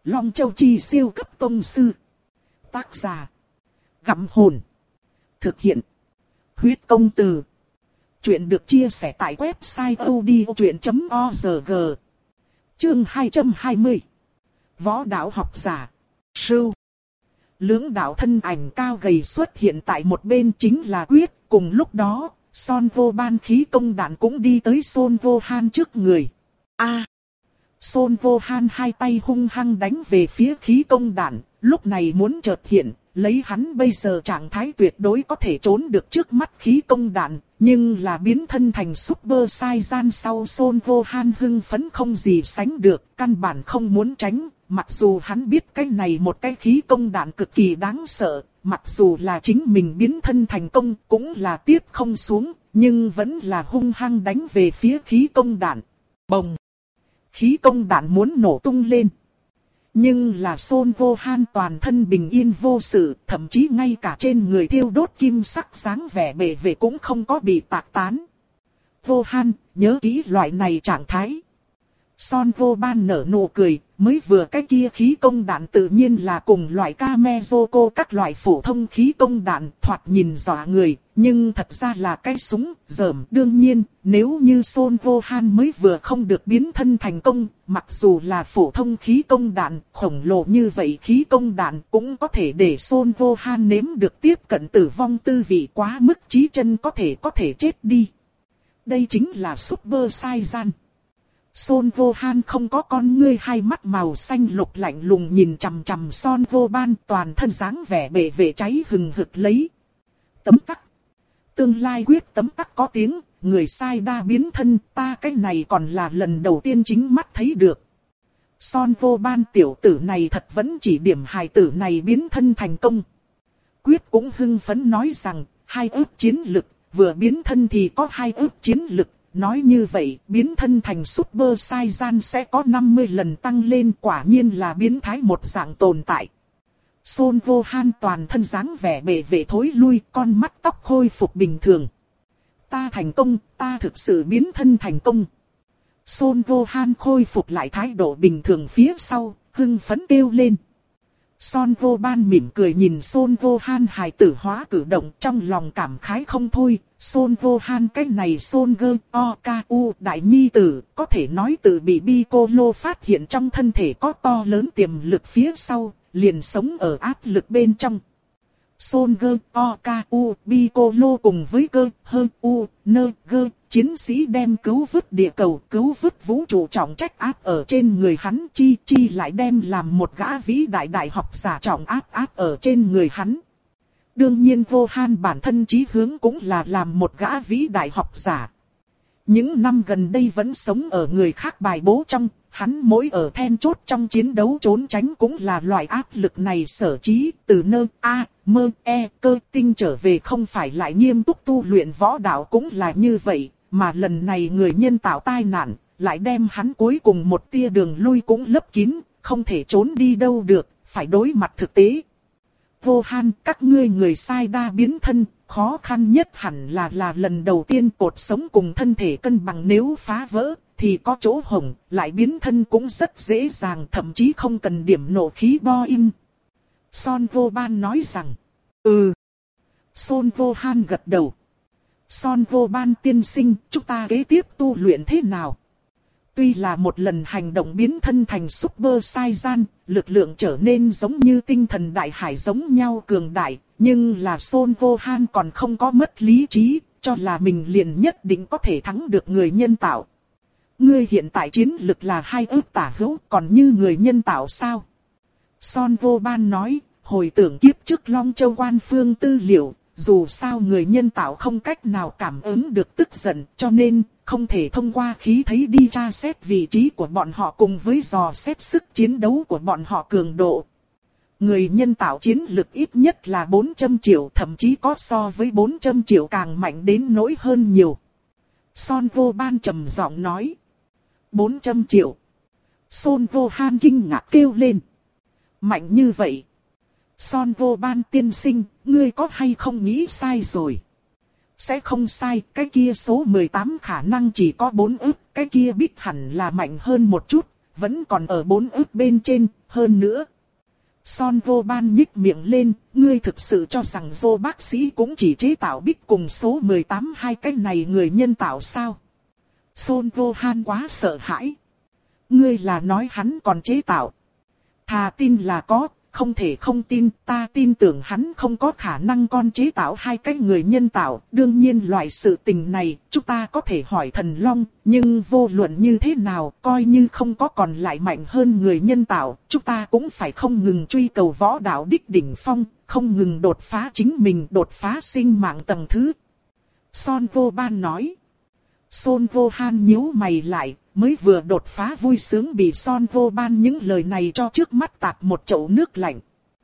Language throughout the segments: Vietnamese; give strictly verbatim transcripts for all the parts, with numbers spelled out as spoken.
Long Châu Chi siêu cấp tông sư. Tác giả. Gặm hồn. Thực hiện. Huyết công từ. Chuyện được chia sẻ tại website odchuyện chấm org. Chương hai trăm hai mươi. Võ đạo học giả. Sưu. Lưỡng đạo thân ảnh cao gầy xuất hiện tại một bên chính là Quyết. Cùng lúc đó, Son Vô Ban khí công đạn cũng đi tới Son Vô Han trước người. A. À, Son Vô Han hai tay hung hăng đánh về phía khí công đạn, lúc này muốn chợt hiện, lấy hắn bây giờ trạng thái tuyệt đối có thể trốn được trước mắt khí công đạn, nhưng là biến thân thành Super Saiyan sau Son Vô Han hưng phấn không gì sánh được, căn bản không muốn tránh, mặc dù hắn biết cái này một cái khí công đạn cực kỳ đáng sợ, mặc dù là chính mình biến thân thành công cũng là tiếp không xuống, nhưng vẫn là hung hăng đánh về phía khí công đạn. Bồng! Khí công đạn muốn nổ tung lên. Nhưng là Son Vô Han toàn thân bình yên vô sự, thậm chí ngay cả trên người thiêu đốt kim sắc sáng vẻ bề về cũng không có bị tạc tán. Vô Han, nhớ kỹ loại này trạng thái. Son Vô Ban nở nụ cười, mới vừa cái kia khí công đạn tự nhiên là cùng loại Kamezoko các loại phổ thông khí công đạn thoạt nhìn dọa người, nhưng thật ra là cái súng, dởm. Đương nhiên, nếu như Son Vô Han mới vừa không được biến thân thành công, mặc dù là phổ thông khí công đạn, khổng lồ như vậy khí công đạn cũng có thể để Son Vô Han nếm được tiếp cận tử vong tư vị quá mức chí chân có thể có thể chết đi. Đây chính là Super Saiyan. Son Vô Han không có con ngươi, hai mắt màu xanh lục lạnh lùng nhìn chằm chằm Son Vô Ban, toàn thân dáng vẻ bệ vệ cháy hừng hực lấy. Tấm tắc. Tương lai Quyết tấm tắc có tiếng, người sai đa biến thân, ta cái này còn là lần đầu tiên chính mắt thấy được. Son Vô Ban tiểu tử này thật vẫn chỉ điểm hài tử này biến thân thành công. Quyết cũng hưng phấn nói rằng, hai ước chiến lực, vừa biến thân thì có hai ước chiến lực. Nói như vậy, biến thân thành Super Saiyan sẽ có năm mươi lần tăng lên, quả nhiên là biến thái một dạng tồn tại. Son Vô Han toàn thân dáng vẻ bề vệ thối lui, con mắt tóc khôi phục bình thường. Ta thành công, ta thực sự biến thân thành công. Son Vô Han khôi phục lại thái độ bình thường phía sau, hưng phấn kêu lên. Son Vô Ban mỉm cười nhìn Son Vô Han hài tử hóa cử động, trong lòng cảm khái không thôi. Son Vô Han cái này Son Gơ O K U đại nhi tử, có thể nói từ bị Piccolo phát hiện trong thân thể có to lớn tiềm lực phía sau, liền sống ở áp lực bên trong. Son Gơ O K U Piccolo cùng với Gơ Hơ U Nơ Gơ chiến sĩ đem cứu vớt địa cầu, cứu vớt vũ trụ trọng trách áp ở trên người hắn, chi chi lại đem làm một gã vĩ đại đại học giả trọng áp áp ở trên người hắn. Đương nhiên Vô Han bản thân chí hướng cũng là làm một gã vĩ đại học giả. Những năm gần đây vẫn sống ở người khác bài bố trong, hắn mỗi ở then chốt trong chiến đấu trốn tránh cũng là loại áp lực này sở trí, từ nơ A, mơ, E, cơ tinh trở về không phải lại nghiêm túc tu luyện võ đạo cũng là như vậy, mà lần này người nhân tạo tai nạn, lại đem hắn cuối cùng một tia đường lui cũng lấp kín, không thể trốn đi đâu được, phải đối mặt thực tế. Vô Han, các ngươi người sai đa biến thân, khó khăn nhất hẳn là là lần đầu tiên cột sống cùng thân thể cân bằng nếu phá vỡ, thì có chỗ hổng, lại biến thân cũng rất dễ dàng, thậm chí không cần điểm nổ khí bo in. Son Vô Ban nói rằng, ừ. Son Vô Han gật đầu. Son Vô Ban tiên sinh, chúng ta kế tiếp tu luyện thế nào? Tuy là một lần hành động biến thân thành Super Saiyan, lực lượng trở nên giống như tinh thần đại hải giống nhau cường đại, nhưng là Son Vô Han còn không có mất lý trí, cho là mình liền nhất định có thể thắng được người nhân tạo. Ngươi hiện tại chiến lực là hai ước tả hữu, còn như người nhân tạo sao? Son Vô Ban nói, hồi tưởng kiếp trước Long Châu Quan Phương tư liệu, dù sao người nhân tạo không cách nào cảm ứng được tức giận, cho nên không thể thông qua khí thấy đi tra xét vị trí của bọn họ cùng với dò xét sức chiến đấu của bọn họ cường độ. Người nhân tạo chiến lực ít nhất là bốn trăm triệu, thậm chí có so với bốn trăm triệu càng mạnh đến nỗi hơn nhiều. Son Vô Ban trầm giọng nói. bốn trăm triệu. Son Vô Han kinh ngạc kêu lên. Mạnh như vậy. Son Vô Ban tiên sinh, ngươi có hay không nghĩ sai rồi? Sẽ không sai, cái kia số mười tám khả năng chỉ có bốn ức, cái kia biết hẳn là mạnh hơn một chút, vẫn còn ở bốn ức bên trên, hơn nữa. Son vô ban nhích miệng lên, ngươi thực sự cho rằng vô bác sĩ cũng chỉ chế tạo bích cùng số mười tám hai cái này người nhân tạo sao? Son vô han quá sợ hãi. Ngươi là nói hắn còn chế tạo. Thà tin là có, không thể không tin, ta tin tưởng hắn không có khả năng con chế tạo hai cái người nhân tạo. Đương nhiên loại sự tình này, chúng ta có thể hỏi thần long, nhưng vô luận như thế nào, coi như không có còn lại mạnh hơn người nhân tạo, chúng ta cũng phải không ngừng truy cầu võ đạo đích đỉnh phong, không ngừng đột phá chính mình, đột phá sinh mạng tầng thứ. Son vô ban nói. Son vô han nhíu mày lại, mới vừa đột phá vui sướng bị Son vô ban những lời này cho trước mắt tạt một chậu nước lạnh.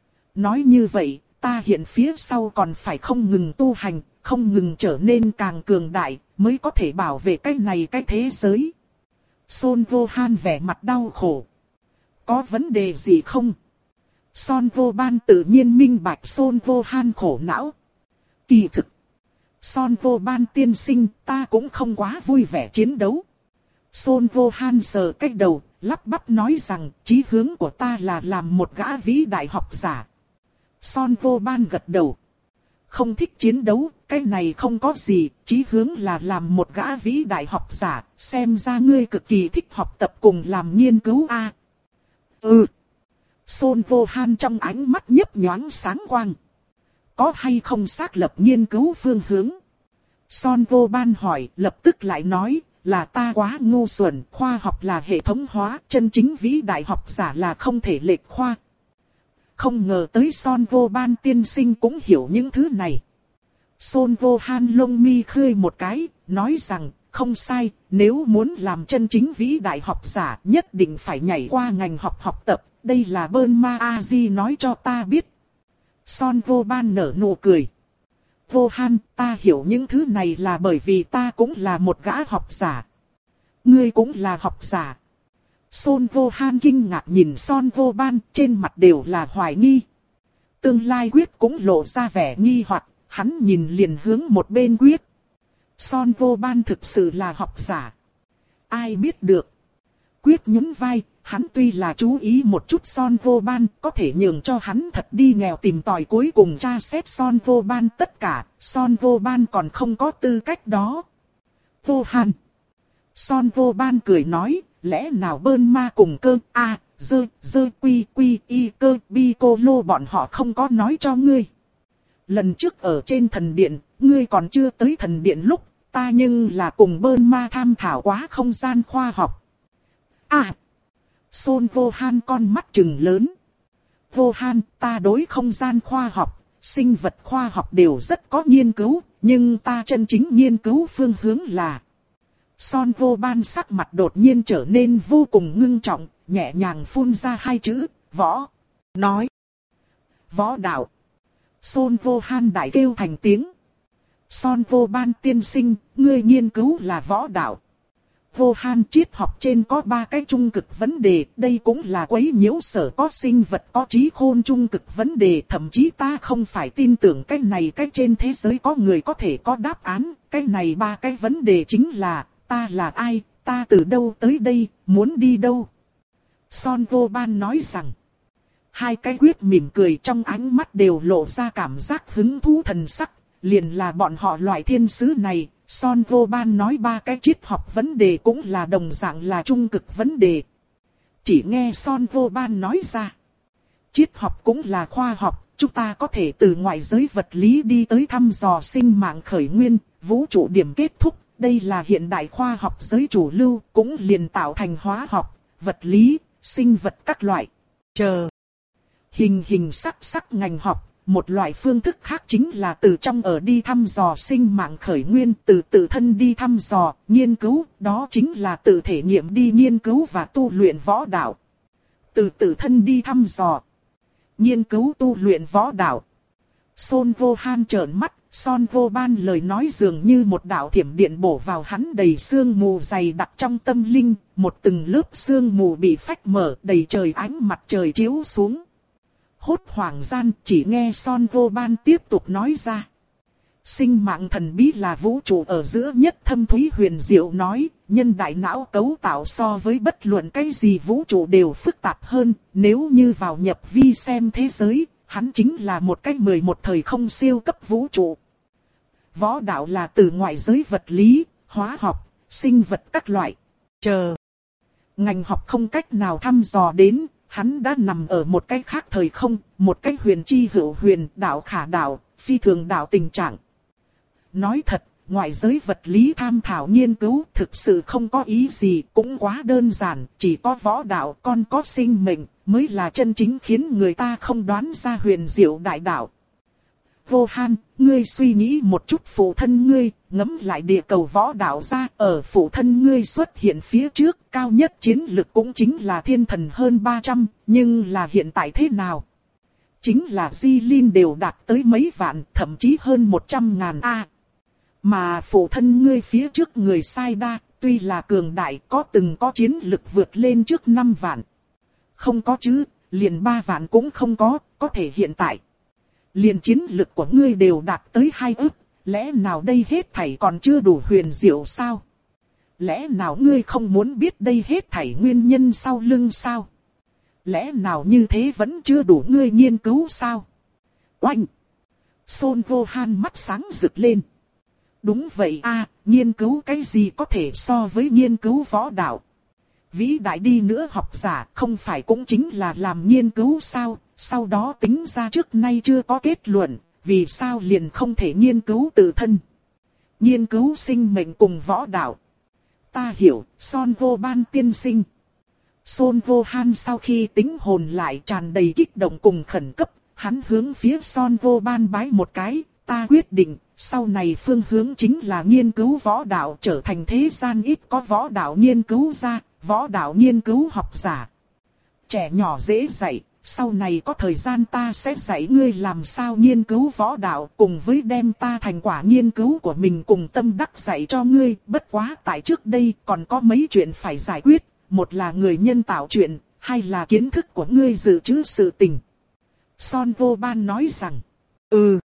Nói như vậy, ta hiện phía sau còn phải không ngừng tu hành, không ngừng trở nên càng cường đại, mới có thể bảo vệ cái này cái thế giới. Son vô han vẻ mặt đau khổ. Có vấn đề gì không? Son vô ban tự nhiên minh bạch Son vô han khổ não. Kỳ thực. Son vô ban tiên sinh, ta cũng không quá vui vẻ chiến đấu. Son vô han sờ cái đầu, lắp bắp nói rằng, chí hướng của ta là làm một gã vĩ đại học giả. Son vô ban gật đầu. Không thích chiến đấu, cái này không có gì, chí hướng là làm một gã vĩ đại học giả, xem ra ngươi cực kỳ thích học tập cùng làm nghiên cứu a. À. Ừ. Son vô han trong ánh mắt nhấp nhoáng sáng quang. Có hay không xác lập nghiên cứu phương hướng? Son vô ban hỏi, lập tức lại nói, là ta quá ngu xuẩn, khoa học là hệ thống hóa, chân chính vĩ đại học giả là không thể lệch khoa. Không ngờ tới Son vô ban tiên sinh cũng hiểu những thứ này. Son vô han lông mi khơi một cái, nói rằng, không sai, nếu muốn làm chân chính vĩ đại học giả nhất định phải nhảy qua ngành học học tập, đây là Burma A Di nói cho ta biết. Son vô ban nở nụ cười. Vô han, ta hiểu những thứ này là bởi vì ta cũng là một gã học giả. Ngươi cũng là học giả. Son vô han kinh ngạc nhìn Son vô ban, trên mặt đều là hoài nghi. Tương lai quyết cũng lộ ra vẻ nghi hoặc, hắn nhìn liền hướng một bên quyết. Son vô ban thực sự là học giả. Ai biết được. Quyết nhún vai, hắn tuy là chú ý một chút Son vô ban, có thể nhường cho hắn thật đi nghèo tìm tòi cuối cùng tra xét Son vô ban tất cả, Son vô ban còn không có tư cách đó. Vô han. Son vô ban cười nói, lẽ nào Burma cùng cơ, a, dơ, dơ, quy, quy, y, cơ, bi, cô lô bọn họ không có nói cho ngươi. Lần trước ở trên thần điện, ngươi còn chưa tới thần điện lúc, ta nhưng là cùng Burma tham thảo quá không gian khoa học. À! Son vô han con mắt trừng lớn. Vô han, ta đối không gian khoa học, sinh vật khoa học đều rất có nghiên cứu, nhưng ta chân chính nghiên cứu phương hướng là... Son vô ban sắc mặt đột nhiên trở nên vô cùng ngưng trọng, nhẹ nhàng phun ra hai chữ, võ. Nói. Võ đạo. Son vô han đại kêu thành tiếng. Son vô ban tiên sinh, ngươi nghiên cứu là võ đạo. Vô han triết học trên có ba cái trung cực vấn đề, đây cũng là quấy nhiễu sở có sinh vật có trí khôn trung cực vấn đề. Thậm chí ta không phải tin tưởng cái này cái trên thế giới có người có thể có đáp án, cái này ba cái vấn đề chính là, ta là ai, ta từ đâu tới đây, muốn đi đâu. Son vô ban nói rằng, hai cái quyết mỉm cười trong ánh mắt đều lộ ra cảm giác hứng thú thần sắc, liền là bọn họ loại thiên sứ này. Son vô ban nói ba cái triết học vấn đề cũng là đồng dạng là trung cực vấn đề. Chỉ nghe Son vô ban nói ra. Triết học cũng là khoa học, chúng ta có thể từ ngoại giới vật lý đi tới thăm dò sinh mạng khởi nguyên, vũ trụ điểm kết thúc. Đây là hiện đại khoa học giới chủ lưu, cũng liền tạo thành hóa học, vật lý, sinh vật các loại. Chờ. Hình hình sắc sắc ngành học. Một loại phương thức khác chính là từ trong ở đi thăm dò sinh mạng khởi nguyên, từ tự thân đi thăm dò, nghiên cứu, đó chính là tự thể nghiệm đi nghiên cứu và tu luyện võ đạo. Từ tự thân đi thăm dò, nghiên cứu tu luyện võ đạo. Son vô han trợn mắt, Son vô ban lời nói dường như một đạo thiểm điện bổ vào hắn đầy sương mù dày đặc trong tâm linh, một từng lớp sương mù bị phách mở, đầy trời ánh mặt trời chiếu xuống. Hốt hoảng gian chỉ nghe Son vô ban tiếp tục nói ra. Sinh mạng thần bí là vũ trụ ở giữa nhất thâm thúy huyền diệu nói, nhân đại não cấu tạo so với bất luận cái gì vũ trụ đều phức tạp hơn, nếu như vào nhập vi xem thế giới, hắn chính là một cái mười một thời không siêu cấp vũ trụ. Võ đạo là từ ngoại giới vật lý, hóa học, sinh vật các loại. Chờ. Ngành học không cách nào thăm dò đến, hắn đã nằm ở một cái khác thời không, một cái huyền chi hữu huyền, đạo khả đạo, phi thường đạo tình trạng. Nói thật, ngoại giới vật lý tham thảo nghiên cứu thực sự không có ý gì, cũng quá đơn giản, chỉ có võ đạo còn có sinh mệnh, mới là chân chính khiến người ta không đoán ra huyền diệu đại đạo. Vô Han, ngươi suy nghĩ một chút phụ thân ngươi, ngẫm lại địa cầu võ đạo ra, ở phụ thân ngươi xuất hiện phía trước, cao nhất chiến lực cũng chính là thiên thần hơn ba trăm, nhưng là hiện tại thế nào? Chính là Di Linh đều đạt tới mấy vạn, thậm chí hơn một trăm ngàn A. Mà phụ thân ngươi phía trước người sai đa, tuy là cường đại có từng có chiến lực vượt lên trước năm vạn. Không có chứ, liền ba vạn cũng không có, có thể hiện tại. Liền chiến lực của ngươi đều đạt tới hai ức, lẽ nào đây hết thảy còn chưa đủ huyền diệu sao? Lẽ nào ngươi không muốn biết đây hết thảy nguyên nhân sau lưng sao? Lẽ nào như thế vẫn chưa đủ ngươi nghiên cứu sao? Oanh! Son Gohan mắt sáng rực lên. Đúng vậy a, nghiên cứu cái gì có thể so với nghiên cứu võ đạo? Vĩ đại đi nữa học giả không phải cũng chính là làm nghiên cứu sao? Sau đó tính ra trước nay chưa có kết luận, vì sao liền không thể nghiên cứu tự thân? Nghiên cứu sinh mệnh cùng võ đạo. Ta hiểu, Son Gohan tiên sinh. Son Gohan sau khi tính hồn lại tràn đầy kích động cùng khẩn cấp, hắn hướng phía Son Gohan bái một cái, ta quyết định, sau này phương hướng chính là nghiên cứu võ đạo trở thành thế gian ít có võ đạo nghiên cứu ra, võ đạo nghiên cứu học giả. Trẻ nhỏ dễ dạy, sau này có thời gian ta sẽ dạy ngươi làm sao nghiên cứu võ đạo cùng với đem ta thành quả nghiên cứu của mình cùng tâm đắc dạy cho ngươi, bất quá tại trước đây còn có mấy chuyện phải giải quyết. Một là người nhân tạo chuyện, hai là kiến thức của ngươi dự trữ sự tình. Son Gohan nói rằng, ừ.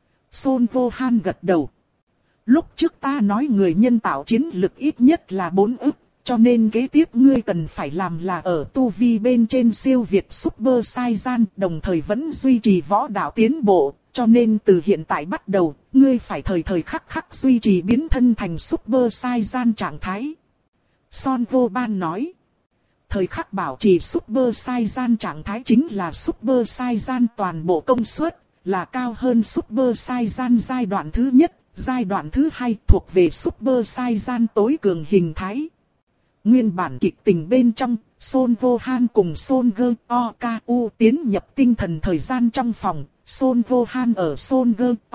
Son Gohan gật đầu. Lúc trước ta nói người nhân tạo chiến lực ít nhất là bốn ức, cho nên kế tiếp ngươi cần phải làm là ở tu vi bên trên siêu việt Super Saiyan, đồng thời vẫn duy trì võ đạo tiến bộ, cho nên từ hiện tại bắt đầu, ngươi phải thời thời khắc khắc duy trì biến thân thành Super Saiyan trạng thái. Son Gohan nói, thời khắc bảo trì Super Saiyan trạng thái chính là Super Saiyan toàn bộ công suất, là cao hơn Super Saiyan giai đoạn thứ nhất, giai đoạn thứ hai thuộc về Super Saiyan tối cường hình thái. Nguyên bản kịch tình bên trong, Son Gohan cùng Son Goku tiến nhập tinh thần thời gian trong phòng. Son Gohan ở Son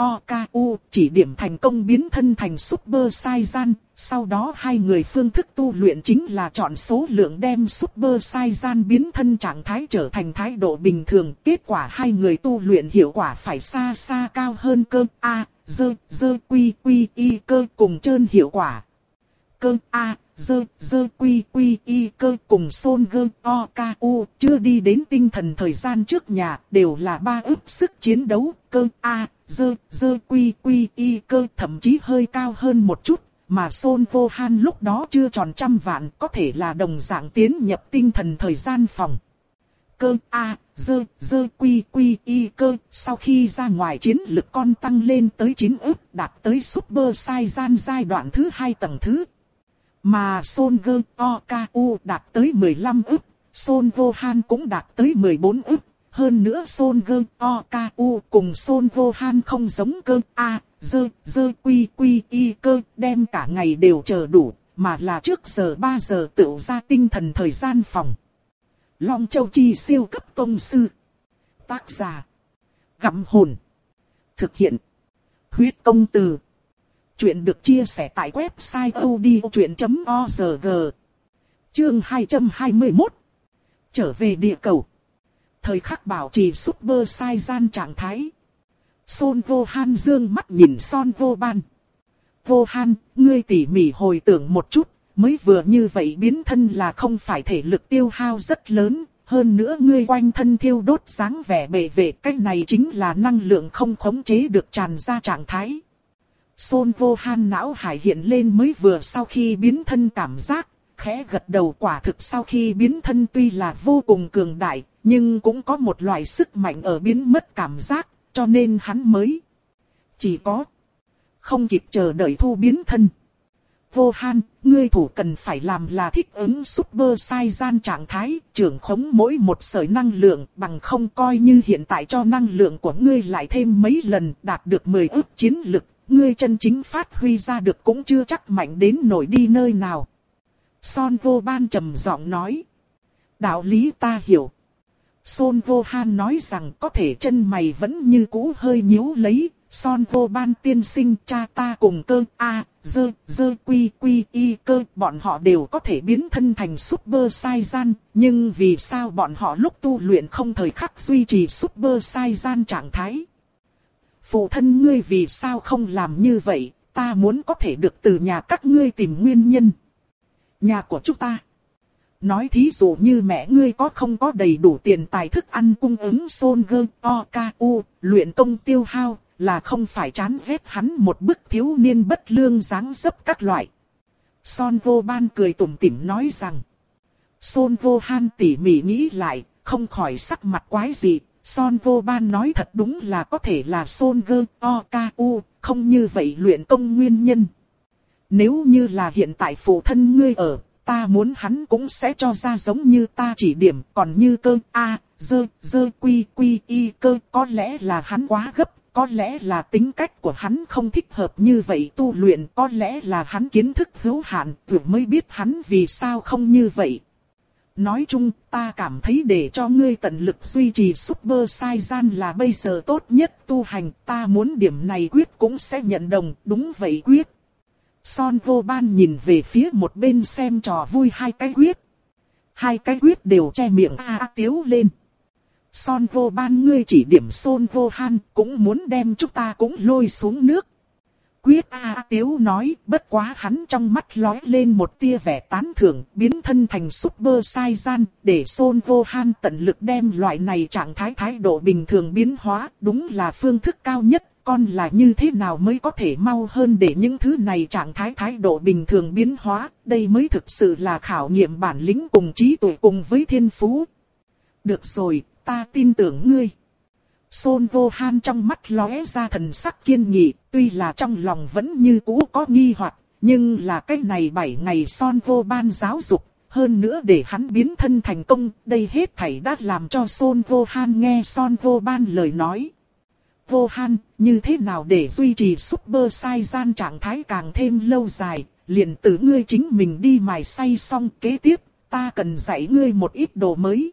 Goku chỉ điểm thành công biến thân thành Super Saiyan. Sau đó hai người phương thức tu luyện chính là chọn số lượng đem Super Saiyan biến thân trạng thái trở thành thái độ bình thường. Kết quả hai người tu luyện hiệu quả phải xa xa cao hơn cơ A, dơ, dơ, quy, quy, y cơ cùng trơn hiệu quả. Cơ A, dơ, dơ, quy, quy, y cơ cùng Son Goku chưa đi đến tinh thần thời gian trước nhà, đều là ba ức sức chiến đấu. Cơ A, dơ, dơ, quy, quy, y cơ thậm chí hơi cao hơn một chút, mà Son Gohan lúc đó chưa tròn trăm vạn, có thể là đồng dạng tiến nhập tinh thần thời gian phòng. Cơ A, dơ, dơ, quy, quy, y cơ, sau khi ra ngoài chiến lực con tăng lên tới chín ức, đạt tới Super Saiyan giai đoạn thứ hai tầng thứ. Mà Son Goku đạt tới mười lăm ức, Son Gohan cũng đạt tới mười bốn ức. Hơn nữa Son Goku cùng Son Gohan không giống cơ A, dơ, dơ, quy, quy, y cơ, đem cả ngày đều chờ đủ, mà là trước giờ ba giờ tự ra tinh thần thời gian phòng. Long Châu Chi siêu cấp tông sư. Tác giả: Gặm Hồn. Thực hiện: Huyết Công Từ. Chuyện được chia sẻ tại website odchuyện chấm org. Chương hai trăm hai mươi mốt. Trở về địa cầu. Thời khắc bảo trì Super Saiyan trạng thái. Son Gohan dương mắt nhìn Son Gohan. Gohan, ngươi tỉ mỉ hồi tưởng một chút, mới vừa như vậy biến thân là không phải thể lực tiêu hao rất lớn, hơn nữa ngươi quanh thân thiêu đốt sáng vẻ bệ vệ, cái này chính là năng lượng không khống chế được tràn ra trạng thái. Son Vô Han não hải hiện lên mới vừa sau khi biến thân cảm giác, khẽ gật đầu. Quả thực sau khi biến thân tuy là vô cùng cường đại, nhưng cũng có một loại sức mạnh ở biến mất cảm giác, cho nên hắn mới chỉ có không kịp chờ đợi thu biến thân. Vô Han, ngươi thủ cần phải làm là thích ứng Super Saiyan trạng thái, trưởng khống mỗi một sợi năng lượng, bằng không coi như hiện tại cho năng lượng của ngươi lại thêm mấy lần, đạt được mười ức chiến lực, ngươi chân chính phát huy ra được cũng chưa chắc mạnh đến nổi đi nơi nào. Son Vô Ban trầm giọng nói. Đạo lý ta hiểu. Son Vô Han nói rằng có thể chân mày vẫn như cũ hơi nhíu lấy. Son Vô Ban tiên sinh, cha ta cùng cơ a, dơ, dơ quy quy y cơ, bọn họ đều có thể biến thân thành Super Saiyan, nhưng vì sao bọn họ lúc tu luyện không thời khắc duy trì Super Saiyan trạng thái? Phụ thân ngươi vì sao không làm như vậy, ta muốn có thể được từ nhà các ngươi tìm nguyên nhân. Nhà của chúng ta. Nói thí dụ như mẹ ngươi có không có đầy đủ tiền tài thức ăn cung ứng Son Gơ O K U, luyện công tiêu hao, là không phải chán ghét hắn một bức thiếu niên bất lương dáng dấp các loại. Son Vô Ban cười tủm tỉm nói rằng. Son Vô Han tỉ mỉ nghĩ lại, không khỏi sắc mặt quái dị. Son Vô Ban nói thật đúng là có thể là Son Gơ O K U, không như vậy luyện công nguyên nhân. Nếu như là hiện tại phụ thân ngươi ở, ta muốn hắn cũng sẽ cho ra giống như ta chỉ điểm, còn như cơ a, dơ, dơ quy quy y cơ, có lẽ là hắn quá gấp, có lẽ là tính cách của hắn không thích hợp như vậy tu luyện, có lẽ là hắn kiến thức hữu hạn, vừa mới biết hắn vì sao không như vậy. Nói chung, ta cảm thấy để cho ngươi tận lực duy trì Super Saiyan là bây giờ tốt nhất tu hành, ta muốn điểm này quyết cũng sẽ nhận đồng, đúng vậy quyết. Son Vô Ban nhìn về phía một bên xem trò vui hai cái quyết. Hai cái quyết đều che miệng a à, tiếu lên. Son Vô Ban ngươi chỉ điểm Son Vô Han cũng muốn đem chúng ta cũng lôi xuống nước. Quyết a à, tiếu nói, bất quá hắn trong mắt lóe lên một tia vẻ tán thưởng, biến thân thành Super Saiyan, để Son Vô Han tận lực đem loại này trạng thái thái độ bình thường biến hóa, đúng là phương thức cao nhất. Con là như thế nào mới có thể mau hơn để những thứ này trạng thái thái độ bình thường biến hóa, đây mới thực sự là khảo nghiệm bản lĩnh cùng trí tuệ cùng với thiên phú. Được rồi, ta tin tưởng ngươi. Son Vô Han trong mắt lóe ra thần sắc kiên nghị, tuy là trong lòng vẫn như cũ có nghi hoặc, nhưng là cái này bảy ngày Son Vô Ban giáo dục, hơn nữa để hắn biến thân thành công, đây hết thảy đã làm cho Son Vô Han nghe Son Vô Ban lời nói. Vô Han, như thế nào để duy trì Super Saiyan trạng thái càng thêm lâu dài, liền từ ngươi chính mình đi mài xay xong kế tiếp, ta cần dạy ngươi một ít đồ mới.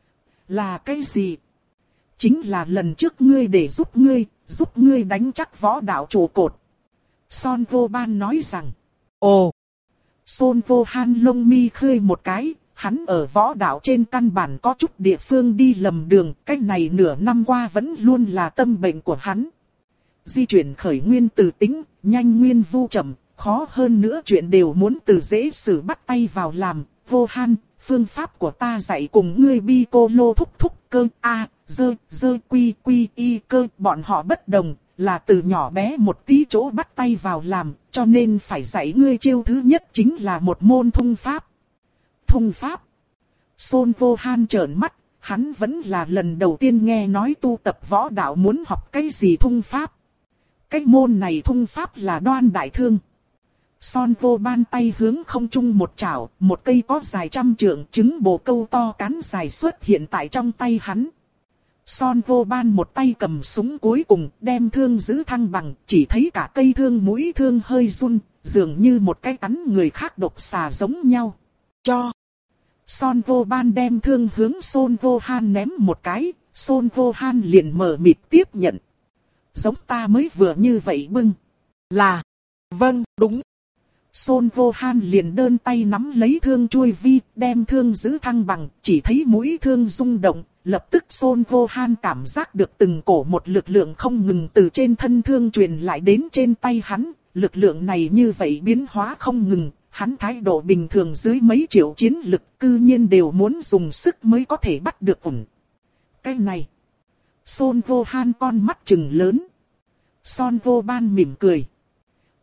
Là cái gì? Chính là lần trước ngươi để giúp ngươi, giúp ngươi đánh chắc võ đạo trụ cột. Son Vô Ban nói rằng, ồ, Son Vô Han lông mi khơi một cái. Hắn ở võ đạo trên căn bản có chút địa phương đi lầm đường, cái này nửa năm qua vẫn luôn là tâm bệnh của hắn. Di chuyển khởi nguyên từ tính, nhanh nguyên vu chậm, khó hơn nữa chuyện đều muốn từ dễ xử bắt tay vào làm. Vô Han, phương pháp của ta dạy cùng ngươi bi cô lô thúc thúc cơ a, dơ, dơ quy quy y cơ, bọn họ bất đồng, là từ nhỏ bé một tí chỗ bắt tay vào làm, cho nên phải dạy ngươi chiêu thứ nhất chính là một môn thung pháp. Thung pháp. Son Vô Han trợn mắt, hắn vẫn là lần đầu tiên nghe nói tu tập võ đạo muốn học cái gì thung pháp. Cái môn này thung pháp là đoan đại thương. Son Vô Ban tay hướng không trung một chảo, một cây có dài trăm trượng trứng bồ câu to cán dài xuất hiện tại trong tay hắn. Son Vô Ban một tay cầm súng cuối cùng đem thương giữ thăng bằng, chỉ thấy cả cây thương mũi thương hơi run, dường như một cái cắn người khác độc xà giống nhau. Cho. Son Vô Ban đem thương hướng Son Vô Han ném một cái, Son Vô Han liền mở mịt tiếp nhận. Giống ta mới vừa như vậy bưng. Là. Vâng, đúng. Son Vô Han liền đơn tay nắm lấy thương chuôi vi, đem thương giữ thăng bằng, chỉ thấy mũi thương rung động, lập tức Son Vô Han cảm giác được từng cổ một lực lượng không ngừng từ trên thân thương truyền lại đến trên tay hắn, lực lượng này như vậy biến hóa không ngừng. Hắn thái độ bình thường dưới mấy triệu chiến lực cư nhiên đều muốn dùng sức mới có thể bắt được ổn. Cái này. Son Vô Han con mắt trừng lớn. Son Vô Ban mỉm cười.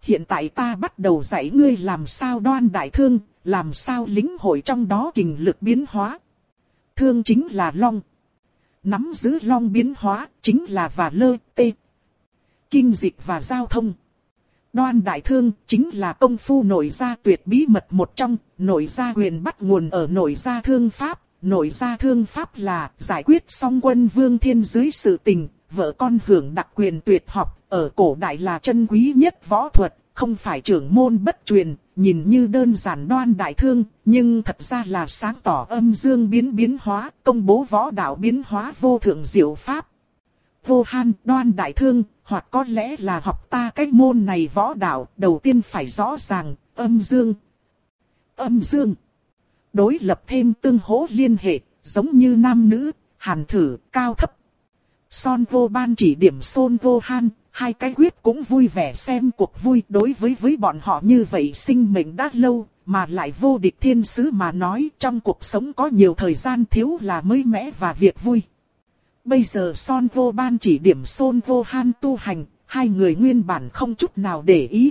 hiện tại ta bắt đầu dạy ngươi làm sao đoan đại thương, làm sao lĩnh hội trong đó kình lực biến hóa. Thương chính là long. Nắm giữ long biến hóa, chính là và lơ, tê. Kinh dịch và giao thông. Đoan đại thương, chính là công phu nội gia tuyệt bí mật một trong, nội gia quyền bắt nguồn ở nội gia thương pháp. Nội gia thương pháp là giải quyết xong quân vương thiên dưới sự tình, vợ con hưởng đặc quyền tuyệt học, ở cổ đại là chân quý nhất võ thuật, không phải trưởng môn bất truyền, nhìn như đơn giản đoan đại thương, nhưng thật ra là sáng tỏ âm dương biến biến hóa, công bố võ đạo biến hóa vô thượng diệu pháp. Vô han đoan đại thương, hoặc có lẽ là học ta cái môn này võ đạo, đầu tiên phải rõ ràng, âm dương. Âm dương. Đối lập thêm tương hỗ liên hệ, giống như nam nữ, hàn thử, cao thấp. Son vô ban chỉ điểm Son vô han, hai cái quyết cũng vui vẻ xem cuộc vui. Đối với với bọn họ như vậy sinh mệnh đã lâu, mà lại vô địch thiên sứ mà nói trong cuộc sống có nhiều thời gian thiếu là mới mẻ và việc vui. Bây giờ Son vô ban chỉ điểm Son vô han tu hành, hai người nguyên bản không chút nào để ý.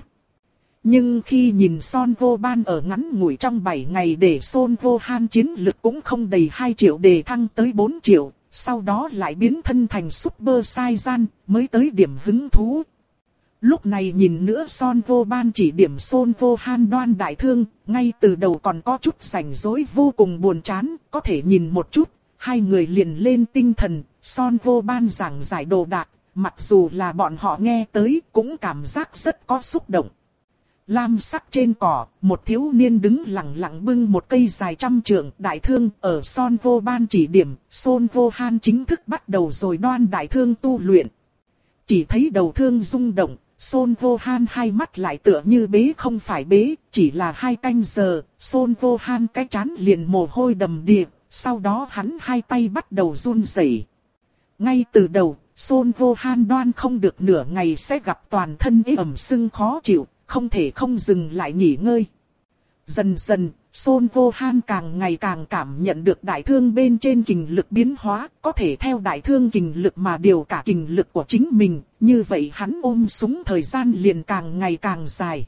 Nhưng khi nhìn Son vô ban ở ngắn ngủi trong bảy ngày để Son vô han chiến lực cũng không đầy hai triệu đề thăng tới bốn triệu, sau đó lại biến thân thành Super Saiyan, mới tới điểm hứng thú. Lúc này nhìn nữa Son vô ban chỉ điểm Son vô han đoan đại thương, ngay từ đầu còn có chút rảnh rỗi vô cùng buồn chán, có thể nhìn một chút, hai người liền lên tinh thần, Son vô ban giảng giải đồ đạc, mặc dù là bọn họ nghe tới cũng cảm giác rất có xúc động. Lam sắc trên cỏ, một thiếu niên đứng lặng lặng bưng một cây dài trăm trượng đại thương ở Son vô ban chỉ điểm, Son vô han chính thức bắt đầu rồi đoan đại thương tu luyện. Chỉ thấy đầu thương rung động, Son vô han hai mắt lại tựa như bế không phải bế, chỉ là hai canh giờ, Son vô han cái trán liền mồ hôi đầm đìa, sau đó hắn hai tay bắt đầu run rẩy. Ngay từ đầu, Son vô han đoan không được nửa ngày sẽ gặp toàn thân ê ẩm sưng khó chịu, không thể không dừng lại nghỉ ngơi. Dần dần, Son vô han càng ngày càng cảm nhận được đại thương bên trên kình lực biến hóa, có thể theo đại thương kình lực mà điều cả kình lực của chính mình, như vậy hắn ôm súng thời gian liền càng ngày càng dài.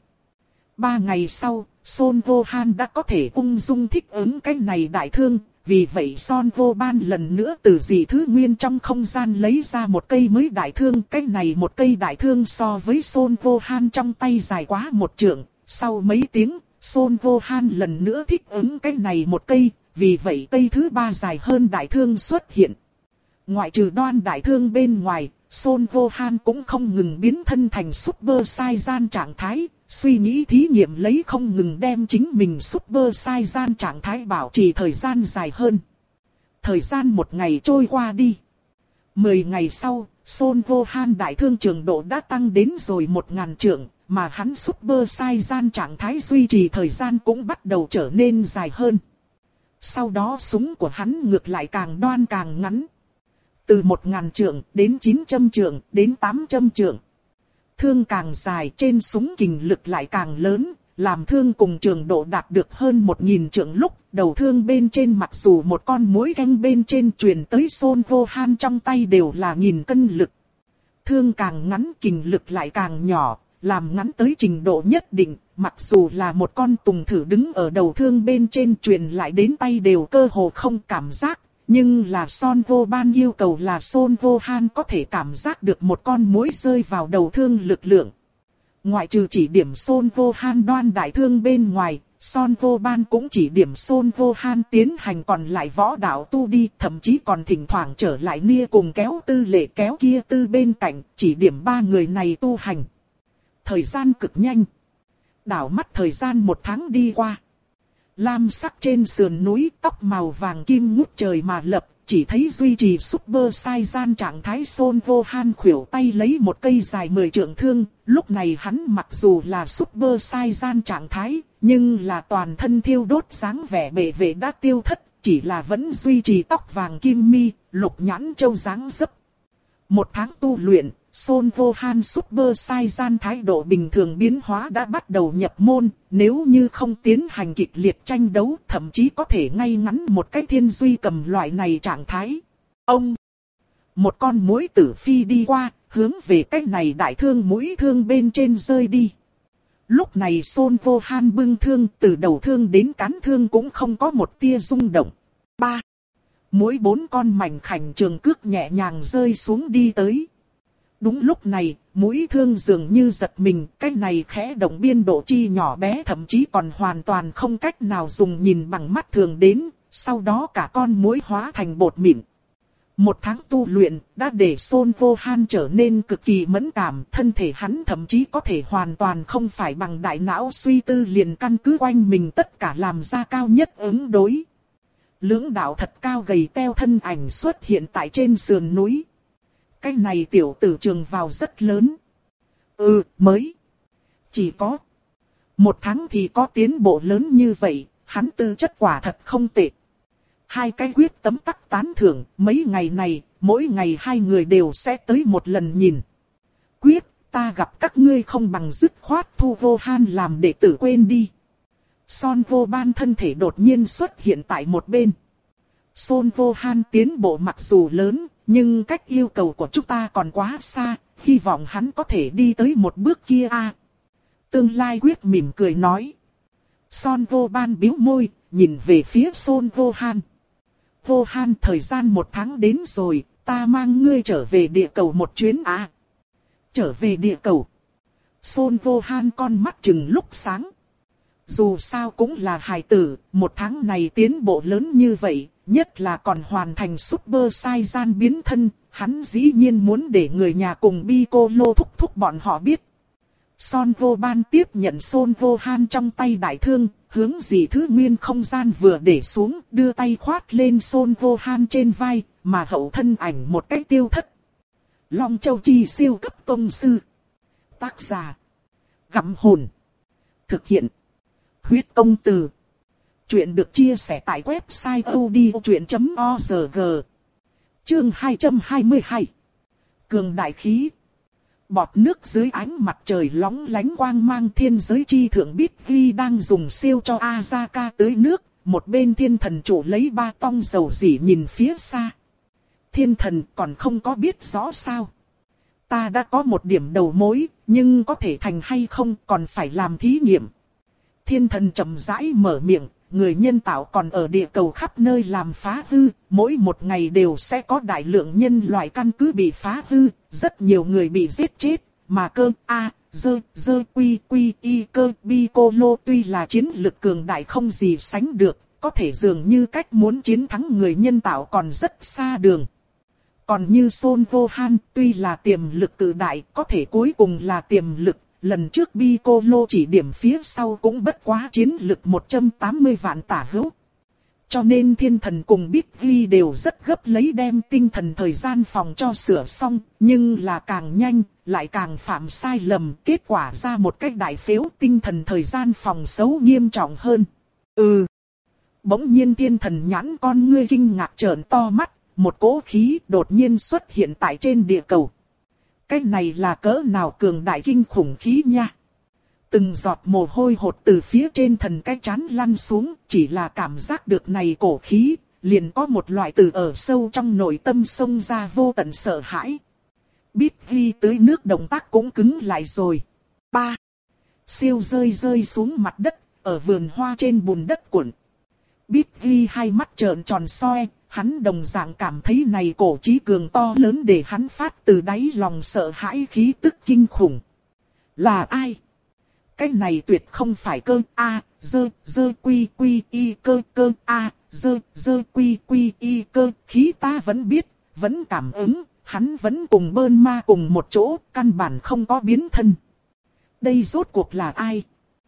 Ba ngày sau, Son vô han đã có thể ung dung thích ứng cái này đại thương, vì vậy Son vô ban lần nữa từ dị thứ nguyên trong không gian lấy ra một cây mới đại thương. Cái này một cây đại thương so với Son vô han trong tay dài quá một trượng. Sau mấy tiếng, Son vô han lần nữa thích ứng cái này một cây, vì vậy cây thứ ba dài hơn đại thương xuất hiện. Ngoại trừ đoan đại thương bên ngoài, Son vô han cũng không ngừng biến thân thành Super Saiyan trạng thái, suy nghĩ thí nghiệm lấy không ngừng đem chính mình Super Saiyan trạng thái bảo trì thời gian dài hơn. Thời gian một ngày trôi qua đi. Mười ngày sau, Son vô han đại thương trường độ đã tăng đến rồi một ngàn trượng, mà hắn Super Saiyan trạng thái duy trì thời gian cũng bắt đầu trở nên dài hơn. Sau đó súng của hắn ngược lại càng đoan càng ngắn. Từ một ngàn trượng đến chín trăm trượng đến tám trăm trượng. Thương càng dài trên súng kình lực lại càng lớn, làm thương cùng trường độ đạt được hơn một nghìn trượng lúc đầu thương bên trên mặc dù một con mối canh bên trên truyền tới Son vô han trong tay đều là nghìn cân lực. Thương càng ngắn kình lực lại càng nhỏ, làm ngắn tới trình độ nhất định, mặc dù là một con tùng thử đứng ở đầu thương bên trên truyền lại đến tay đều cơ hồ không cảm giác. Nhưng là Son vô ban yêu cầu là Son vô han có thể cảm giác được một con muỗi rơi vào đầu thương lực lượng. Ngoại trừ chỉ điểm Son vô han đoan đại thương bên ngoài, Son vô ban cũng chỉ điểm Son vô han tiến hành còn lại võ đạo tu đi, thậm chí còn thỉnh thoảng trở lại Nia cùng kéo tư lệ kéo kia tư bên cạnh, chỉ điểm ba người này tu hành. Thời gian cực nhanh. Đảo mắt thời gian một tháng đi qua. Lam sắc trên sườn núi, tóc màu vàng kim ngút trời mà lập, chỉ thấy duy trì Super Saiyan trạng thái Son vô han khuỷu tay lấy một cây dài mười trượng thương. Lúc này hắn mặc dù là Super Saiyan trạng thái, nhưng là toàn thân thiêu đốt dáng vẻ bệ vệ đã tiêu thất, chỉ là vẫn duy trì tóc vàng kim mi, lục nhãn châu dáng dấp. Một tháng tu luyện, Son vô han Super Saiyan thái độ bình thường biến hóa đã bắt đầu nhập môn, nếu như không tiến hành kịch liệt tranh đấu, thậm chí có thể ngay ngắn một cái thiên duy cầm loại này trạng thái. Ông! Một con muỗi tử phi đi qua, hướng về cái này đại thương mũi thương bên trên rơi đi. Lúc này Son Vô Han bưng thương, từ đầu thương đến cán thương cũng không có một tia rung động. Ba. Mỗi bốn con mảnh khảnh trường cước nhẹ nhàng rơi xuống đi tới. Đúng lúc này, mũi thương dường như giật mình, cái này khẽ động biên độ chi nhỏ bé thậm chí còn hoàn toàn không cách nào dùng nhìn bằng mắt thường đến, sau đó cả con muỗi hóa thành bột mịn. Một tháng tu luyện đã để Son Vô Han trở nên cực kỳ mẫn cảm, thân thể hắn thậm chí có thể hoàn toàn không phải bằng đại não suy tư liền căn cứ quanh mình tất cả làm ra cao nhất ứng đối. Lưỡng đạo thật cao gầy teo thân ảnh xuất hiện tại trên sườn núi. Cái này tiểu tử trường vào rất lớn. Ừ, mới. Chỉ có một tháng thì có tiến bộ lớn như vậy, hắn tư chất quả thật không tệ. Hai cái quyết tấm tắc tán thưởng, mấy ngày này, mỗi ngày hai người đều sẽ tới một lần nhìn. Quyết, ta gặp các ngươi không bằng dứt khoát thu Vô Han làm đệ tử quên đi. Son Vô Ban thân thể đột nhiên xuất hiện tại một bên. Son Vô Han tiến bộ mặc dù lớn, nhưng cách yêu cầu của chúng ta còn quá xa, hy vọng hắn có thể đi tới một bước kia a. Tương Lai Quyết mỉm cười nói. Son Vô Ban bĩu môi, nhìn về phía Son Vô Han. Vô Han, thời gian một tháng đến rồi, ta mang ngươi trở về địa cầu một chuyến à. Trở về địa cầu. Son Vô Han con mắt trừng lúc sáng. Dù sao cũng là hài tử, một tháng này tiến bộ lớn như vậy, nhất là còn hoàn thành Super Saiyan biến thân, hắn dĩ nhiên muốn để người nhà cùng Piccolo thúc thúc bọn họ biết. Son Vô Ban tiếp nhận Son Vô Han trong tay đại thương, hướng dị thứ nguyên không gian vừa để xuống, đưa tay khoát lên Son Vô Han trên vai, mà hậu thân ảnh một cách tiêu thất. Long Châu Chi siêu cấp tông sư. Tác giả: Gặm Hồn. Thực hiện: Huyết Công Từ. Chuyện được chia sẻ tại website odchuyện chấm org. Chương hai trăm hai mươi hai. Cường đại khí. Bọt nước dưới ánh mặt trời lóng lánh quang mang, thiên giới chi thượng Bít Ghi đang dùng siêu cho Azaka tưới nước, một bên thiên thần chủ lấy ba tong dầu dỉ nhìn phía xa. Thiên thần còn không có biết rõ sao. Ta đã có một điểm đầu mối, nhưng có thể thành hay không còn phải làm thí nghiệm. Thiên thần chậm rãi mở miệng, người nhân tạo còn ở địa cầu khắp nơi làm phá hư, mỗi một ngày đều sẽ có đại lượng nhân loại căn cứ bị phá hư, rất nhiều người bị giết chết, mà cơ a, dơ, dơ quy quy y cơ Piccolo tuy là chiến lực cường đại không gì sánh được, có thể dường như cách muốn chiến thắng người nhân tạo còn rất xa đường. Còn như Son Vô Han tuy là tiềm lực cự đại, có thể cuối cùng là tiềm lực. Lần trước Piccolo chỉ điểm phía sau cũng bất quá chiến lực một trăm tám mươi vạn tả hữu. Cho nên thiên thần cùng Bít Ghi đều rất gấp lấy đem tinh thần thời gian phòng cho sửa xong, nhưng là càng nhanh, lại càng phạm sai lầm, kết quả ra một cách đại phếu, tinh thần thời gian phòng xấu nghiêm trọng hơn. Ừ. Bỗng nhiên thiên thần nhãn con ngươi kinh ngạc trợn to mắt, một cỗ khí đột nhiên xuất hiện tại trên địa cầu. Cái này là cỡ nào cường đại kinh khủng khí nha. Từng giọt mồ hôi hột từ phía trên thần cái chán lăn xuống, chỉ là cảm giác được này cổ khí, liền có một loại từ ở sâu trong nội tâm xông ra vô tận sợ hãi. Bít Ghi tưới nước động tác cũng cứng lại rồi. Ba. Siêu rơi rơi xuống mặt đất, ở vườn hoa trên bùn đất cuộn. Bít Ghi hai mắt trợn tròn soi. Hắn đồng dạng cảm thấy này cổ chí cường to lớn để hắn phát từ đáy lòng sợ hãi khí tức kinh khủng. Là ai? Cái này tuyệt không phải cơ a, dơ, dơ quy quy y cơ cơ a, dơ, dơ quy quy y cơ, khí ta vẫn biết, vẫn cảm ứng, hắn vẫn cùng bơn ma cùng một chỗ, căn bản không có biến thân. Đây rốt cuộc là ai?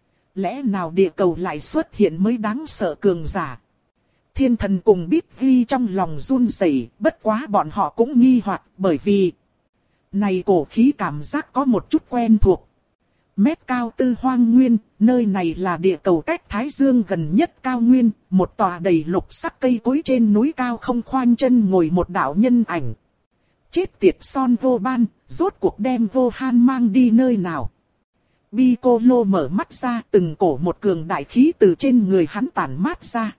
Lẽ nào địa cầu lại xuất hiện mới đáng sợ cường giả? Thiên thần cùng Bít Ghi trong lòng run rẩy, bất quá bọn họ cũng nghi hoặc, bởi vì này cổ khí cảm giác có một chút quen thuộc. Mét cao tư hoang nguyên, nơi này là địa cầu cách Thái Dương gần nhất cao nguyên, một tòa đầy lục sắc cây cối trên núi cao không khoanh chân ngồi một đạo nhân ảnh. Chết tiệt Son Vô Ban, rốt cuộc đem Vô Han mang đi nơi nào? Piccolo mở mắt ra, từng cổ một cường đại khí từ trên người hắn tản mát ra.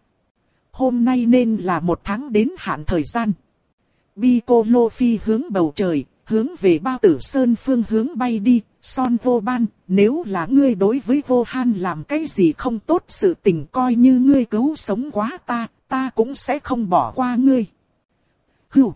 Hôm nay nên là một tháng đến hạn thời gian. Piccolo phi hướng bầu trời, hướng về Bao Tử Sơn phương hướng bay đi, Son vô ban, nếu là ngươi đối với vô han làm cái gì không tốt sự tình coi như ngươi cứu sống quá ta, ta cũng sẽ không bỏ qua ngươi. Hưu.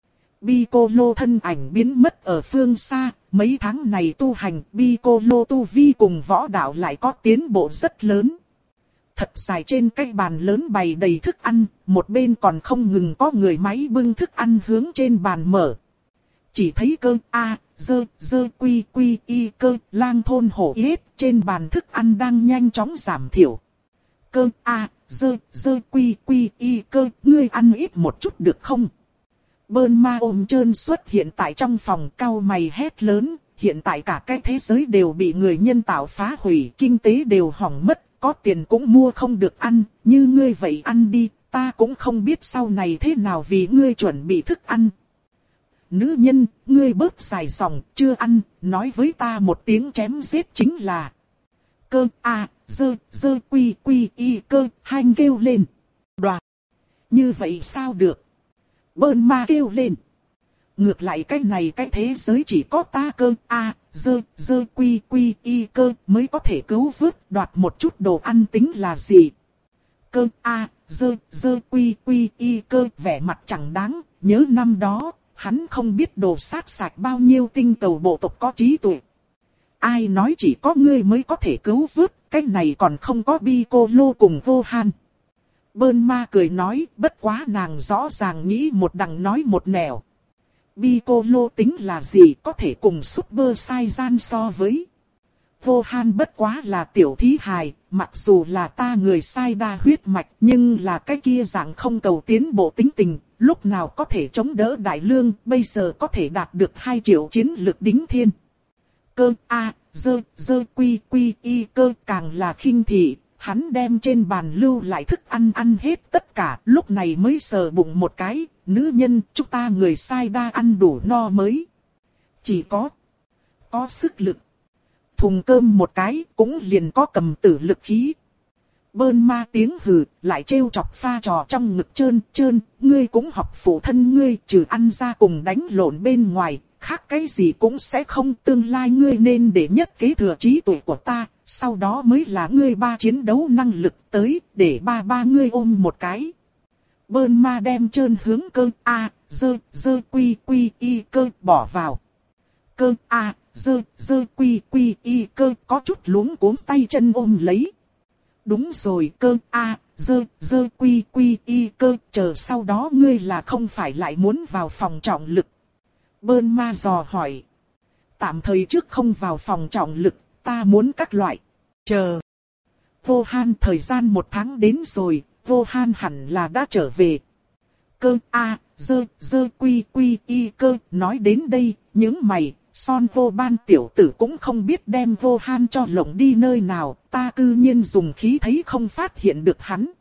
Piccolo thân ảnh biến mất ở phương xa, mấy tháng này tu hành Piccolo tu vi cùng võ đạo lại có tiến bộ rất lớn. Thật dài trên cái bàn lớn bày đầy thức ăn, một bên còn không ngừng có người máy bưng thức ăn hướng trên bàn mở. Chỉ thấy cơ A, dơ, dơ quy quy y cơ, lang thôn hổ yết trên bàn thức ăn đang nhanh chóng giảm thiểu. Cơ A, dơ, dơ quy quy y cơ, ngươi ăn ít một chút được không? Bơn ma ôm trơn xuất hiện tại trong phòng cau mày hét lớn, hiện tại cả cái thế giới đều bị người nhân tạo phá hủy, kinh tế đều hỏng mất, có tiền cũng mua không được ăn, như ngươi vậy ăn đi, ta cũng không biết sau này thế nào vì ngươi chuẩn bị thức ăn. Nữ nhân, ngươi bớt dài dòng, chưa ăn, nói với ta một tiếng chém giết chính là. Cơ A, dơ, dơ quy quy y cơ, hanh kêu lên. Đoạt. Như vậy sao được? Bơn ma kêu lên. Ngược lại cái này cái thế giới chỉ có ta cơ A, dơ, dơ quy quy y cơ mới có thể cứu vớt, đoạt một chút đồ ăn tính là gì? Cơ A, dơ, dơ quy quy y cơ vẻ mặt chẳng đáng, nhớ năm đó, hắn không biết đồ sát sạch bao nhiêu tinh cầu bộ tộc có trí tuệ. Ai nói chỉ có ngươi mới có thể cứu vớt, cái này còn không có Piccolo cùng vô han. Bơn ma cười nói, bất quá nàng rõ ràng nghĩ một đằng nói một nẻo. Piccolo tính là gì có thể cùng Super Saiyan so với. Vô han bất quá là tiểu thí hài, mặc dù là ta người sai đa huyết mạch nhưng là cái kia dạng không cầu tiến bộ tính tình, lúc nào có thể chống đỡ đại lương, bây giờ có thể đạt được hai triệu chiến lực đỉnh thiên. Cơ A, dơ, dơ quy quy y cơ càng là khinh thị. Hắn đem trên bàn lưu lại thức ăn ăn hết tất cả, lúc này mới sờ bụng một cái, nữ nhân, chúng ta người sai đa ăn đủ no mới. Chỉ có, có sức lực. Thùng cơm một cái, cũng liền có cầm tử lực khí. Bơn ma tiếng hừ, lại trêu chọc pha trò trong ngực trơn, trơn, ngươi cũng học phụ thân ngươi, trừ ăn ra cùng đánh lộn bên ngoài, khác cái gì cũng sẽ không, tương lai ngươi nên để nhất kế thừa trí tuệ của ta. Sau đó mới là ngươi ba chiến đấu năng lực tới, để ba ba ngươi ôm một cái. Bơn ma đem trơn hướng cơ A, dơ, dơ quy quy y cơ bỏ vào. Cơ A, dơ, dơ quy quy y cơ có chút luống cuống tay chân ôm lấy. Đúng rồi cơ A, dơ, dơ quy quy y cơ, chờ sau đó ngươi là không phải lại muốn vào phòng trọng lực. Bơn ma dò hỏi. Tạm thời trước không vào phòng trọng lực. Ta muốn các loại. Chờ. Vô han thời gian một tháng đến rồi, vô han hẳn là đã trở về. Cơ A, dơ, dơ quy quy y cơ, nói đến đây, những mày, son vô ban tiểu tử cũng không biết đem vô han cho lộng đi nơi nào, ta cư nhiên dùng khí thấy không phát hiện được hắn.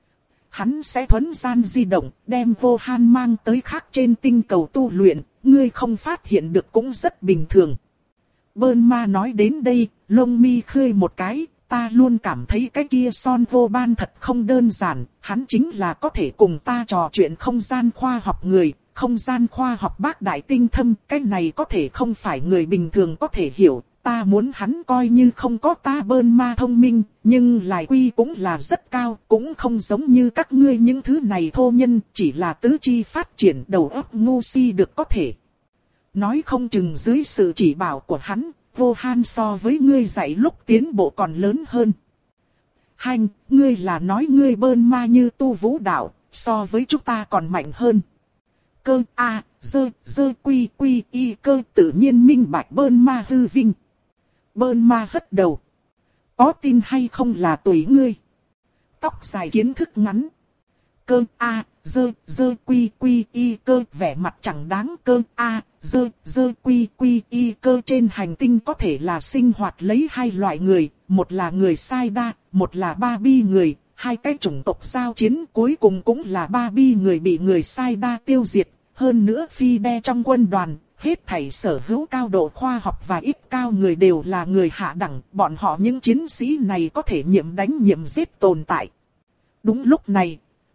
Hắn sẽ thuấn gian di động, đem vô han mang tới khác trên tinh cầu tu luyện, ngươi không phát hiện được cũng rất bình thường. Bơn ma nói đến đây, lông mi khơi một cái, ta luôn cảm thấy cái kia son vô ban thật không đơn giản, hắn chính là có thể cùng ta trò chuyện không gian khoa học người, không gian khoa học bác đại tinh thâm, cái này có thể không phải người bình thường có thể hiểu, ta muốn hắn coi như không có ta bơn ma thông minh, nhưng lại quy cũng là rất cao, cũng không giống như các ngươi những thứ này thô nhân, chỉ là tứ chi phát triển đầu óc ngu si được có thể. Nói không chừng dưới sự chỉ bảo của hắn, vô han so với ngươi dạy lúc tiến bộ còn lớn hơn. Hành, ngươi là nói ngươi bơn ma như tu vũ đạo, so với chúng ta còn mạnh hơn. Cơ A, dơ, dơ quy quy y cơ tự nhiên minh bạch bơn ma hư vinh. Bơn ma hất đầu. Có tin hay không là tùy ngươi. Tóc dài kiến thức ngắn. Cơ A, dơ, dơ quy quy y cơ vẻ mặt chẳng đáng. Cơ A, dơ, dơ quy quy y cơ trên hành tinh có thể là sinh hoạt lấy hai loại người. Một là người sai đa, một là ba bi người. Hai cái chủng tộc giao chiến cuối cùng cũng là ba bi người bị người sai đa tiêu diệt. Hơn nữa phi đe trong quân đoàn, hết thảy sở hữu cao độ khoa học và ít cao người đều là người hạ đẳng. Bọn họ những chiến sĩ này có thể nhiệm đánh nhiệm giết tồn tại. Đúng lúc này.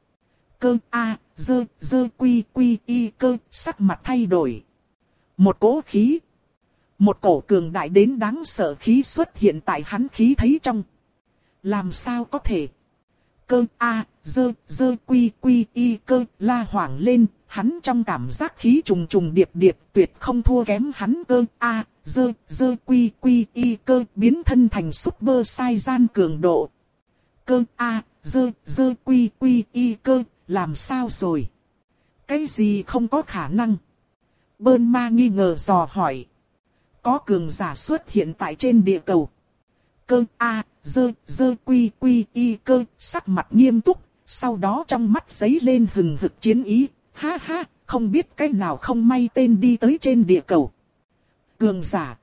Cơ A, dơ, dơ quy quy y cơ, sắc mặt thay đổi. Một cỗ khí. Một cổ cường đại đến đáng sợ khí xuất hiện tại hắn khí thấy trong. Làm sao có thể? Cơ A, dơ, dơ quy quy y cơ la hoảng lên, hắn trong cảm giác khí trùng trùng điệp điệp tuyệt không thua kém hắn cơ A, dơ, dơ quy quy y cơ biến thân thành super sai gian cường độ. Cơ A, dơ, dơ quy quy y cơ, làm sao rồi? Cái gì không có khả năng? Bơn ma nghi ngờ dò hỏi. Có cường giả xuất hiện tại trên địa cầu. Cơ A, dơ, dơ quy quy y cơ, sắc mặt nghiêm túc, sau đó trong mắt giấy lên hừng hực chiến ý. Ha ha, không biết cái nào không may tên đi tới trên địa cầu. Cường giả.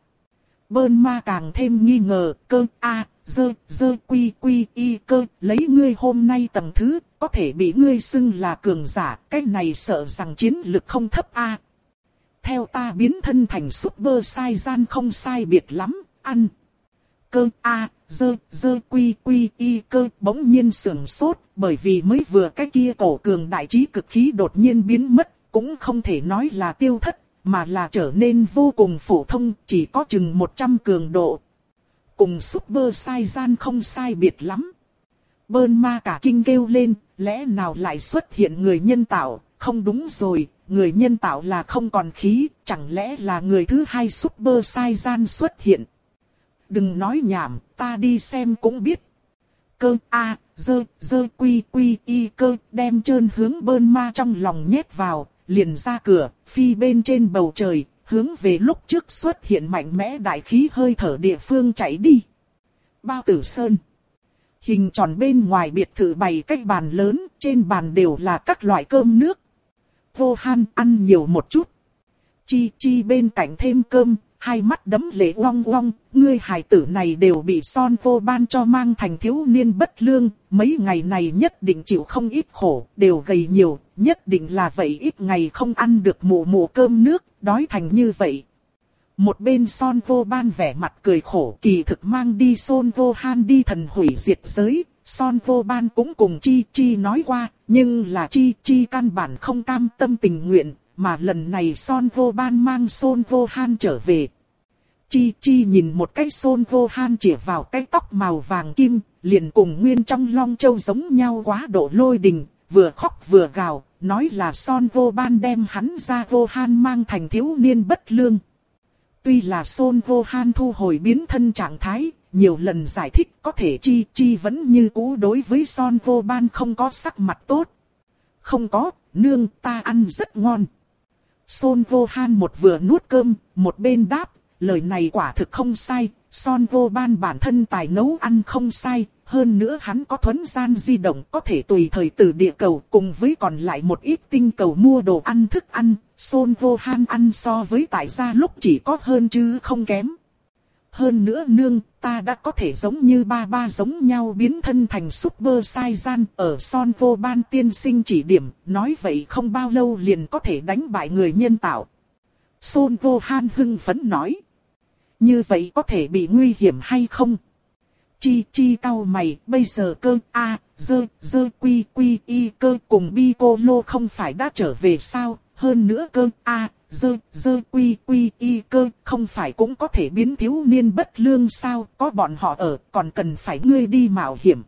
Bơn ma càng thêm nghi ngờ, cơ A, dơ, dơ quy quy y cơ, lấy ngươi hôm nay tầng thứ, có thể bị ngươi xưng là cường giả, cái này sợ rằng chiến lực không thấp A. Theo ta biến thân thành super sai gian không sai biệt lắm, ăn. Cơ A, dơ, dơ quy quy y cơ bỗng nhiên sưởng sốt, bởi vì mới vừa cái kia cổ cường đại trí cực khí đột nhiên biến mất, cũng không thể nói là tiêu thất, mà là trở nên vô cùng phổ thông, chỉ có chừng một trăm cường độ. Cùng super sai gian không sai biệt lắm. Bơn ma cả kinh kêu lên, lẽ nào lại xuất hiện người nhân tạo, không đúng rồi, người nhân tạo là không còn khí, chẳng lẽ là người thứ hai super sai gian xuất hiện. Đừng nói nhảm, ta đi xem cũng biết. Cơ A, dơ, dơ quy quy y cơ, đem trơn hướng bơn ma trong lòng nhét vào, liền ra cửa, phi bên trên bầu trời, hướng về lúc trước xuất hiện mạnh mẽ đại khí hơi thở địa phương chạy đi. Bao Tử Sơn. Hình tròn bên ngoài biệt thự bày cái bàn lớn, trên bàn đều là các loại cơm nước. Vô Han ăn nhiều một chút. Chi Chi bên cạnh thêm cơm, hai mắt đấm lệ oong oong, ngươi hài tử này đều bị Son Vô Ban cho mang thành thiếu niên bất lương, mấy ngày này nhất định chịu không ít khổ, đều gầy nhiều, nhất định là vậy ít ngày không ăn được mụ mụ cơm nước, đói thành như vậy. Một bên Son Vô Ban vẻ mặt cười khổ, kỳ thực mang đi Son Vô Han đi thần hủy diệt giới. Son Vô Ban cũng cùng Chi Chi nói qua, nhưng là Chi Chi căn bản không cam tâm tình nguyện, mà lần này Son Vô Ban mang Son Vô Han trở về. Chi Chi nhìn một cái Son Vô Han chĩa vào cái tóc màu vàng kim, liền cùng nguyên trong Long Châu giống nhau quá độ lôi đình, vừa khóc vừa gào, nói là Son Vô Ban đem hắn ra Vô Han mang thành thiếu niên bất lương. Tuy là Son Vô Han thu hồi biến thân trạng thái, nhiều lần giải thích có thể Chi Chi vẫn như cũ đối với Son Vô Ban không có sắc mặt tốt. Không có, nương ta ăn rất ngon. Son Vô Han một vừa nuốt cơm, một bên đáp, lời này quả thực không sai, Son Vô Ban bản thân tài nấu ăn không sai, hơn nữa hắn có thuấn gian di động có thể tùy thời từ địa cầu cùng với còn lại một ít tinh cầu mua đồ ăn thức ăn, Son Vô Han ăn so với tại gia lúc chỉ có hơn chứ không kém. Hơn nữa nương, ta đã có thể giống như ba ba giống nhau biến thân thành super sai gian ở Son Vô Ban tiên sinh chỉ điểm, nói vậy không bao lâu liền có thể đánh bại người nhân tạo. Son Vô Han hưng phấn nói. Như vậy có thể bị nguy hiểm hay không? Chi Chi cau mày, bây giờ cơ A, dơ, dơ quy quy y cơ cùng Piccolo không phải đã trở về sao? Hơn nữa cơ A, dơ, dơ quy quy y cơ không phải cũng có thể biến thiếu niên bất lương sao? Có bọn họ ở, còn cần phải ngươi đi mạo hiểm.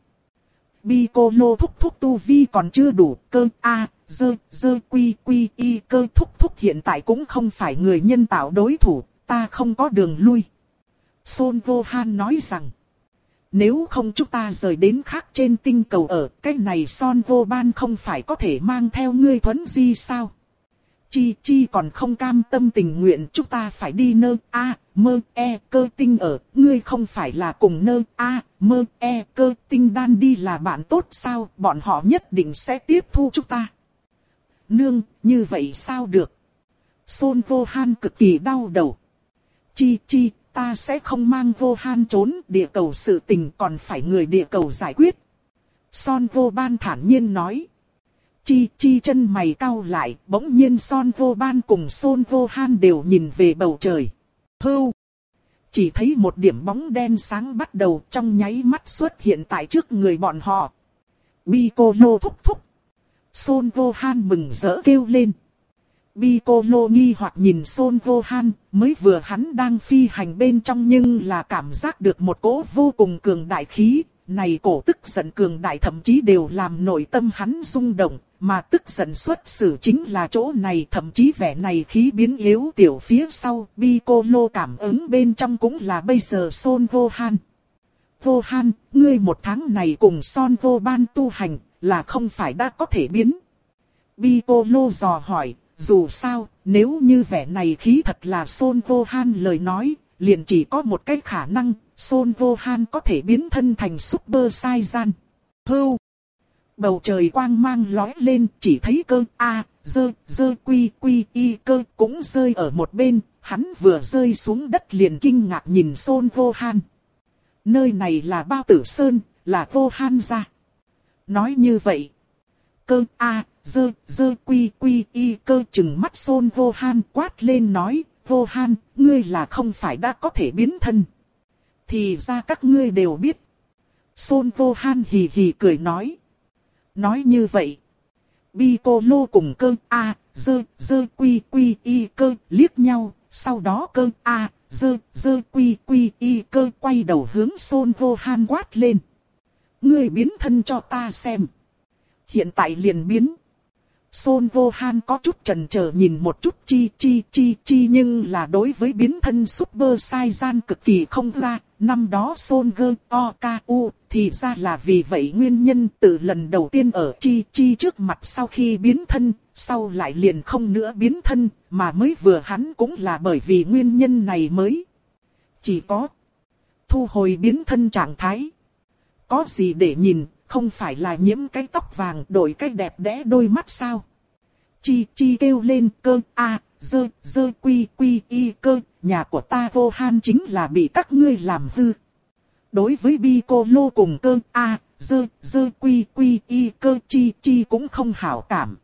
Piccolo thúc thúc tu vi còn chưa đủ, cơ A, dơ, dơ quy quy y cơ thúc thúc hiện tại cũng không phải người nhân tạo đối thủ, ta không có đường lui. Son Vô Han nói rằng, nếu không chúng ta rời đến khác trên tinh cầu ở, cái này Son Vô Ban không phải có thể mang theo ngươi thuấn di sao? Chi Chi còn không cam tâm tình nguyện, chúng ta phải đi nơ A, mơ e cơ tinh ở, ngươi không phải là cùng nơ A, mơ e cơ tinh đan đi là bạn tốt sao, bọn họ nhất định sẽ tiếp thu chúng ta. Nương, như vậy sao được? Son Vô Han cực kỳ đau đầu. Chi Chi, ta sẽ không mang Vô Han trốn, địa cầu sự tình còn phải người địa cầu giải quyết. Son Vô Ban thản nhiên nói. Chi Chi chân mày cau lại, bỗng nhiên Son Vô Ban cùng Son Vô Han đều nhìn về bầu trời. Hưu! Chỉ thấy một điểm bóng đen sáng bắt đầu trong nháy mắt xuất hiện tại trước người bọn họ. Piccolo thúc thúc. Son Vô Han mừng rỡ kêu lên. Piccolo nghi hoặc nhìn Son Gohan, mới vừa hắn đang phi hành bên trong nhưng là cảm giác được một cỗ vô cùng cường đại khí. Này cổ tức giận cường đại thậm chí đều làm nội tâm hắn rung động, mà tức giận xuất xử chính là chỗ này, thậm chí vẻ này khí biến yếu tiểu phía sau, Piccolo cảm ứng bên trong cũng là bây giờ Son Gohan. Gohan, ngươi một tháng này cùng Son Gohan tu hành, là không phải đã có thể biến? Piccolo dò hỏi, dù sao, nếu như vẻ này khí thật là Son Gohan lời nói, liền chỉ có một cái khả năng, Son Gohan có thể biến thân thành Super Saiyan. Hưu! Bầu trời quang mang lóe lên, chỉ thấy cơ A, dơ, dơ quy quy y cơ cũng rơi ở một bên, hắn vừa rơi xuống đất liền kinh ngạc nhìn Son Gohan. Nơi này là Bao Tử Sơn, là Gohan gia. Nói như vậy, cơ A, dơ, dơ quy quy y cơ chừng mắt Son Gohan quát lên nói, Gohan, ngươi là không phải đã có thể biến thân. Thì ra các ngươi đều biết. Son Gohan hì hì cười nói. Nói như vậy, Piccolo cùng cơ A, dơ, dơ quy quy y cơ liếc nhau, sau đó cơ A, dơ, dơ quy quy y cơ quay đầu hướng Son Gohan quát lên. Ngươi biến thân cho ta xem. Hiện tại liền biến. Son Gohan có chút chần chờ nhìn một chút chi chi chi chi nhưng là đối với biến thân Super Saiyan cực kỳ không ra. Năm đó Son Goku thì ra là vì vậy nguyên nhân từ lần đầu tiên ở chi chi trước mặt sau khi biến thân, sau lại liền không nữa biến thân, mà mới vừa hắn cũng là bởi vì nguyên nhân này mới. Chỉ có thu hồi biến thân trạng thái. Có gì để nhìn, không phải là nhiễm cái tóc vàng đổi cái đẹp đẽ đôi mắt sao? Chi chi kêu lên cơ A, dơ, dơ quy quy y cơ, nhà của ta Gohan chính là bị các ngươi làm hư. Đối với Piccolo cùng cơ A, dơ, dơ quy quy y cơ chi chi cũng không hảo cảm.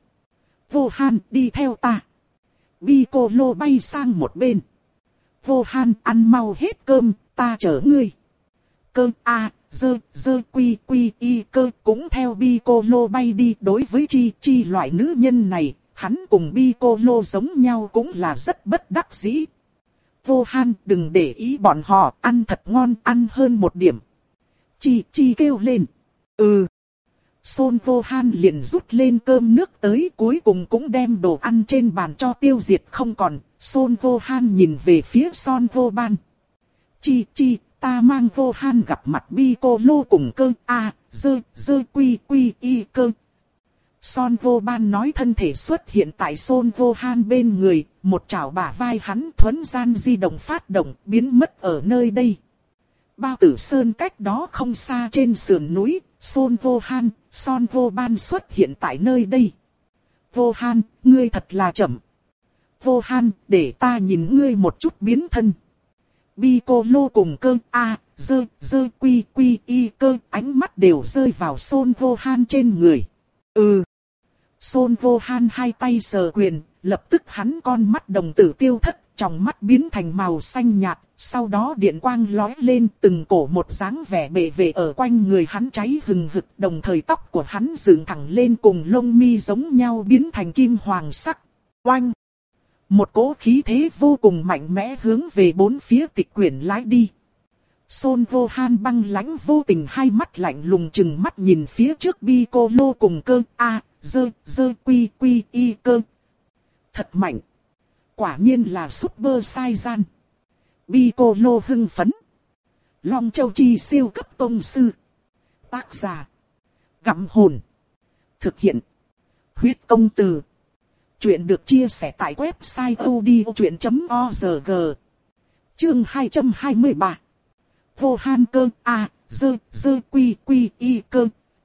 Gohan đi theo ta. Piccolo bay sang một bên. Gohan ăn mau hết cơm, ta chở ngươi. Cơ A, dơ, dơ quy quy y cơ cũng theo Piccolo bay đi. Đối với chi chi loại nữ nhân này, hắn cùng Piccolo giống nhau cũng là rất bất đắc dĩ. Gohan đừng để ý bọn họ, ăn thật ngon, ăn hơn một điểm. Chi chi kêu lên. Ừ. Son Gohan liền rút lên cơm nước tới, cuối cùng cũng đem đồ ăn trên bàn cho tiêu diệt không còn. Son Gohan nhìn về phía Son Gohan. Chi chi, ta mang Gohan gặp mặt Piccolo cùng cơ A, dơ, dơ quy quy y cơ. Son Gohan nói thân thể xuất hiện tại Son Gohan bên người, một chảo bả vai hắn thuấn gian di động phát động, biến mất ở nơi đây. Bao Tử Sơn cách đó không xa trên sườn núi, Son Gohan, Son Gohan xuất hiện tại nơi đây. Gohan, ngươi thật là chậm. Gohan, để ta nhìn ngươi một chút biến thân. Piccolo cùng cơ A, dơ, dơ quy quy y cơ, ánh mắt đều rơi vào Son Gohan trên người. Ừ. Son Gohan hai tay sờ quyền, lập tức hắn con mắt đồng tử tiêu thất, trong mắt biến thành màu xanh nhạt, sau đó điện quang lóe lên, từng cổ một dáng vẻ bệ vệ ở quanh người hắn cháy hừng hực, đồng thời tóc của hắn dựng thẳng lên cùng lông mi giống nhau biến thành kim hoàng sắc. Oanh! Một cỗ khí thế vô cùng mạnh mẽ hướng về bốn phía tịch quyển lái đi. Son Gohan băng lãnh vô tình hai mắt lạnh lùng chừng mắt nhìn phía trước Piccolo cùng cơ A, dơ, dơ quy quy y cơ. Thật mạnh. Quả nhiên là Super Saiyan. Piccolo hưng phấn. Long Châu Chi siêu cấp tông sư. Tác giả. Gặm hồn. Thực hiện. Huyết công từ. Chuyện được chia sẻ tại website odchuyện chấm org. Chương hai trăm hai mươi ba. Gohan cơ A, dơ, dơ quy quy y cơ.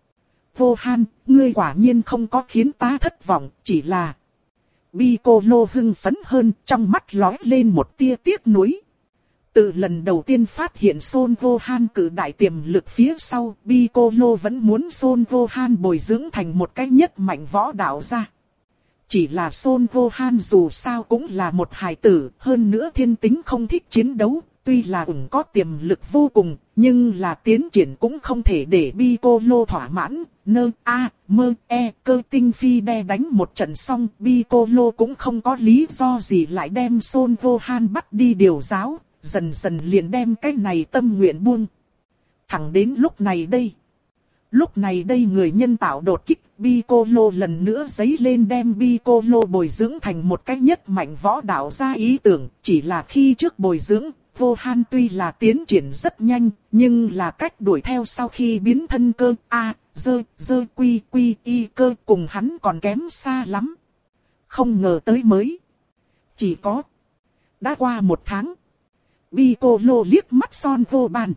Gohan, ngươi quả nhiên không có khiến ta thất vọng, chỉ là... Piccolo hưng phấn hơn, trong mắt lóe lên một tia tiếc nuối. Từ lần đầu tiên phát hiện Son Gohan cử đại tiềm lực phía sau, Piccolo vẫn muốn Son Gohan bồi dưỡng thành một cái nhất mạnh võ đạo gia. Chỉ là Son Gohan dù sao cũng là một hài tử, hơn nữa thiên tính không thích chiến đấu, tuy là ủng có tiềm lực vô cùng, nhưng là tiến triển cũng không thể để Piccolo thỏa mãn. Nơ a mơ e cơ tinh phi đe đánh một trận xong, Piccolo cũng không có lý do gì lại đem Son Gohan bắt đi điều giáo, dần dần liền đem cái này tâm nguyện buông. Thẳng đến lúc này đây. Lúc này đây người nhân tạo đột kích, Piccolo lần nữa giấy lên đem Piccolo bồi dưỡng thành một cái nhất mạnh võ đạo ra ý tưởng, chỉ là khi trước bồi dưỡng, Gohan tuy là tiến triển rất nhanh, nhưng là cách đuổi theo sau khi biến thân cơ A, dơ, dơ quy quy y cơ cùng hắn còn kém xa lắm. Không ngờ tới mới. Chỉ có. Đã qua một tháng. Piccolo liếc mắt Son Gohan.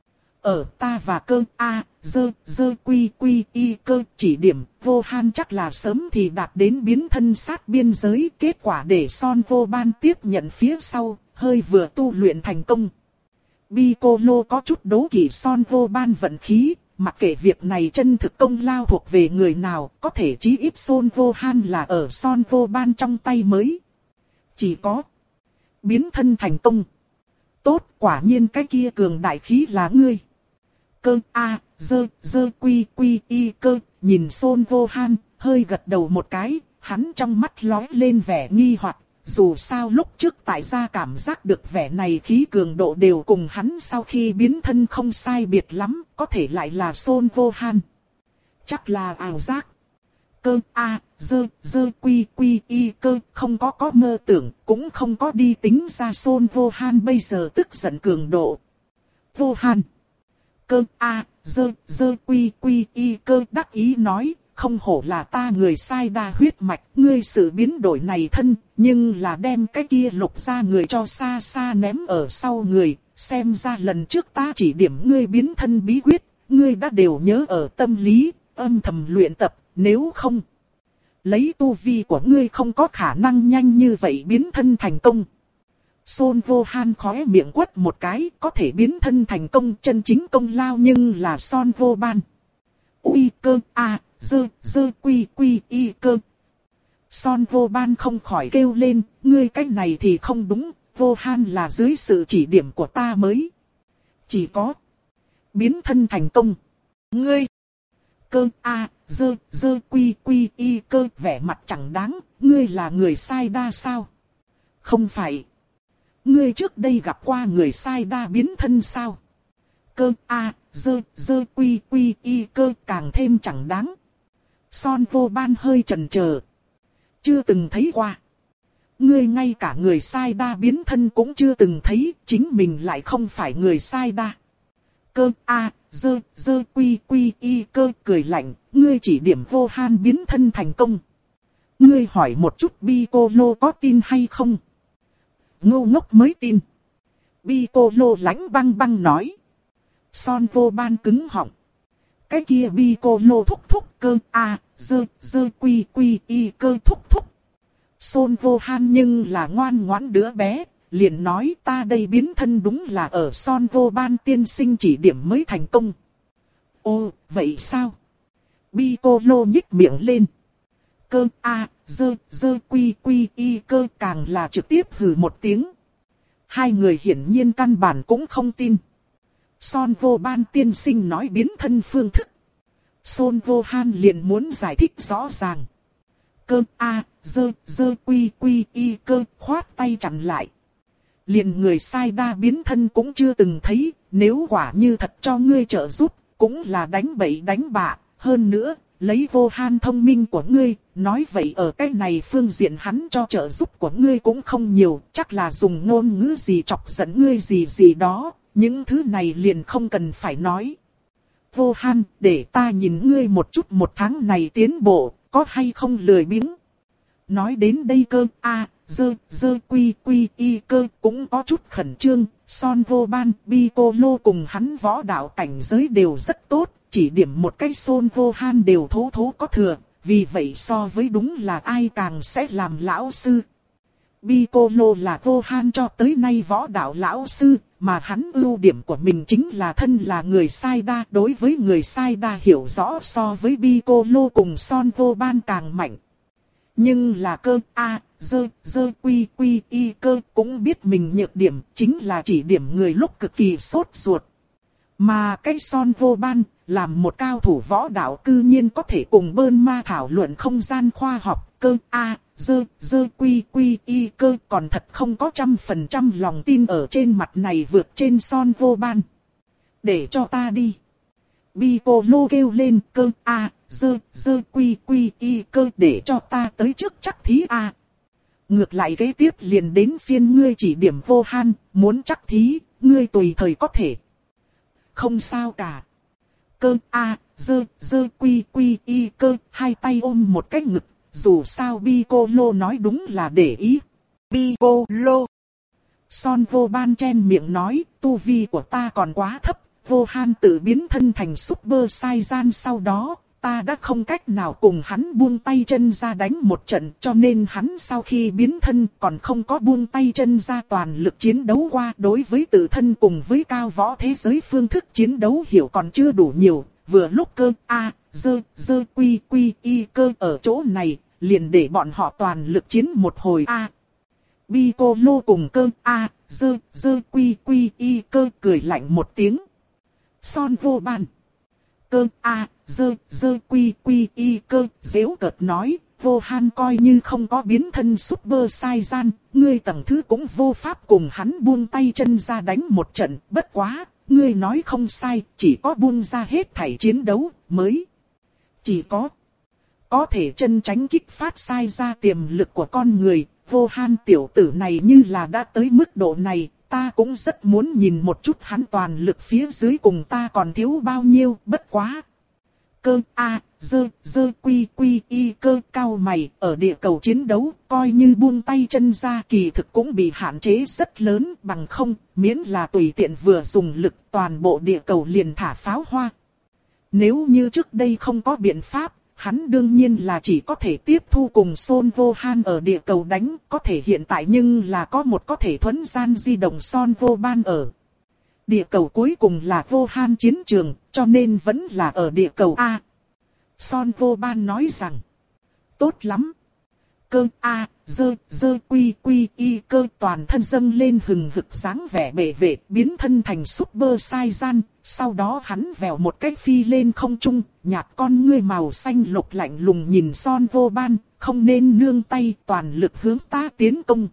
Ở ta và cơ A, dơ, dơ quy quy y cơ chỉ điểm, Gohan chắc là sớm thì đạt đến biến thân sát biên giới. Kết quả để Son Gohan tiếp nhận phía sau, hơi vừa tu luyện thành công. Piccolo có chút đố kỵ Son Gohan vận khí, mặc kệ việc này chân thực công lao thuộc về người nào, có thể chí ít Son Gohan là ở Son Gohan trong tay mới. Chỉ có biến thân thành công. Tốt, quả nhiên cái kia cường đại khí là ngươi. Cơ A, dơ, dơ quy quy y cơ, nhìn Son Gohan, hơi gật đầu một cái, hắn trong mắt lóe lên vẻ nghi hoặc. Dù sao lúc trước tại gia cảm giác được vẻ này khí cường độ đều cùng hắn sau khi biến thân không sai biệt lắm, có thể lại là Son Gohan. Chắc là ảo giác. Cơ A, dơ, dơ quy quy y cơ, không có có mơ tưởng, cũng không có đi tính ra Son Gohan bây giờ tức giận cường độ. Gohan. Cơ A, dơ, dơ quy quy y cơ đắc ý nói, không hổ là ta người sai đa huyết mạch, ngươi sự biến đổi này thân, nhưng là đem cái kia lục ra người cho xa xa ném ở sau người, xem ra lần trước ta chỉ điểm ngươi biến thân bí quyết, ngươi đã đều nhớ ở tâm lý, âm thầm luyện tập, nếu không, lấy tu vi của ngươi không có khả năng nhanh như vậy biến thân thành công. Son Gohan khóe miệng quất một cái, có thể biến thân thành công chân chính công lao nhưng là Son Gohan. Uy cơ A, dơ, dơ quy quy y cơ. Son Gohan không khỏi kêu lên, ngươi cách này thì không đúng, Gohan là dưới sự chỉ điểm của ta mới. Chỉ có biến thân thành công. Ngươi. Cơ A, dơ, dơ quy quy y cơ vẻ mặt chẳng đáng, ngươi là người sai đa sao? Không phải. Ngươi trước đây gặp qua người sai đa biến thân sao? Cơ A, dơ, dơ quy quy y cơ càng thêm chẳng đáng. Son Gohan hơi chần chờ. Chưa từng thấy qua. Ngươi ngay cả người sai đa biến thân cũng chưa từng thấy, chính mình lại không phải người sai đa. Cơ A, dơ, dơ quy quy y cơ cười lạnh, ngươi chỉ điểm Gohan biến thân thành công. Ngươi hỏi một chút Piccolo có tin hay không? Ngu ngốc mới tin. Piccolo lãnh băng băng nói. Son Gohan cứng họng. Cái kia Piccolo thúc thúc cơ A, dơ, dơ quy quy y cơ thúc thúc. Son Gohan nhưng là ngoan ngoãn đứa bé, liền nói ta đây biến thân đúng là ở Son Gohan tiên sinh chỉ điểm mới thành công. Ồ, vậy sao? Piccolo nhích miệng lên. Cơ A, dơ, dơ quy quy y cơ càng là trực tiếp hừ một tiếng. Hai người hiển nhiên căn bản cũng không tin. Son Gohan tiên sinh nói biến thân phương thức. Son Gohan liền muốn giải thích rõ ràng. Cơ A, dơ, dơ quy quy y cơ khoát tay chặn lại. Liền người sai đa biến thân cũng chưa từng thấy, nếu quả như thật cho ngươi trợ giúp, cũng là đánh bậy đánh bạ. Hơn nữa, lấy Gohan thông minh của ngươi, nói vậy ở cái này phương diện hắn cho trợ giúp của ngươi cũng không nhiều, chắc là dùng ngôn ngữ gì chọc giận ngươi gì gì đó, những thứ này liền không cần phải nói. Gohan, để ta nhìn ngươi một chút một tháng này tiến bộ, có hay không lười biếng. Nói đến đây cơ A, dơ, dơ quy quy y cơ cũng có chút khẩn trương, Son Gohan, Piccolo cùng hắn võ đạo cảnh giới đều rất tốt, chỉ điểm một cái Son Gohan đều thố thố có thừa, vì vậy so với đúng là ai càng sẽ làm lão sư. Piccolo là Gohan cho tới nay võ đạo lão sư, mà hắn ưu điểm của mình chính là thân là người sai đa, đối với người sai đa hiểu rõ so với Piccolo cùng Son Gohan càng mạnh. Nhưng là cơ a, dơ, dơ quy quy y cơ cũng biết mình nhược điểm, chính là chỉ điểm người lúc cực kỳ sốt ruột. Mà cái Son Vô Ban, làm một cao thủ võ đạo cư nhiên có thể cùng Bơn Ma thảo luận không gian khoa học, cơ a, dơ, dơ quy quy y cơ còn thật không có trăm phần trăm lòng tin ở trên mặt này vượt trên Son Vô Ban. Để cho ta đi. Piccolo kêu lên cơ a, dơ, dơ quy quy y cơ để cho ta tới trước chắc thí a. Ngược lại kế tiếp liền đến phiên ngươi chỉ điểm Vô Han, muốn chắc thí, ngươi tùy thời có thể. Không sao cả. Cơ a, dơ, dơ quy quy y cơ, hai tay ôm một cái ngực, dù sao Piccolo nói đúng là để ý. Piccolo. Son Vô Ban chen miệng nói, tu vi của ta còn quá thấp, Vô Han tự biến thân thành Super Saiyan sau đó, ta đã không cách nào cùng hắn buông tay chân ra đánh một trận, cho nên hắn sau khi biến thân còn không có buông tay chân ra toàn lực chiến đấu qua. Đối với tự thân cùng với cao võ thế giới phương thức chiến đấu hiểu còn chưa đủ nhiều, vừa lúc cơ a, dơ, dơ quy quy y cơ ở chỗ này, liền để bọn họ toàn lực chiến một hồi a. Piccolo cùng cơ a, dơ, dơ quy quy y cơ cười lạnh một tiếng. Son Vô Ban. Cơ a, dơ, dơ quy quy y cơ, giễu cợt nói, Vô Han coi như không có biến thân Super Saiyan, ngươi tầng thứ cũng vô pháp cùng hắn buông tay chân ra đánh một trận, bất quá, ngươi nói không sai, chỉ có buông ra hết thảy chiến đấu, mới. Chỉ có, có thể chân tránh kích phát sai ra tiềm lực của con người, Vô Han tiểu tử này như là đã tới mức độ này. Ta cũng rất muốn nhìn một chút hắn toàn lực phía dưới cùng ta còn thiếu bao nhiêu, bất quá. Cơ a, dơ, dơ quy quy y cơ cao mày, ở địa cầu chiến đấu, coi như buông tay chân ra kỳ thực cũng bị hạn chế rất lớn, bằng không, miễn là tùy tiện vừa dùng lực toàn bộ địa cầu liền thả pháo hoa. Nếu như trước đây không có biện pháp, hắn đương nhiên là chỉ có thể tiếp thu cùng Son Vô Han ở địa cầu đánh, có thể hiện tại nhưng là có một có thể thuấn gian di động Son Vô Ban ở. Địa cầu cuối cùng là Vô Han chiến trường, cho nên vẫn là ở địa cầu A. Son Vô Ban nói rằng, tốt lắm. Cơ A, dơ, dơ quy quy y cơ toàn thân dâng lên hừng hực sáng vẻ bệ vệ, biến thân thành Super Saiyan, sau đó hắn vèo một cái phi lên không trung, nhạt con ngươi màu xanh lục lạnh lùng nhìn Son Vô Ban, không nên nương tay toàn lực hướng ta tiến công.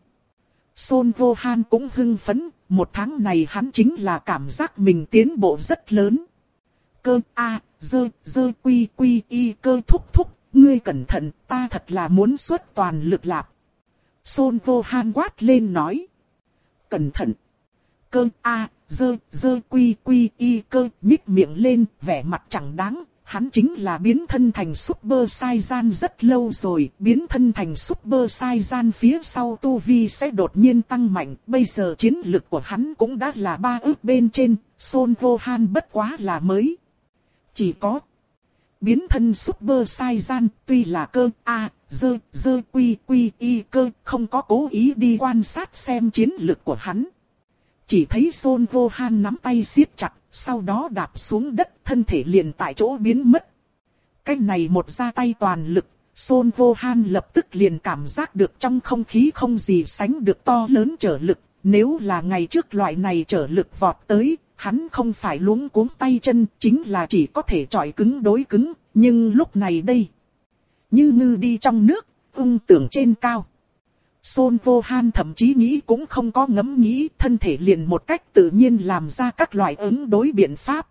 Son Vô Han cũng hưng phấn, một tháng này hắn chính là cảm giác mình tiến bộ rất lớn. Cơ A, dơ, dơ quy quy y cơ thúc thúc. Ngươi cẩn thận, ta thật là muốn xuất toàn lực lạp. Son Vô Han quát lên nói. Cẩn thận. Cơ a, dơ, dơ quy quy y cơ nhích miệng lên, vẻ mặt chẳng đáng. Hắn chính là biến thân thành Super Saiyan rất lâu rồi. Biến thân thành Super Saiyan phía sau tu vi sẽ đột nhiên tăng mạnh. Bây giờ chiến lực của hắn cũng đã là ba ước bên trên. Son Vô Han bất quá là mới. Chỉ có biến thân Super Saiyan, tuy là cơ a, dơ, dơ quy quy y cơ, không có cố ý đi quan sát xem chiến lực của hắn. Chỉ thấy Son Vô Han nắm tay siết chặt, sau đó đạp xuống đất, thân thể liền tại chỗ biến mất. Cái này một ra tay toàn lực, Son Vô Han lập tức liền cảm giác được trong không khí không gì sánh được to lớn trở lực. Nếu là ngày trước loại này trở lực vọt tới, hắn không phải luống cuống tay chân, chính là chỉ có thể chọi cứng đối cứng, nhưng lúc này đây, như ngư đi trong nước, ung tưởng trên cao. Son Vô Han thậm chí nghĩ cũng không có ngẫm nghĩ, thân thể liền một cách tự nhiên làm ra các loại ứng đối biện pháp.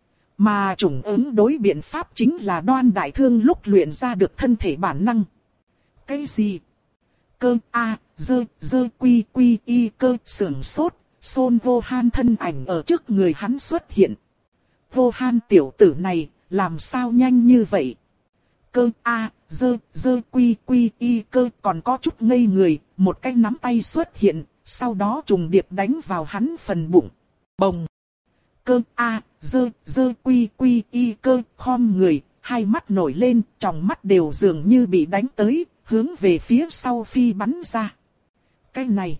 Mà chủng ứng đối biện pháp chính là Đoan Đại Thương lúc luyện ra được thân thể bản năng. Cái gì? Cơ a, dơ, dơ quy quy y cơ sưởng sốt. Son Vô Han thân ảnh ở trước người hắn xuất hiện. Vô Han tiểu tử này, làm sao nhanh như vậy? Cơ a, dơ, dơ quy quy y cơ còn có chút ngây người, một cái nắm tay xuất hiện, sau đó trùng điệp đánh vào hắn phần bụng. Bồng! Cơ a, dơ, dơ quy quy y cơ khom người, hai mắt nổi lên, tròng mắt đều dường như bị đánh tới, hướng về phía sau phi bắn ra. Cái này!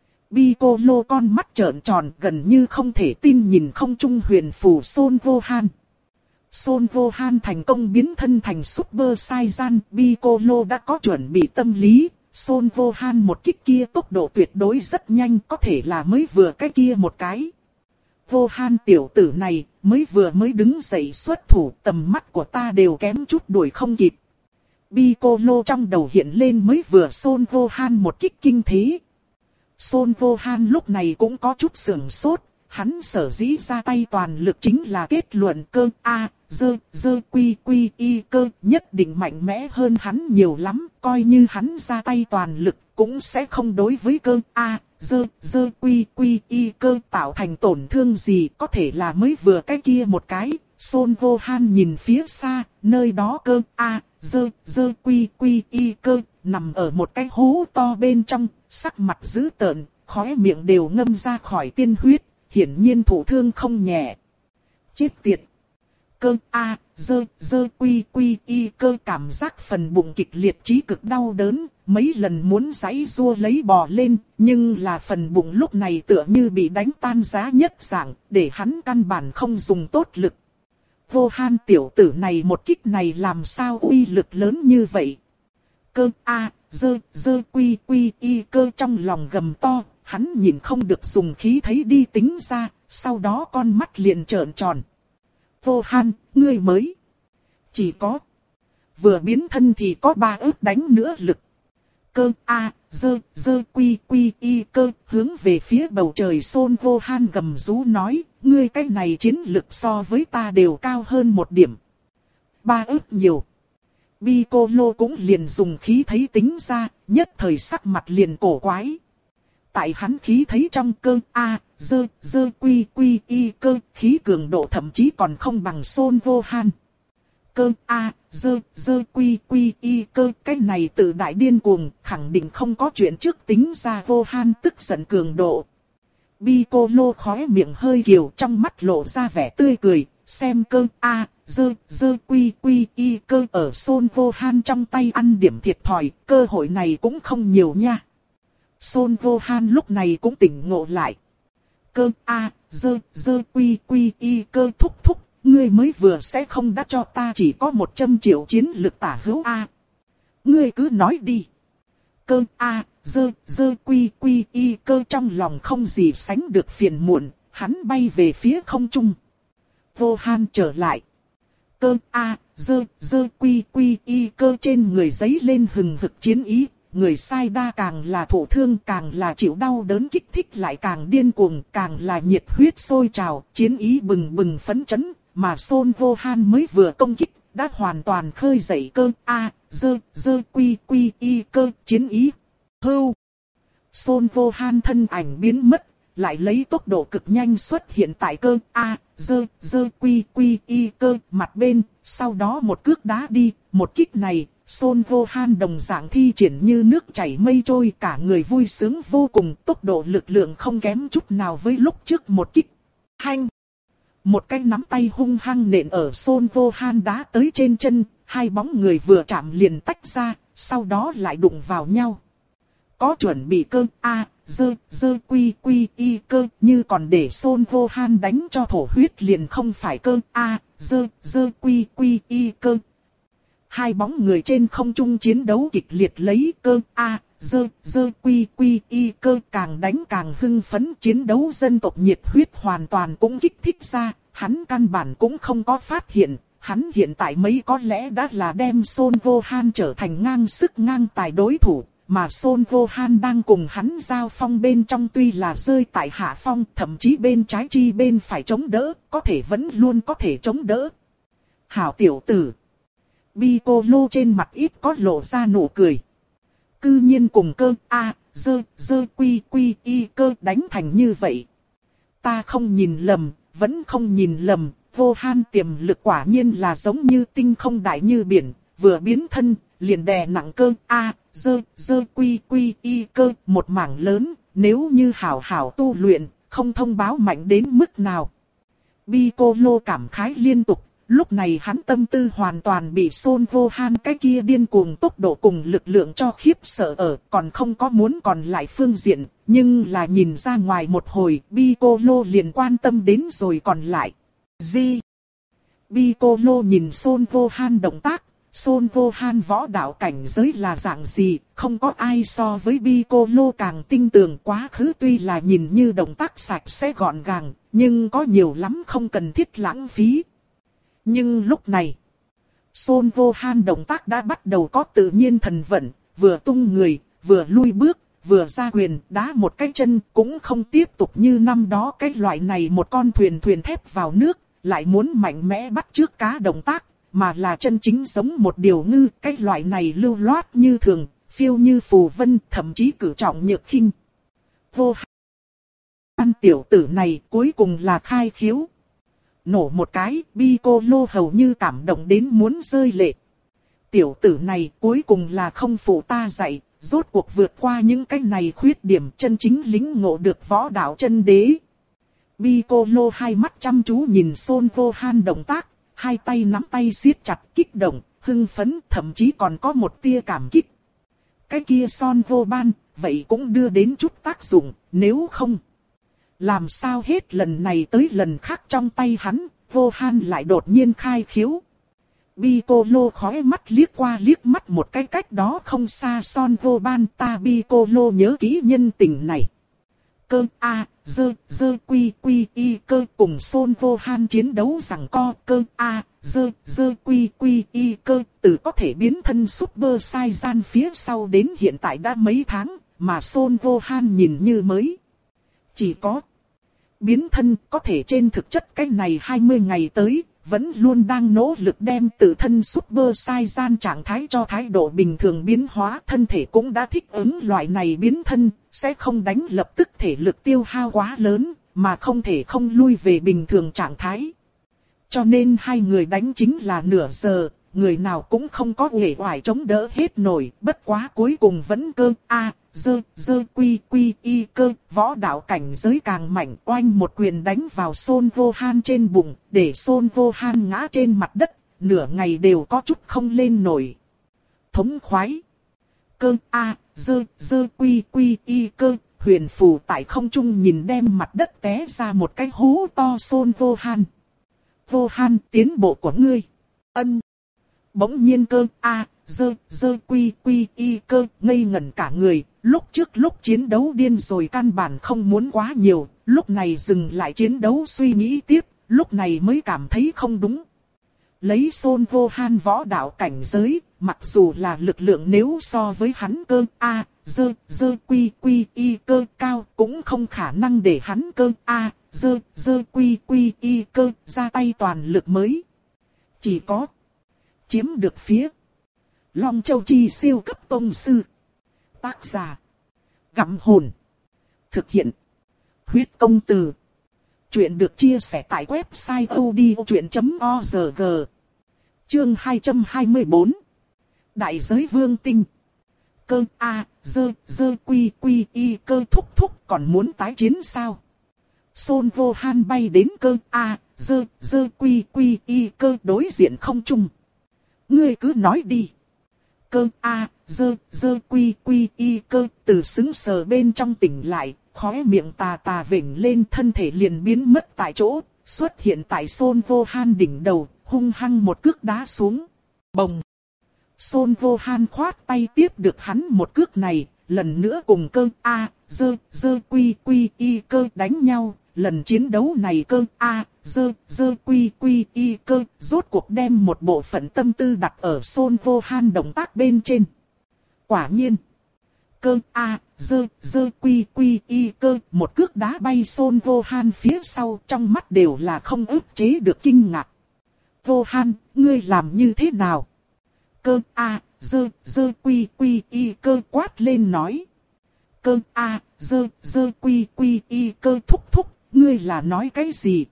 Piccolo con mắt trợn tròn gần như không thể tin nhìn không trung huyền phù Son Vô Han. Son Gohan thành công biến thân thành Super Saiyan, Piccolo đã có chuẩn bị tâm lý. Son Gohan một kích kia tốc độ tuyệt đối rất nhanh, có thể là mới vừa cái kia một cái. Gohan tiểu tử này, mới vừa mới đứng dậy xuất thủ, tầm mắt của ta đều kém chút đuổi không kịp. Piccolo trong đầu hiện lên mới vừa Son Gohan một kích kinh thế. Son Gohan lúc này cũng có chút sưởng sốt, hắn sở dĩ ra tay toàn lực chính là kết luận cơ A, dơ, dơ quy quy y cơ nhất định mạnh mẽ hơn hắn nhiều lắm, coi như hắn ra tay toàn lực cũng sẽ không đối với cơ A, dơ, dơ quy quy y cơ tạo thành tổn thương gì, có thể là mới vừa cái kia một cái. Son Gohan nhìn phía xa, nơi đó cơ A, dơ, dơ quy quy y cơ nằm ở một cái hố to bên trong, sắc mặt dữ tợn, khóe miệng đều ngâm ra khỏi tiên huyết, hiển nhiên thụ thương không nhẹ. Chết tiệt! Cơ A, dơ, dơ quy quy y cơ cảm giác phần bụng kịch liệt chí cực đau đớn, mấy lần muốn giãy giụa lấy bò lên, nhưng là phần bụng lúc này tựa như bị đánh tan giá nhất dạng, để hắn căn bản không dùng tốt lực. Gohan tiểu tử này một kích này làm sao uy lực lớn như vậy? Cơ A, dơ, dơ quy quy y cơ trong lòng gầm to, hắn nhìn không được dùng khí thấy đi tính ra, sau đó con mắt liền trợn tròn. Gohan, ngươi mới chỉ có vừa biến thân thì có ba ước đánh nữa lực. Cơ A, dơ, dơ quy quy y cơ hướng về phía bầu trời Son Gohan gầm rú nói, ngươi cái này chiến lực so với ta đều cao hơn một điểm. Ba ước nhiều. Piccolo cũng liền dùng khí thấy tính ra, nhất thời sắc mặt liền cổ quái. Tại hắn khí thấy trong cơ A, dơ, dơ quy quy y cơ, khí cường độ thậm chí còn không bằng Son Gohan. Cơ A, dơ, dơ quy quy y cơ, cái này tự đại điên cuồng, khẳng định không có chuyện trước tính ra Gohan tức giận cường độ. Piccolo khóe miệng hơi kiều, trong mắt lộ ra vẻ tươi cười, xem cơ A, dơ, dơ quy quy y cơ ở Son Gohan trong tay ăn điểm thiệt thòi, cơ hội này cũng không nhiều nha. Son Gohan lúc này cũng tỉnh ngộ lại. Cơ A, dơ, dơ quy quy y cơ thúc thúc, ngươi mới vừa sẽ không đã cho ta chỉ có một trăm triệu chiến lực tả hữu A. Ngươi cứ nói đi. Cơ A, dơ, dơ quy quy y cơ trong lòng không gì sánh được phiền muộn, hắn bay về phía không trung. Gohan trở lại. Cơ A, dơ, dơ quy quy y cơ trên người giấy lên hừng hực chiến ý. Người sai đa càng là thổ thương, càng là chịu đau đớn kích thích lại càng điên cuồng, càng là nhiệt huyết sôi trào, chiến ý bừng bừng phấn chấn, mà Son Gohan mới vừa công kích, đã hoàn toàn khơi dậy cơ A, dơ, dơ quy quy y cơ, chiến ý. Hưu! Son Gohan thân ảnh biến mất, lại lấy tốc độ cực nhanh xuất hiện tại cơ A, dơ, dơ quy quy y cơ mặt bên, sau đó một cước đá đi, một kích này. Son Gohan đồng dạng thi triển như nước chảy mây trôi, cả người vui sướng vô cùng, tốc độ lực lượng không kém chút nào với lúc trước một kích. Hanh! Một cái nắm tay hung hăng nện ở Son Gohan đá tới trên chân, hai bóng người vừa chạm liền tách ra, sau đó lại đụng vào nhau. Có chuẩn bị cơ A, dơ, dơ quy quy y cơ, như còn để Son Gohan đánh cho thổ huyết liền không phải cơ A, dơ, dơ quy quy y cơ. Hai bóng người trên không trung chiến đấu kịch liệt lấy cơ A, dơ, dơ quy quy y cơ càng đánh càng hưng phấn, chiến đấu dân tộc nhiệt huyết hoàn toàn cũng kích thích ra, hắn căn bản cũng không có phát hiện, hắn hiện tại mấy có lẽ đã là đem Son Gohan trở thành ngang sức ngang tài đối thủ, mà Son Gohan đang cùng hắn giao phong bên trong tuy là rơi tại hạ phong, thậm chí bên trái chi bên phải chống đỡ, có thể vẫn luôn có thể chống đỡ. Hảo tiểu tử! Piccolo trên mặt ít có lộ ra nụ cười. Cư nhiên cùng cơ A, dơ, dơ quy quy y cơ đánh thành như vậy. Ta không nhìn lầm, vẫn không nhìn lầm, Gohan tiềm lực quả nhiên là giống như tinh không đại như biển, vừa biến thân, liền đè nặng cơ A, dơ, dơ quy quy y cơ một mảng lớn, nếu như hảo hảo tu luyện, không thông báo mạnh đến mức nào. Piccolo cảm khái liên tục. Lúc này hắn tâm tư hoàn toàn bị Son Gohan cái kia điên cuồng tốc độ cùng lực lượng cho khiếp sợ ở, còn không có muốn còn lại phương diện, nhưng là nhìn ra ngoài một hồi, Piccolo liền quan tâm đến rồi còn lại. Gì? Piccolo nhìn Son Gohan động tác, Son Gohan võ đạo cảnh giới là dạng gì, không có ai so với Piccolo càng tinh tường. Quá khứ tuy là nhìn như động tác sạch sẽ gọn gàng, nhưng có nhiều lắm không cần thiết lãng phí. Nhưng lúc này, Son Gohan động tác đã bắt đầu có tự nhiên thần vận, vừa tung người, vừa lui bước, vừa ra quyền, đá một cái chân, cũng không tiếp tục như năm đó cái loại này một con thuyền thuyền thép vào nước, lại muốn mạnh mẽ bắt trước cá động tác, mà là chân chính giống một điều ngư, cái loại này lưu loát như thường, phiêu như phù vân, thậm chí cử trọng nhược khinh. Vô An tiểu tử này cuối cùng là khai khiếu. Nổ một cái, Piccolo hầu như cảm động đến muốn rơi lệ. Tiểu tử này cuối cùng là không phụ ta dạy, rốt cuộc vượt qua những cái này khuyết điểm, chân chính lĩnh ngộ được võ đạo chân đế. Piccolo hai mắt chăm chú nhìn Son Gohan động tác, hai tay nắm tay siết chặt, kích động, hưng phấn, thậm chí còn có một tia cảm kích. Cái kia Son Gohan, vậy cũng đưa đến chút tác dụng, nếu không, làm sao hết lần này tới lần khác trong tay hắn, Gohan lại đột nhiên khai khiếu. Piccolo khói mắt liếc qua liếc mắt một cái cách đó không xa Son Gohan, ta Piccolo nhớ kỹ nhân tình này. Cơ A, dơ, dơ quy quy y cơ cùng Son Gohan chiến đấu rằng co, cơ A, dơ, dơ quy quy y cơ, từ có thể biến thân Super Saiyan phía sau đến hiện tại đã mấy tháng, mà Son Gohan nhìn như mới. Chỉ có biến thân, có thể trên thực chất cái này hai mươi ngày tới, vẫn luôn đang nỗ lực đem tự thân Super Saiyan trạng thái cho thái độ bình thường biến hóa, thân thể cũng đã thích ứng loại này biến thân, sẽ không đánh lập tức thể lực tiêu hao quá lớn, mà không thể không lui về bình thường trạng thái. Cho nên hai người đánh chính là nửa giờ, người nào cũng không có uể oải chống đỡ hết nổi, bất quá cuối cùng vẫn cơ A, dơ, dơ quy quy y cơ, võ đạo cảnh giới càng mạnh, oanh một quyền đánh vào Son Gohan trên bụng, để Son Gohan ngã trên mặt đất, nửa ngày đều có chút không lên nổi. Thống khoái. Cơ A, dơ, dơ quy quy y cơ, huyền phù tại không trung nhìn đem mặt đất té ra một cái hố to Son Gohan. Gohan, tiến bộ của ngươi. Ân. Bỗng nhiên cơ A, dơ, dơ quy quy y cơ, ngây ngẩn cả người, lúc trước lúc chiến đấu điên rồi căn bản không muốn quá nhiều, lúc này dừng lại chiến đấu suy nghĩ tiếp, lúc này mới cảm thấy không đúng. Lấy Son Gohan võ đạo cảnh giới, mặc dù là lực lượng nếu so với hắn cơ A, dơ, dơ quy quy y cơ cao, cũng không khả năng để hắn cơ A, dơ, dơ quy quy y cơ ra tay toàn lực mới. Chỉ có chiếm được phía Long Châu Chi siêu cấp tông sư. Tác giả Gặm Hồn. Thực hiện Huyết Công Từ. Chuyện được chia sẻ tại website odchuyện chấm org. Chương hai trăm hai mươi bốn. Đại giới vương tinh. Cơ A, dơ, dơ quy quy y cơ thúc thúc còn muốn tái chiến sao? Son Gohan bay đến cơ A, dơ, dơ quy quy y cơ đối diện không trung. Ngươi cứ nói đi. Cơ A, dơ, dơ quy quy y cơ từ xứng sờ bên trong tỉnh lại, khóe miệng tà tà vểnh lên, thân thể liền biến mất tại chỗ, xuất hiện tại Son Gohan đỉnh đầu, hung hăng một cước đá xuống. Bồng. Son Gohan khoát tay tiếp được hắn một cước này, lần nữa cùng cơ A, dơ, dơ quy quy y cơ đánh nhau. Lần chiến đấu này cơ A, dơ, dơ quy quy y cơ, rốt cuộc đem một bộ phận tâm tư đặt ở Son Gohan động tác bên trên. Quả nhiên, cơ A, dơ, dơ quy quy y cơ, một cước đá bay Son Gohan phía sau, trong mắt đều là không ức chế được kinh ngạc. Gohan, ngươi làm như thế nào? Cơ A, dơ, dơ quy quy y cơ quát lên nói. Cơ A, dơ, dơ quy quy y cơ thúc thúc. Ngươi là nói cái gì?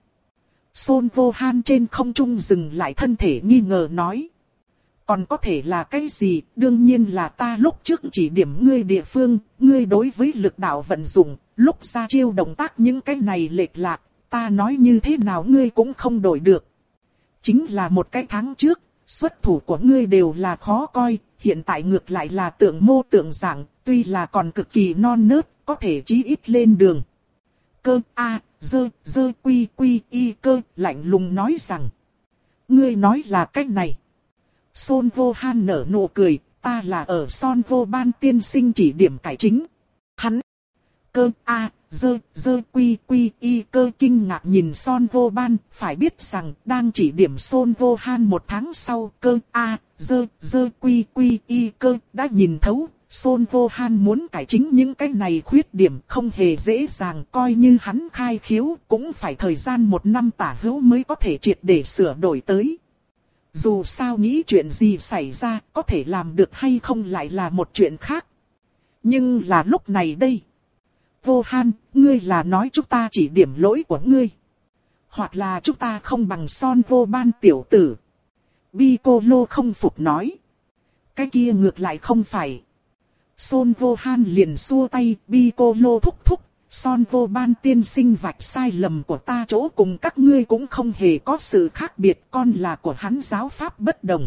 Son Gohan trên không trung dừng lại thân thể nghi ngờ nói. Còn có thể là cái gì? Đương nhiên là ta lúc trước chỉ điểm ngươi địa phương, ngươi đối với lực đạo vận dụng, lúc ra chiêu động tác những cái này lệch lạc, ta nói như thế nào ngươi cũng không đổi được. Chính là một cái tháng trước, xuất thủ của ngươi đều là khó coi, hiện tại ngược lại là tượng mô tượng dạng, tuy là còn cực kỳ non nớt, có thể chí ít lên đường. Cơ A, dơ, dơ quy quy y cơ, lạnh lùng nói rằng. Ngươi nói là cách này. Son Vô Han nở nụ cười, ta là ở Son Vô Ban tiên sinh chỉ điểm cải chính. Hắn. Cơ A, dơ, dơ quy quy y cơ kinh ngạc nhìn Son Vô Ban, phải biết rằng đang chỉ điểm Son Vô Han một tháng sau, cơ A, dơ, dơ quy quy y cơ đã nhìn thấu. Son Vô Han muốn cải chính những cái này khuyết điểm không hề dễ dàng, coi như hắn khai khiếu cũng phải thời gian một năm tả hữu mới có thể triệt để sửa đổi tới. Dù sao nghĩ chuyện gì xảy ra, có thể làm được hay không lại là một chuyện khác. Nhưng là lúc này đây. Vô Han, ngươi là nói chúng ta chỉ điểm lỗi của ngươi. Hoặc là chúng ta không bằng Son Vô Ban tiểu tử. Piccolo không phục nói. Cái kia ngược lại không phải. Son Vô Han liền xua tay, Piccolo thúc thúc. Son Vô Ban tiên sinh vạch sai lầm của ta chỗ cùng các ngươi cũng không hề có sự khác biệt, con là của hắn giáo pháp bất đồng.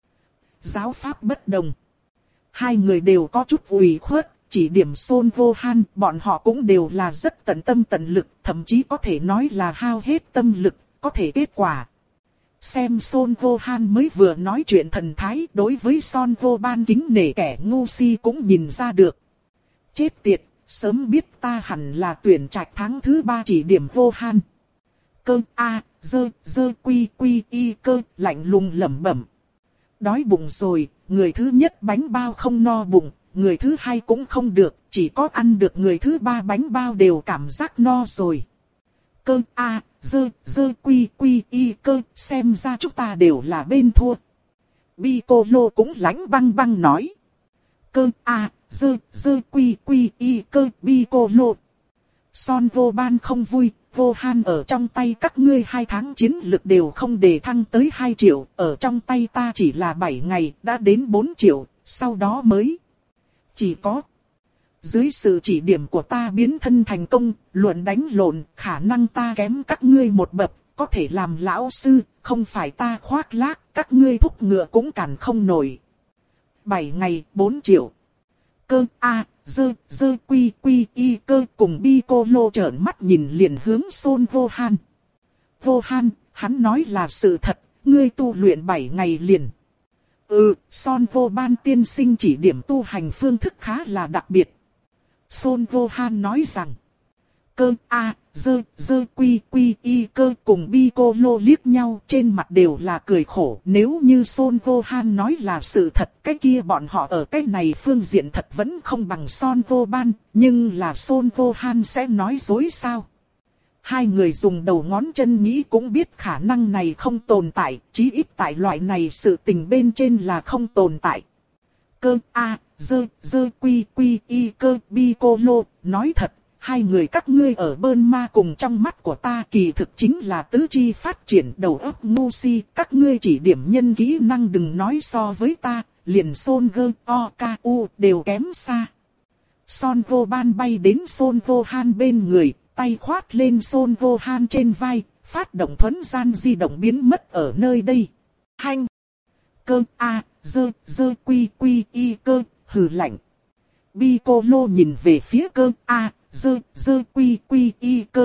Giáo pháp bất đồng. Hai người đều có chút ủy khuất, chỉ điểm Son Vô Han, bọn họ cũng đều là rất tận tâm tận lực, thậm chí có thể nói là hao hết tâm lực, có thể kết quả. Xem Son Vô Han mới vừa nói chuyện thần thái, đối với Son Vô Ban kính nể kẻ ngu si cũng nhìn ra được. Chết tiệt! Sớm biết ta hẳn là tuyển trạch tháng thứ ba chỉ điểm Vô Han. Cơ A, dơ, dơ quy quy y cơ, lạnh lùng lẩm bẩm. Đói bụng rồi, người thứ nhất bánh bao không no bụng, người thứ hai cũng không được, chỉ có ăn được người thứ ba bánh bao đều cảm giác no rồi. Cơ A, dơ, dơ quy quy y cơ, xem ra chúng ta đều là bên thua. Piccolo cũng lánh băng băng nói. Cơ A, dơ, dơ quy quy y cơ Piccolo. Son Vô Ban không vui, Vô Han ở trong tay các ngươi hai tháng chiến lực đều không đề thăng tới hai triệu, ở trong tay ta chỉ là bảy ngày, đã đến bốn triệu, sau đó mới. Chỉ có. Dưới sự chỉ điểm của ta biến thân thành công, luận đánh lộn, khả năng ta kém các ngươi một bậc, có thể làm lão sư, không phải ta khoác lác, các ngươi thúc ngựa cũng cản không nổi. bảy ngày, bốn triệu. Cơ A, dơ, dơ quy quy y cơ cùng Piccolo trợn mắt nhìn liền hướng Son Vô Han. Vô Han, hắn nói là sự thật, ngươi tu luyện bảy ngày liền. Ừ, Son Vô Ban tiên sinh chỉ điểm tu hành phương thức khá là đặc biệt. Son Vô Han nói rằng. Cơ A, dơ, dơ quy quy y cơ cùng Piccolo liếc nhau trên mặt đều là cười khổ. Nếu như Son Vô Han nói là sự thật, cái kia bọn họ ở cái này phương diện thật vẫn không bằng Son Vô Ban, nhưng là Son Vô Han sẽ nói dối sao? Hai người dùng đầu ngón chân nghĩ cũng biết khả năng này không tồn tại, chí ít tại loại này sự tình bên trên là không tồn tại. Cơ A, dơ, dơ quy quy y cơ Piccolo, nói thật. Hai người các ngươi ở Bơn Ma cùng trong mắt của ta kỳ thực chính là tứ chi phát triển đầu óc ngu si. Các ngươi chỉ điểm nhân kỹ năng đừng nói so với ta, liền Son Gơ, O, K, U đều kém xa. Son Vô Ban bay đến Son Vô Han bên người, tay khoát lên Son Vô Han trên vai, phát động thuấn gian di động biến mất ở nơi đây. Hành! Cơ A, dơ, dơ quy quy y cơ, hừ lạnh. Piccolo nhìn về phía cơ A. Dơ, dơ quy quy y cơ.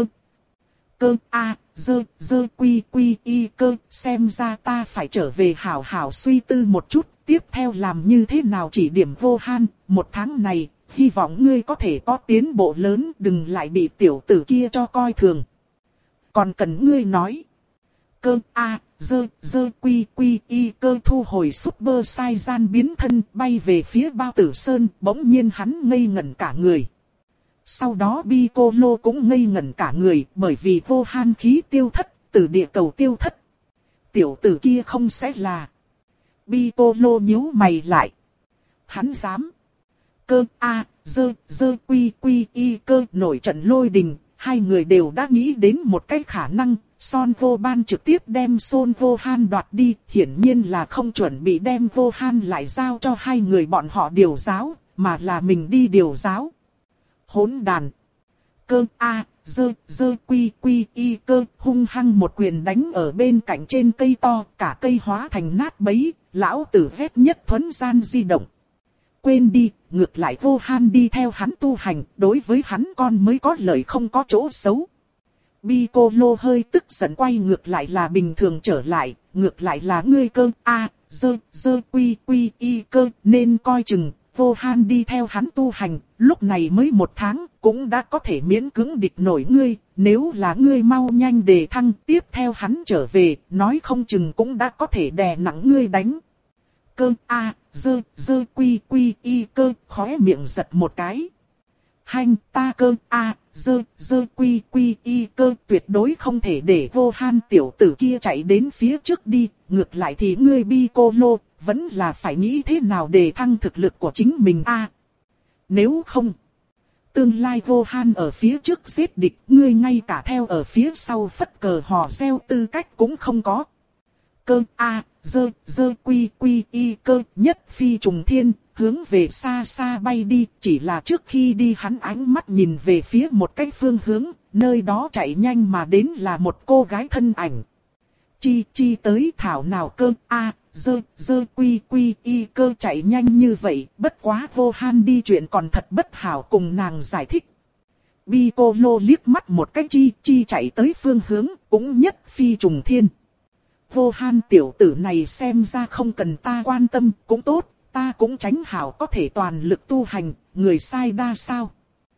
Cơ A, dơ, dơ quy quy y cơ. Xem ra ta phải trở về hảo hảo suy tư một chút. Tiếp theo làm như thế nào chỉ điểm Vô Han. Một tháng này, hy vọng ngươi có thể có tiến bộ lớn. Đừng lại bị tiểu tử kia cho coi thường. Còn cần ngươi nói. Cơ A, dơ, dơ quy quy y cơ thu hồi Super Saiyan biến thân bay về phía Bao Tử Sơn. Bỗng nhiên hắn ngây ngẩn cả người. Sau đó Piccolo cũng ngây ngẩn cả người bởi vì Vô Han khí tiêu thất, từ địa cầu tiêu thất. Tiểu tử kia không sẽ là. Piccolo nhíu mày lại. Hắn dám. Cơ A, dơ, dơ quy quy y cơ nổi trận lôi đình. Hai người đều đã nghĩ đến một cái khả năng. Son Vô Ban trực tiếp đem Son Vô Han đoạt đi. Hiển nhiên là không chuẩn bị đem Vô Han lại giao cho hai người bọn họ điều giáo, mà là mình đi điều giáo. Hỗn đàn. Cơ A, dơ, dơ quy quy y cơ hung hăng một quyền đánh ở bên cạnh trên cây to, cả cây hóa thành nát bấy, lão tử vét nhất thuấn gian di động. Quên đi, ngược lại Vô Han đi theo hắn tu hành, đối với hắn con mới có lợi không có chỗ xấu. Piccolo hơi tức giận quay ngược lại là bình thường trở lại, ngược lại là ngươi cơ a dơ dơ quy quy y cơ nên coi chừng. Vô Han đi theo hắn tu hành, lúc này mới một tháng, cũng đã có thể miễn cưỡng địch nổi ngươi, nếu là ngươi mau nhanh đề thăng, tiếp theo hắn trở về, nói không chừng cũng đã có thể đè nặng ngươi đánh. Cơ a dơ dơ quy quy y cơ, khóe miệng giật một cái. Hành ta cơ a dơ dơ quy quy y cơ, tuyệt đối không thể để Vô Han tiểu tử kia chạy đến phía trước đi, ngược lại thì ngươi Piccolo vẫn là phải nghĩ thế nào để thăng thực lực của chính mình a. À, nếu không, tương lai Vô Han ở phía trước giết địch, ngươi ngay cả theo ở phía sau phất cờ hò reo tư cách cũng không có. Cơ a dơ dơ quy quy y cơ, nhất phi trùng thiên, hướng về xa xa bay đi, chỉ là trước khi đi hắn ánh mắt nhìn về phía một cái phương hướng, nơi đó chạy nhanh mà đến là một cô gái thân ảnh. Chi chi tới thảo nào cơ a dơ dơ quy quy y cơ chạy nhanh như vậy, bất quá Vô Han đi chuyện còn thật bất hảo cùng nàng giải thích. Piccolo liếc mắt một cái chi chi chạy tới phương hướng, cũng nhất phi trùng thiên. Vô Han tiểu tử này xem ra không cần ta quan tâm, cũng tốt, ta cũng tránh hảo có thể toàn lực tu hành, người sai đa sao.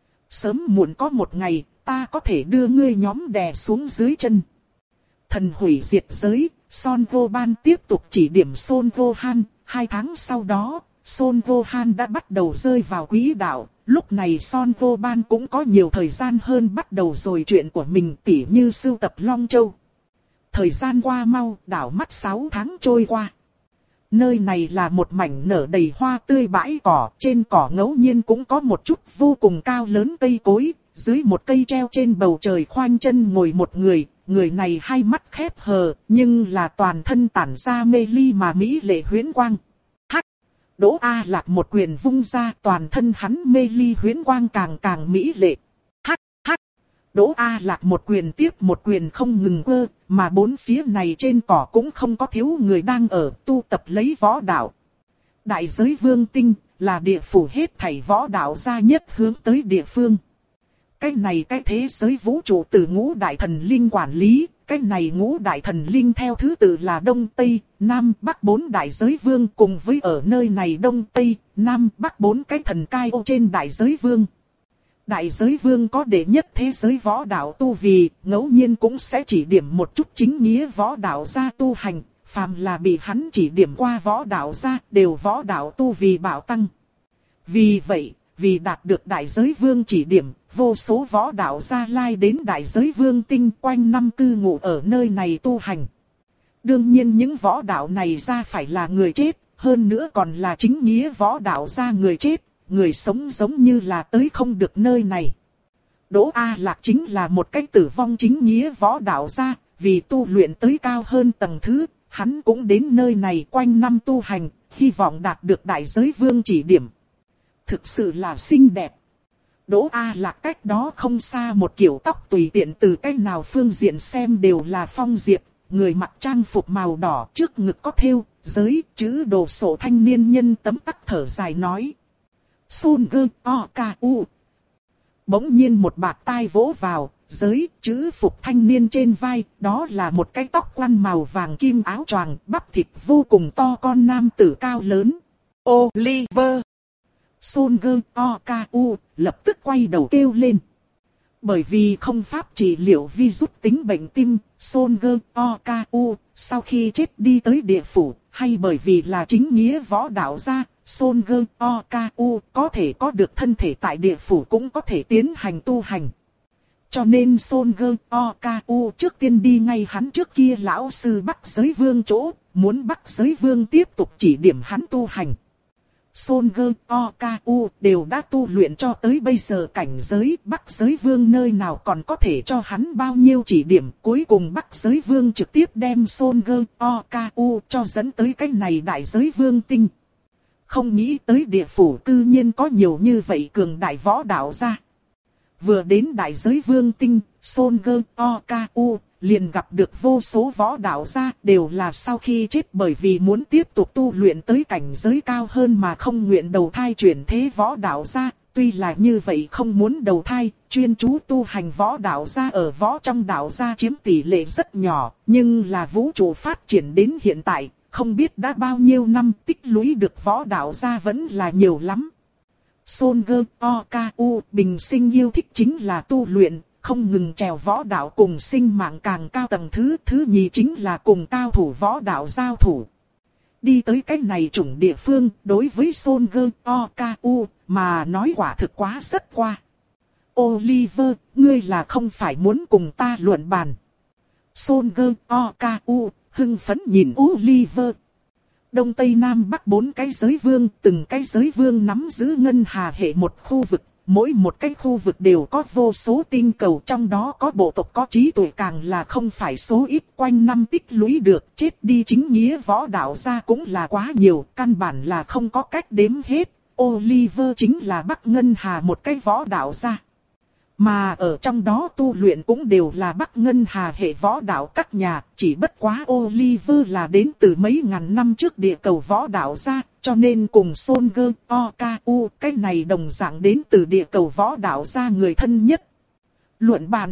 Sớm muộn có một ngày, ta có thể đưa ngươi nhóm đè xuống dưới chân. Thần hủy diệt giới, Son Gohan tiếp tục chỉ điểm Son Gohan, hai tháng sau đó, Son Gohan đã bắt đầu rơi vào quỹ đạo, lúc này Son Gohan cũng có nhiều thời gian hơn bắt đầu rồi chuyện của mình, tỉ như sưu tập Long Châu. Thời gian qua mau, đảo mắt sáu tháng trôi qua. Nơi này là một mảnh nở đầy hoa tươi bãi cỏ, trên cỏ ngẫu nhiên cũng có một chút vô cùng cao lớn cây cối, dưới một cây treo trên bầu trời khoanh chân ngồi một người, người này hai mắt khép hờ, nhưng là toàn thân tản ra mê ly mà mỹ lệ huyễn quang. Hắc! Đỗ A Lạc một quyền vung ra, toàn thân hắn mê ly huyễn quang càng càng mỹ lệ. Hắc! Hắc! Đỗ A Lạc một quyền tiếp một quyền không ngừng quơ, mà bốn phía này trên cỏ cũng không có thiếu người đang ở tu tập lấy võ đạo. Đại giới vương tinh là địa phủ hết thảy võ đạo gia nhất hướng tới địa phương. Cái này cái thế giới vũ trụ từ ngũ đại thần linh quản lý, cái này ngũ đại thần linh theo thứ tự là Đông Tây, Nam Bắc bốn đại giới vương, cùng với ở nơi này Đông Tây, Nam Bắc bốn cái thần cai ô trên đại giới vương. Đại giới vương có đệ nhất thế giới võ đạo tu vì, ngẫu nhiên cũng sẽ chỉ điểm một chút chính nghĩa võ đạo gia tu hành, phàm là bị hắn chỉ điểm qua võ đạo gia đều võ đạo tu vì bảo tăng. Vì vậy, vì đạt được đại giới vương chỉ điểm, vô số võ đạo gia lai đến đại giới vương tinh quanh năm cư ngụ ở nơi này tu hành. Đương nhiên những võ đạo này ra phải là người chết, hơn nữa còn là chính nghĩa võ đạo gia người chết, người sống giống như là tới không được nơi này. Đỗ A Lạc chính là một cái tử vong chính nghĩa võ đạo gia, vì tu luyện tới cao hơn tầng thứ, hắn cũng đến nơi này quanh năm tu hành, hy vọng đạt được đại giới vương chỉ điểm. Thực sự là xinh đẹp. Đỗ A Lạc cách đó không xa một kiểu tóc tùy tiện từ cách nào phương diện xem đều là phong diệp, người mặc trang phục màu đỏ trước ngực có thêu, giới, chữ đồ sổ thanh niên nhân tấm tắc thở dài nói. Son gơ o ca u. Bỗng nhiên một bạt tai vỗ vào, giới, chữ phục thanh niên trên vai, đó là một cái tóc quăn màu vàng kim áo choàng, bắp thịt vô cùng to con nam tử cao lớn. Oliver! Son gơ o ca u lập tức quay đầu kêu lên. Bởi vì không pháp trị liệu virus tính bệnh tim, Son gơ o ca u sau khi chết đi tới địa phủ, hay bởi vì là chính nghĩa võ đạo gia, Son gơ o ca u có thể có được thân thể tại địa phủ cũng có thể tiến hành tu hành. Cho nên Son gơ o ca u trước tiên đi ngay hắn trước kia lão sư Bắc Giới Vương chỗ, muốn Bắc Giới Vương tiếp tục chỉ điểm hắn tu hành. Son gơ o ca u đều đã tu luyện cho tới bây giờ cảnh giới, Bắc Giới Vương nơi nào còn có thể cho hắn bao nhiêu chỉ điểm, cuối cùng Bắc Giới Vương trực tiếp đem Son gơ o ca u cho dẫn tới cái này đại giới vương tinh. Không nghĩ tới địa phủ cư nhiên có nhiều như vậy cường đại võ đạo gia. Vừa đến đại giới vương tinh, Son gơ o ca u liền gặp được vô số võ đạo gia, đều là sau khi chết bởi vì muốn tiếp tục tu luyện tới cảnh giới cao hơn mà không nguyện đầu thai chuyển thế võ đạo gia, tuy là như vậy không muốn đầu thai, chuyên chú tu hành võ đạo gia ở võ trong đạo gia chiếm tỷ lệ rất nhỏ, nhưng là vũ trụ phát triển đến hiện tại, không biết đã bao nhiêu năm tích lũy được võ đạo gia vẫn là nhiều lắm. Son Gơ O K U bình sinh yêu thích chính là tu luyện, không ngừng trèo võ đạo cùng sinh mạng càng cao tầng thứ. Thứ nhì chính là cùng cao thủ võ đạo giao thủ. Đi tới cái này chủng địa phương, đối với Son Gơ O K U mà nói quả thực quá rất qua. Oliver, ngươi là không phải muốn cùng ta luận bàn. Son Gơ O K U hưng phấn nhìn Oliver. Đông Tây Nam Bắc bốn cái giới vương, từng cái giới vương nắm giữ ngân hà hệ một khu vực, mỗi một cái khu vực đều có vô số tinh cầu, trong đó có bộ tộc có trí tuệ càng là không phải số ít, quanh năm tích lũy được, chết đi chính nghĩa võ đạo gia cũng là quá nhiều, căn bản là không có cách đếm hết. Oliver chính là Bắc Ngân Hà một cái võ đạo gia. Mà ở trong đó tu luyện cũng đều là Bắc Ngân Hà hệ võ đạo các nhà, chỉ bất quá Oliver là đến từ mấy ngàn năm trước địa cầu võ đạo gia, cho nên cùng Son Gơ O K U cái này đồng dạng đến từ địa cầu võ đạo gia người thân nhất. Luận bàn.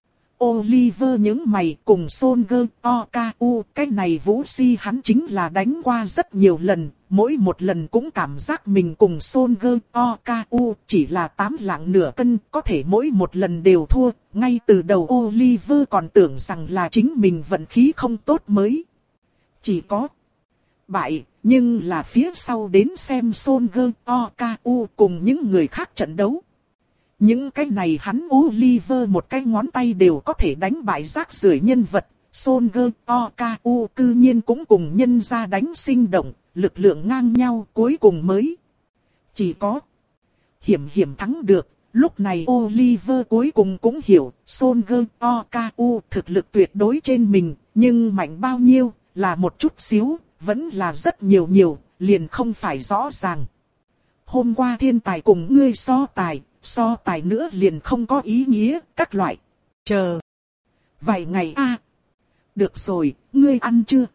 Oliver những mày cùng Son Gơ O K U cái này vũ si hắn chính là đánh qua rất nhiều lần, mỗi một lần cũng cảm giác mình cùng Son Gơ O K U chỉ là tám lạng nửa cân, có thể mỗi một lần đều thua, ngay từ đầu Oliver còn tưởng rằng là chính mình vận khí không tốt mới. Chỉ có bại, nhưng là phía sau đến xem Son Gơ O K U cùng những người khác trận đấu. Những cái này hắn Oliver một cái ngón tay đều có thể đánh bại rác rưởi nhân vật, Son Gơ O K U cư nhiên cũng cùng nhân ra đánh sinh động, lực lượng ngang nhau cuối cùng mới. Chỉ có hiểm hiểm thắng được, lúc này Oliver cuối cùng cũng hiểu, Son Gơ O K U thực lực tuyệt đối trên mình, nhưng mạnh bao nhiêu, là một chút xíu, vẫn là rất nhiều nhiều, liền không phải rõ ràng. Hôm qua thiên tài cùng ngươi so tài, so tài nữa liền không có ý nghĩa, các loại. Chờ vài ngày a. À. Được rồi, ngươi ăn chưa?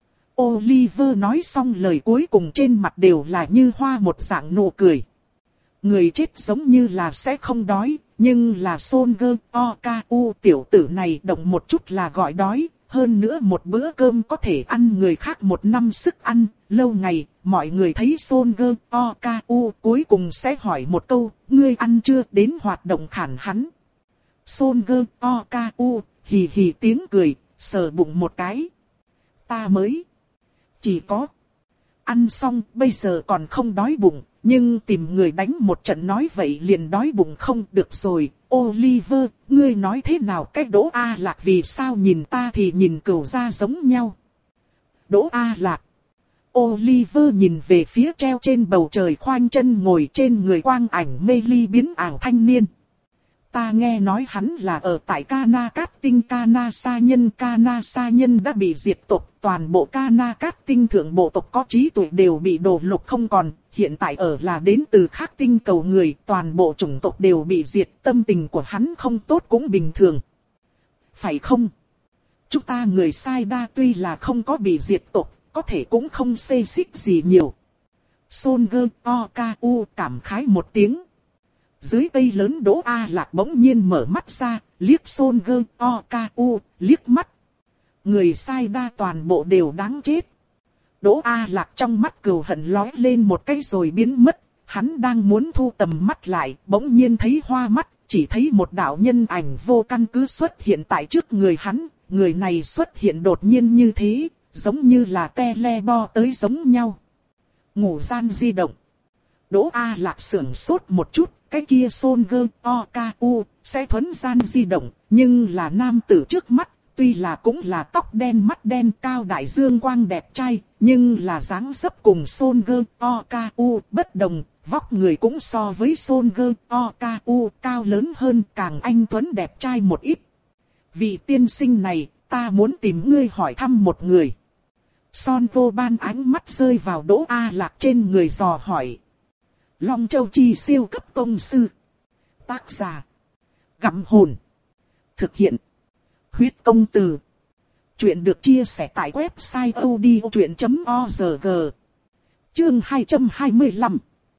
Oliver nói xong lời cuối cùng trên mặt đều là như hoa một dạng nụ cười. Người chết giống như là sẽ không đói, nhưng là Son Gơ O K U tiểu tử này động một chút là gọi đói. Hơn nữa một bữa cơm có thể ăn người khác một năm sức ăn, lâu ngày, mọi người thấy Son Gơ O K U cuối cùng sẽ hỏi một câu, ngươi ăn chưa, đến hoạt động khản hắn. Son Gơ O K U hì hì tiếng cười, sờ bụng một cái. Ta mới chỉ có ăn xong, bây giờ còn không đói bụng, nhưng tìm người đánh một trận nói vậy liền đói bụng không được rồi. Oliver, ngươi nói thế nào cái Đỗ A Lạc vì sao nhìn ta thì nhìn cừu ra giống nhau? Đỗ A Lạc. Oliver nhìn về phía treo trên bầu trời khoanh chân ngồi trên người quang ảnh mê ly biến ảo thanh niên. Ta nghe nói hắn là ở tại Cana Cát Tinh. Cana Sa Nhân Cana Sa Nhân đã bị diệt tộc, toàn bộ Cana Cát Tinh thượng bộ tộc có trí tuệ đều bị đổ lục không còn, hiện tại ở là đến từ khác tinh cầu người, toàn bộ chủng tộc đều bị diệt, tâm tình của hắn không tốt cũng bình thường. Phải không? Chúng ta người sai đa tuy là không có bị diệt tộc, có thể cũng không xê xích gì nhiều. Son Gơ O K U cảm khái một tiếng. Dưới cây lớn Đỗ A Lạc bỗng nhiên mở mắt ra, liếc Son Gơ O K U, liếc mắt. Người sai đa toàn bộ đều đáng chết. Đỗ A Lạc trong mắt cừu hận lóe lên một cái rồi biến mất, hắn đang muốn thu tầm mắt lại, bỗng nhiên thấy hoa mắt, chỉ thấy một đạo nhân ảnh vô căn cứ xuất hiện tại trước người hắn, người này xuất hiện đột nhiên như thế, giống như là tele-bo tới giống nhau. Ngủ gian di động. Đỗ A Lạc sưởng sốt một chút, cái kia Son Gơ O K U sẽ thuấn gian di động, nhưng là nam tử trước mắt, tuy là cũng là tóc đen mắt đen cao đại dương quang đẹp trai, nhưng là dáng dấp cùng Son Gơ O K U bất đồng, vóc người cũng so với Son Gơ O K U cao lớn hơn, càng anh tuấn đẹp trai một ít. Vị tiên sinh này, ta muốn tìm ngươi hỏi thăm một người. Son Vô Ban ánh mắt rơi vào Đỗ A Lạc trên người dò hỏi. Long Châu Chi siêu cấp tông sư. Tác giả. Gặm hồn. Thực hiện. Huyết công từ. Chuyện được chia sẻ tại website odchuyện chấm org. Chương hai trăm hai mươi lăm.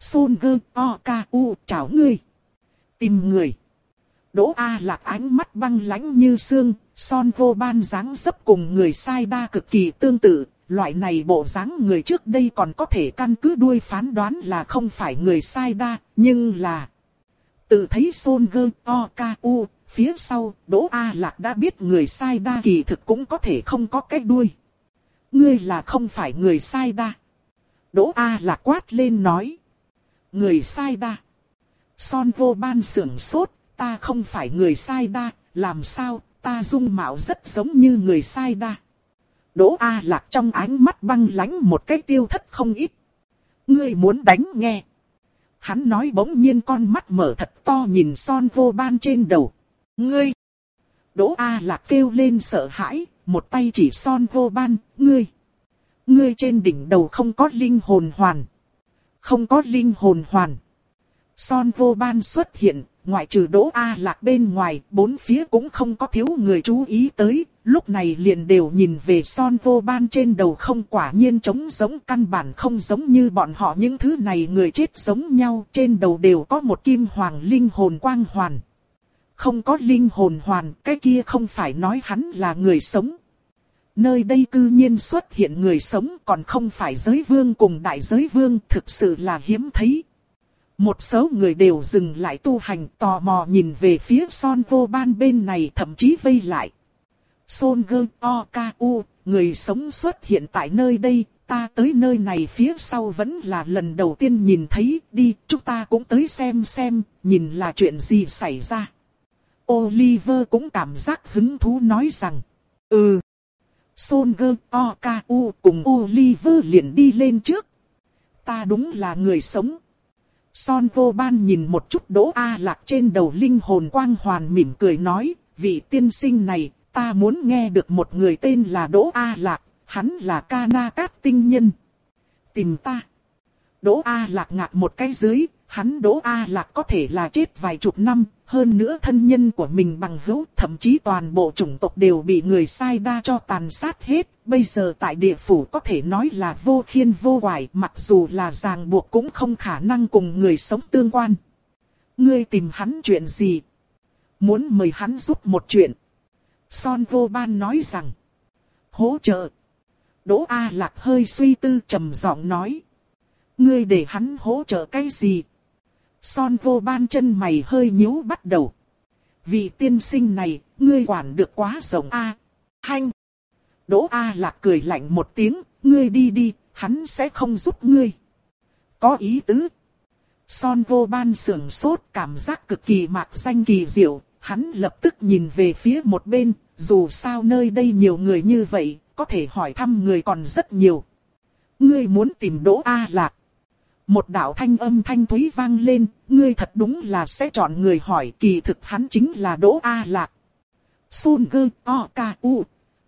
Son Gơ O Ca U chào ngươi. Tìm người. Đỗ A Lạc ánh mắt băng lãnh như xương, Son Vô Ban dáng dấp cùng người sai đa cực kỳ tương tự. Loại này bộ dáng người trước đây còn có thể căn cứ đuôi phán đoán là không phải người sai đa, nhưng là... Tự thấy Son Gơ O Ca U, phía sau, Đỗ A Lạc đã biết người sai đa kỳ thực cũng có thể không có cái đuôi. Ngươi là không phải người sai đa. Đỗ A Lạc quát lên nói. Người sai đa. Son Vô Ban sưởng sốt, ta không phải người sai đa, làm sao, ta dung mạo rất giống như người sai đa. Đỗ A Lạc trong ánh mắt băng lãnh một cái tiêu thất không ít. Ngươi muốn đánh nghe. Hắn nói bỗng nhiên con mắt mở thật to nhìn Son Vô Ban trên đầu. Ngươi. Đỗ A Lạc kêu lên sợ hãi, một tay chỉ Son Vô Ban, ngươi. Ngươi trên đỉnh đầu không có linh hồn hoàn. Không có linh hồn hoàn. Son Vô Ban xuất hiện, ngoại trừ Đỗ A Lạc bên ngoài, bốn phía cũng không có thiếu người chú ý tới, lúc này liền đều nhìn về Son Vô Ban trên đầu không, quả nhiên trống giống, căn bản không giống như bọn họ những thứ này người chết giống nhau, trên đầu đều có một kim hoàng linh hồn quang hoàn. Không có linh hồn hoàn, cái kia không phải nói hắn là người sống. Nơi đây cư nhiên xuất hiện người sống, còn không phải giới vương cùng đại giới vương, thực sự là hiếm thấy. Một số người đều dừng lại tu hành, tò mò nhìn về phía Son Vô Ban bên này, thậm chí vây lại. Son Gơ O Ca U, người sống xuất hiện tại nơi đây, ta tới nơi này phía sau vẫn là lần đầu tiên nhìn thấy, đi, chúng ta cũng tới xem xem, nhìn là chuyện gì xảy ra. Oliver cũng cảm giác hứng thú nói rằng, ừ. Son Gơ O Ca U cùng Oliver liền đi lên trước. Ta đúng là người sống. Son Vô Ban nhìn một chút Đỗ A Lạc trên đầu linh hồn quang hoàn, mỉm cười nói, vị tiên sinh này, ta muốn nghe được một người tên là Đỗ A Lạc, hắn là Ca Na Cát tinh nhân. Tìm ta. Đỗ A Lạc ngạc một cái dưới, hắn Đỗ A Lạc có thể là chết vài chục năm, hơn nữa thân nhân của mình bằng hữu, thậm chí toàn bộ chủng tộc đều bị người sai đa cho tàn sát hết, bây giờ tại địa phủ có thể nói là vô khiên vô hoài, mặc dù là ràng buộc cũng không khả năng cùng người sống tương quan. Ngươi tìm hắn chuyện gì? Muốn mời hắn giúp một chuyện. Son Vô Ban nói rằng, hỗ trợ. Đỗ A Lạc hơi suy tư trầm giọng nói, ngươi để hắn hỗ trợ cái gì? Son Vô Ban chân mày hơi nhíu bắt đầu. Vị tiên sinh này, ngươi quản được quá rộng a. À, hanh. Đỗ A Lạc cười lạnh một tiếng, ngươi đi đi, hắn sẽ không giúp ngươi. Có ý tứ. Son Vô Ban sưởng sốt, cảm giác cực kỳ mạc danh kỳ diệu, hắn lập tức nhìn về phía một bên, dù sao nơi đây nhiều người như vậy, có thể hỏi thăm người còn rất nhiều. Ngươi muốn tìm Đỗ A Lạc. Một đạo thanh âm thanh thúy vang lên, ngươi thật đúng là sẽ chọn người hỏi, kỳ thực hắn chính là Đỗ A Lạc. Son Gơ O Ca U.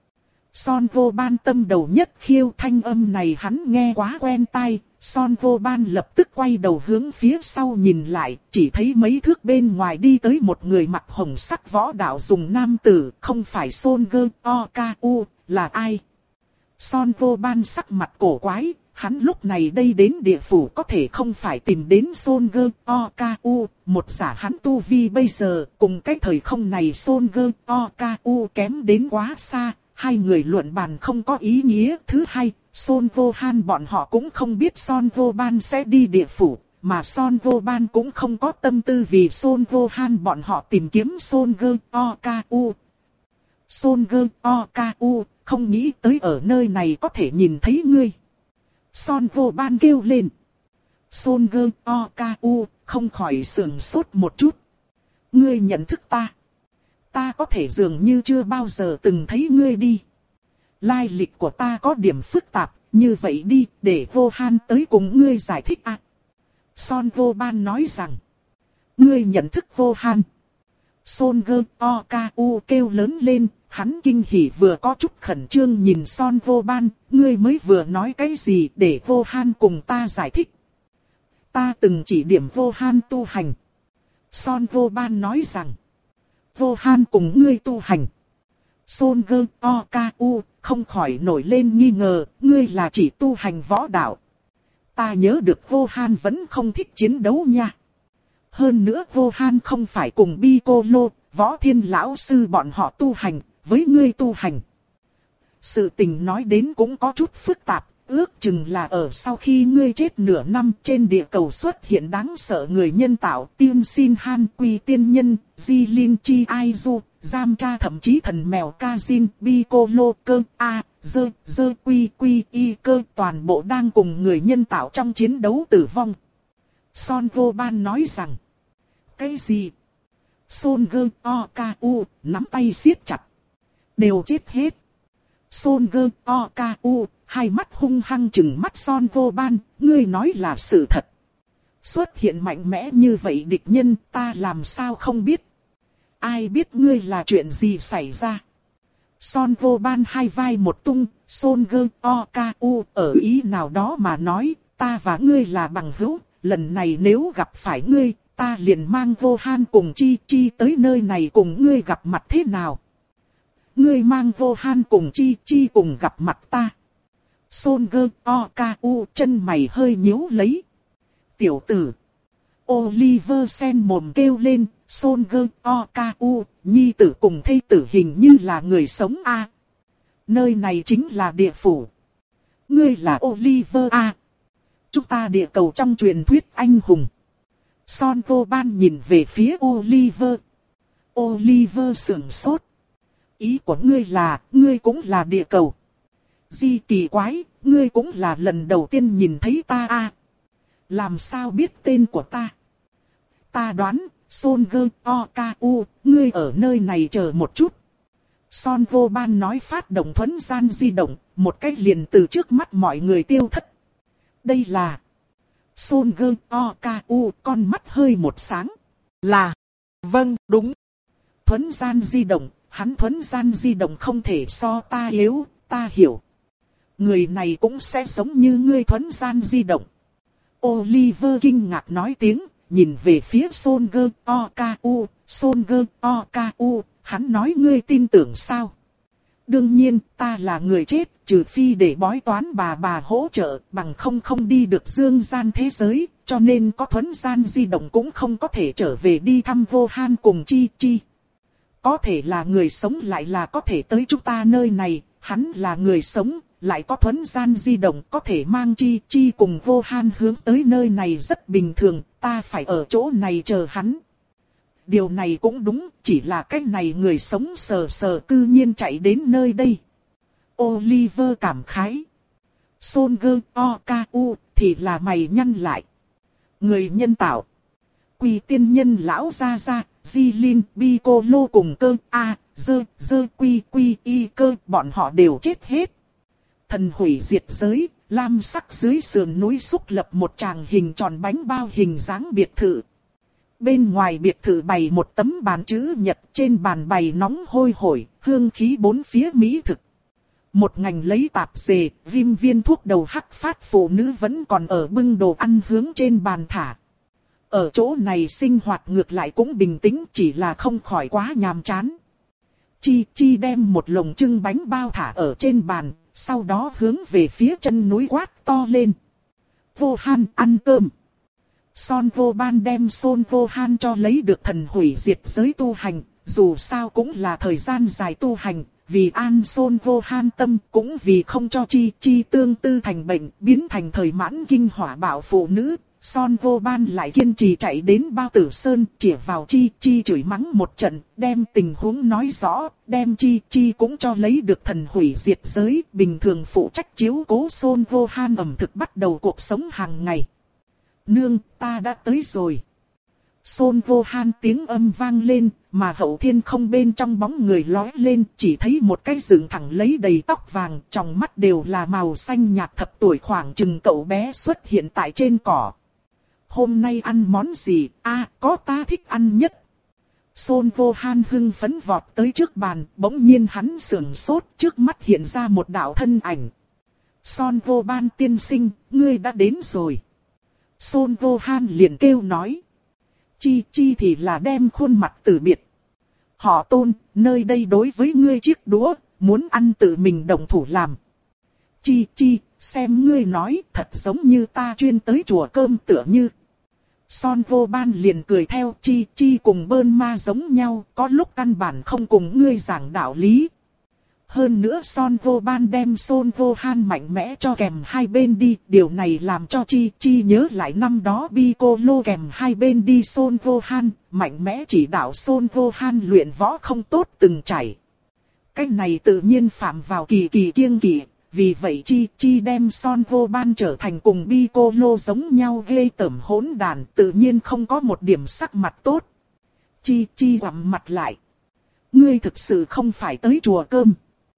Son Vô Ban tâm đầu nhất khiêu, thanh âm này hắn nghe quá quen tai. Son Vô Ban lập tức quay đầu hướng phía sau nhìn lại, chỉ thấy mấy thước bên ngoài đi tới một người mặc hồng sắc võ đạo dùng nam tử, không phải Son Gơ O Ca U, là ai? Son Vô Ban sắc mặt cổ quái. Hắn lúc này đây đến địa phủ có thể không phải tìm đến Son Gơ O Ca U, một giả hắn tu vi bây giờ, cùng cái thời không này Son Gơ O Ca U kém đến quá xa, hai người luận bàn không có ý nghĩa. Thứ hai, Son Vô Han bọn họ cũng không biết Son Vô Ban sẽ đi địa phủ, mà Son Vô Ban cũng không có tâm tư vì Son Vô Han bọn họ tìm kiếm Son Gơ O Ca U. Son Gơ O Ca U, không nghĩ tới ở nơi này có thể nhìn thấy ngươi. Son Vô Ban kêu lên. Son Gơ O Ca U không khỏi sườn sốt một chút. Ngươi nhận thức ta. Ta có thể dường như chưa bao giờ từng thấy ngươi đi. Lai lịch của ta có điểm phức tạp, như vậy đi, để Vô Han tới cùng ngươi giải thích à. Son Vô Ban nói rằng. Ngươi nhận thức Vô Han. Son Gơ O Ca U kêu lớn lên. Hắn kinh hỉ vừa có chút khẩn trương nhìn Son Vô Ban, ngươi mới vừa nói cái gì để Vô Han cùng ta giải thích. Ta từng chỉ điểm Vô Han tu hành. Son Vô Ban nói rằng, Vô Han cùng ngươi tu hành. Son Gơ O Ca U không khỏi nổi lên nghi ngờ, ngươi là chỉ tu hành võ đạo. ta nhớ được Vô Han vẫn không thích chiến đấu nha. Hơn nữa Vô Han không phải cùng Piccolo, Võ Thiên lão sư bọn họ tu hành, với ngươi tu hành. Sự tình nói đến cũng có chút phức tạp, ước chừng là ở sau khi ngươi chết nửa năm trên địa cầu xuất hiện đáng sợ người nhân tạo Tiên Sin Han Quy tiên nhân, Di Linh Chi Ai Du, Giam Tra thậm chí thần mèo Kazin, Piccolo cơ, A, Dơ, Dơ Quy Quy Y cơ toàn bộ đang cùng người nhân tạo trong chiến đấu tử vong. Son Goban nói rằng, cái gì? Son Gơ O K U nắm tay siết chặt. Đều chết hết. Son Gơ O K U hai mắt hung hăng trừng mắt Son Goban, ngươi nói là sự thật. Xuất hiện mạnh mẽ như vậy địch nhân ta làm sao không biết. Ai biết ngươi là chuyện gì xảy ra. Son Goban hai vai một tung, Son Gơ O K U ở ý nào đó mà nói, ta và ngươi là bằng hữu, lần này nếu gặp phải ngươi, ta liền mang Vô Han cùng Chi Chi tới nơi này cùng ngươi gặp mặt thế nào. Ngươi mang Vô Han cùng Chi Chi cùng gặp mặt ta. Son Gơ O K U chân mày hơi nhíu lấy. Tiểu tử. Oliver sen mồm kêu lên, Son Gơ O K U, nhi tử cùng thê tử hình như là người sống a. À. Nơi này chính là địa phủ. Ngươi là Oliver a. À. Chúng ta địa cầu trong truyền thuyết anh hùng. Son Goban nhìn về phía Oliver. Oliver sững sốt. Ý của ngươi là, ngươi cũng là địa cầu. Di kỳ quái, ngươi cũng là lần đầu tiên nhìn thấy ta a. À. Làm sao biết tên của ta? Ta đoán, Son Gơ O K U, ngươi ở nơi này chờ một chút. Son Goban nói phát động thuấn gian di động, một cách liền từ trước mắt mọi người tiêu thất. Đây là... Son Gơ O K U con mắt hơi một sáng. Là... Vâng, đúng. Thuấn gian di động, hắn thuấn gian di động không thể so ta yếu, ta hiểu. Người này cũng sẽ giống như ngươi thuấn gian di động. Oliver kinh ngạc nói tiếng, nhìn về phía Son Gơ O K U, Son Gơ O K U, hắn nói ngươi tin tưởng sao? Đương nhiên, ta là người chết, trừ phi để bói toán bà bà hỗ trợ, bằng không không đi được dương gian thế giới, cho nên có thuấn gian di động cũng không có thể trở về đi thăm Vô Han cùng Chi Chi. Có thể là người sống lại là có thể tới chúng ta nơi này, hắn là người sống, lại có thuấn gian di động có thể mang Chi Chi cùng Vô Han hướng tới nơi này rất bình thường, ta phải ở chỗ này chờ hắn. Điều này cũng đúng, chỉ là cái này người sống sờ sờ cư nhiên chạy đến nơi đây. Oliver cảm khái. Son Gơ O K U thì là mày nhăn lại. Người nhân tạo. Quỳ tiên nhân lão gia gia, Di Linh, Piccolo cùng cơ A, Dơ, Dơ Quy Quy Y cơ bọn họ đều chết hết. Thần hủy diệt giới, lam sắc dưới sườn núi xúc lập một tràng hình tròn bánh bao hình dáng biệt thự. Bên ngoài biệt thự bày một tấm bàn chữ nhật, trên bàn bày nóng hôi hổi, hương khí bốn phía mỹ thực. Một ngành lấy tạp dề, viêm viên thuốc đầu hắc phát phụ nữ vẫn còn ở bưng đồ ăn hướng trên bàn thả. Ở chỗ này sinh hoạt ngược lại cũng bình tĩnh, chỉ là không khỏi quá nhàm chán. Chi Chi đem một lồng trưng bánh bao thả ở trên bàn, sau đó hướng về phía chân núi quát to lên. Vô Han ăn cơm. Son Goban đem Son Gohan cho lấy được thần hủy diệt giới tu hành, dù sao cũng là thời gian dài tu hành, vì an Son Gohan tâm cũng vì không cho Chi Chi tương tư thành bệnh, biến thành thời mãn kinh hỏa bạo phụ nữ. Son Goban lại kiên trì chạy đến Bao Tử Sơn, chĩa vào Chi Chi chửi mắng một trận, đem tình huống nói rõ, đem Chi Chi cũng cho lấy được thần hủy diệt giới, bình thường phụ trách chiếu cố Son Gohan ẩm thực bắt đầu cuộc sống hàng ngày. Nương, ta đã tới rồi. Son Gohan tiếng âm vang lên, mà hậu thiên không bên trong bóng người lói lên, chỉ thấy một cái dựng thẳng lấy đầy tóc vàng, trong mắt đều là màu xanh nhạt thập tuổi khoảng chừng cậu bé xuất hiện tại trên cỏ. Hôm nay ăn món gì? A, à, có ta thích ăn nhất. Son Gohan hưng phấn vọt tới trước bàn, bỗng nhiên hắn sườn sốt, trước mắt hiện ra một đạo thân ảnh. Son Gohan tiên sinh, ngươi đã đến rồi. Son Gohan liền kêu nói. Chi Chi thì là đem khuôn mặt từ biệt. Họ Tôn, nơi đây đối với ngươi chiếc đũa, muốn ăn tự mình động thủ làm. Chi Chi, xem ngươi nói thật giống như ta chuyên tới chùa cơm tựa như. Son vô ban liền cười theo, Chi Chi cùng Bơn Ma giống nhau, có lúc căn bản không cùng ngươi giảng đạo lý. Hơn nữa Son vô ban đem Son vô han mạnh mẽ cho kèm hai bên đi, điều này làm cho Chi Chi nhớ lại năm đó Piccolo kèm hai bên đi Son vô han, mạnh mẽ chỉ đạo Son vô han luyện võ không tốt từng chảy. Cái này tự nhiên phạm vào kỳ kỳ kiêng kỵ. Vì vậy Chi Chi đem Son vô ban trở thành cùng Piccolo giống nhau ghê tởm hỗn đàn, tự nhiên không có một điểm sắc mặt tốt. Chi Chi quặm mặt lại. Ngươi thực sự không phải tới chùa cơm.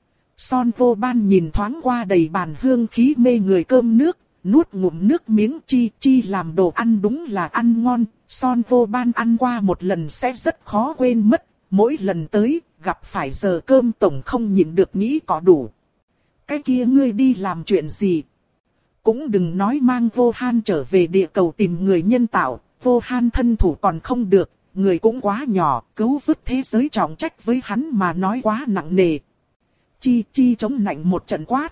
Son vô ban nhìn thoáng qua đầy bàn hương khí mê người cơm nước, nuốt ngụm nước miếng. Chi Chi làm đồ ăn đúng là ăn ngon, Son vô ban ăn qua một lần sẽ rất khó quên mất, mỗi lần tới, gặp phải giờ cơm tổng không nhịn được nghĩ có đủ. Cái kia ngươi đi làm chuyện gì? Cũng đừng nói mang Vô Han trở về địa cầu tìm người nhân tạo, Vô Han thân thủ còn không được, người cũng quá nhỏ, cứu vớt thế giới trọng trách với hắn mà nói quá nặng nề. Chi Chi chống nạnh một trận quát.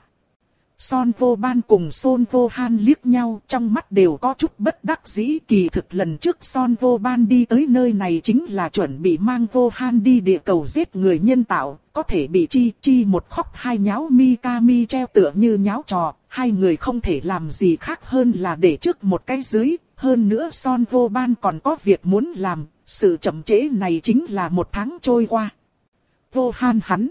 Son vô ban cùng Son vô han liếc nhau, trong mắt đều có chút bất đắc dĩ. Kỳ thực lần trước Son vô ban đi tới nơi này chính là chuẩn bị mang vô han đi địa cầu giết người nhân tạo, có thể bị Chi Chi một khóc hai nháo Mikami treo tựa như nháo trò, hai người không thể làm gì khác hơn là để trước một cái dưới. Hơn nữa Son vô ban còn có việc muốn làm, sự chậm trễ này chính là một tháng trôi qua. Vô han hắn.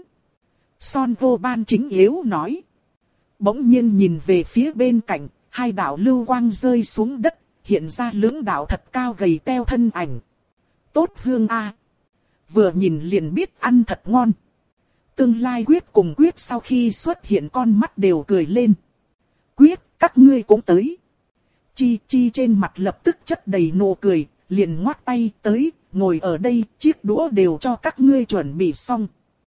Son vô ban chính yếu nói. Bỗng nhiên nhìn về phía bên cạnh, hai đạo lưu quang rơi xuống đất, hiện ra lưỡng đạo thật cao gầy teo thân ảnh. Tốt hương a, vừa nhìn liền biết ăn thật ngon. Tương lai Quyết cùng Quyết sau khi xuất hiện con mắt đều cười lên. Quyết, các ngươi cũng tới. Chi Chi trên mặt lập tức chất đầy nụ cười, liền ngoắt tay tới, ngồi ở đây, chiếc đũa đều cho các ngươi chuẩn bị xong.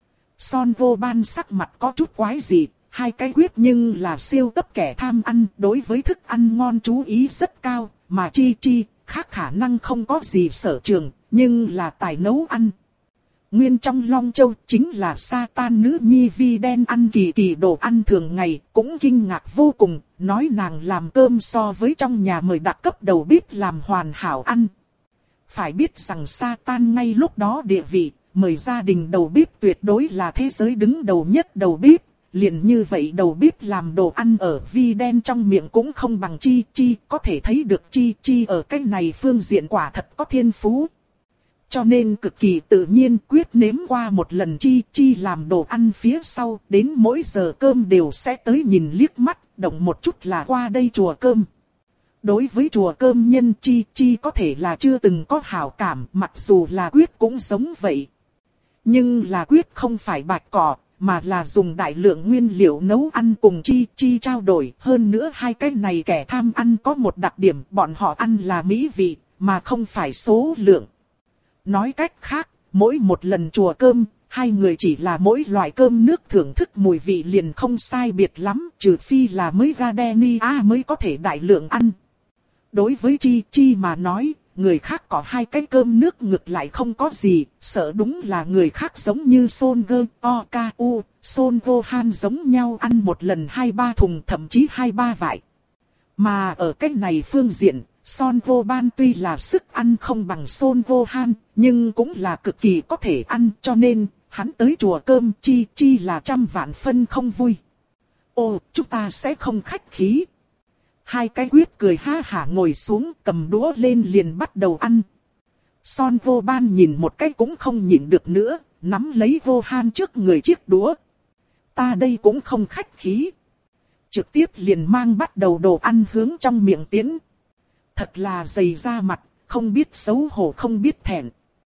Son vô ban sắc mặt có chút quái dị. Hai cái Quyết nhưng là siêu cấp kẻ tham ăn, đối với thức ăn ngon chú ý rất cao, mà Chi Chi, khác khả năng không có gì sở trường, nhưng là tài nấu ăn. Nguyên trong Long Châu chính là Satan nữ nhi Vi đen ăn kỳ kỳ đồ ăn thường ngày, cũng kinh ngạc vô cùng, nói nàng làm cơm so với trong nhà mời đặc cấp đầu bếp làm hoàn hảo ăn. Phải biết rằng Satan ngay lúc đó địa vị, mời gia đình đầu bếp tuyệt đối là thế giới đứng đầu nhất đầu bếp. Liền như vậy đầu bếp làm đồ ăn ở Vi đen trong miệng cũng không bằng Chi Chi, có thể thấy được Chi Chi ở cái này phương diện quả thật có thiên phú. Cho nên cực kỳ tự nhiên Quyết nếm qua một lần Chi Chi làm đồ ăn phía sau, đến mỗi giờ cơm đều sẽ tới nhìn liếc mắt, động một chút là qua đây chùa cơm. Đối với chùa cơm nhân Chi Chi có thể là chưa từng có hảo cảm, mặc dù là Quyết cũng giống vậy. Nhưng là Quyết không phải bạch cỏ, mà là dùng đại lượng nguyên liệu nấu ăn cùng Chi Chi trao đổi. Hơn nữa hai cái này kẻ tham ăn có một đặc điểm, bọn họ ăn là mỹ vị, mà không phải số lượng. Nói cách khác, mỗi một lần chùa cơm, hai người chỉ là mỗi loại cơm nước thưởng thức mùi vị liền không sai biệt lắm, trừ phi là mới Gardenia mới có thể đại lượng ăn. Đối với Chi Chi mà nói, người khác có hai cái cơm nước ngược lại không có gì, sợ đúng là người khác giống như Son Gơ, Oku, Son Vô Han giống nhau ăn một lần hai ba thùng thậm chí hai ba vải. Mà ở cái này phương diện, Son Vô Ban tuy là sức ăn không bằng Son Vô Han, nhưng cũng là cực kỳ có thể ăn, cho nên hắn tới chùa cơm Chi Chi là trăm vạn phân không vui. Ồ, chúng ta sẽ không khách khí. Hai cái Quyết cười ha hả ngồi xuống, cầm đũa lên liền bắt đầu ăn. Son Vô Ban nhìn một cái cũng không nhịn được nữa, nắm lấy Vô Han trước người chiếc đũa. Ta đây cũng không khách khí. Trực tiếp liền mang bắt đầu đồ ăn hướng trong miệng tiến. Thật là dày da mặt, không biết xấu hổ không biết thẹn.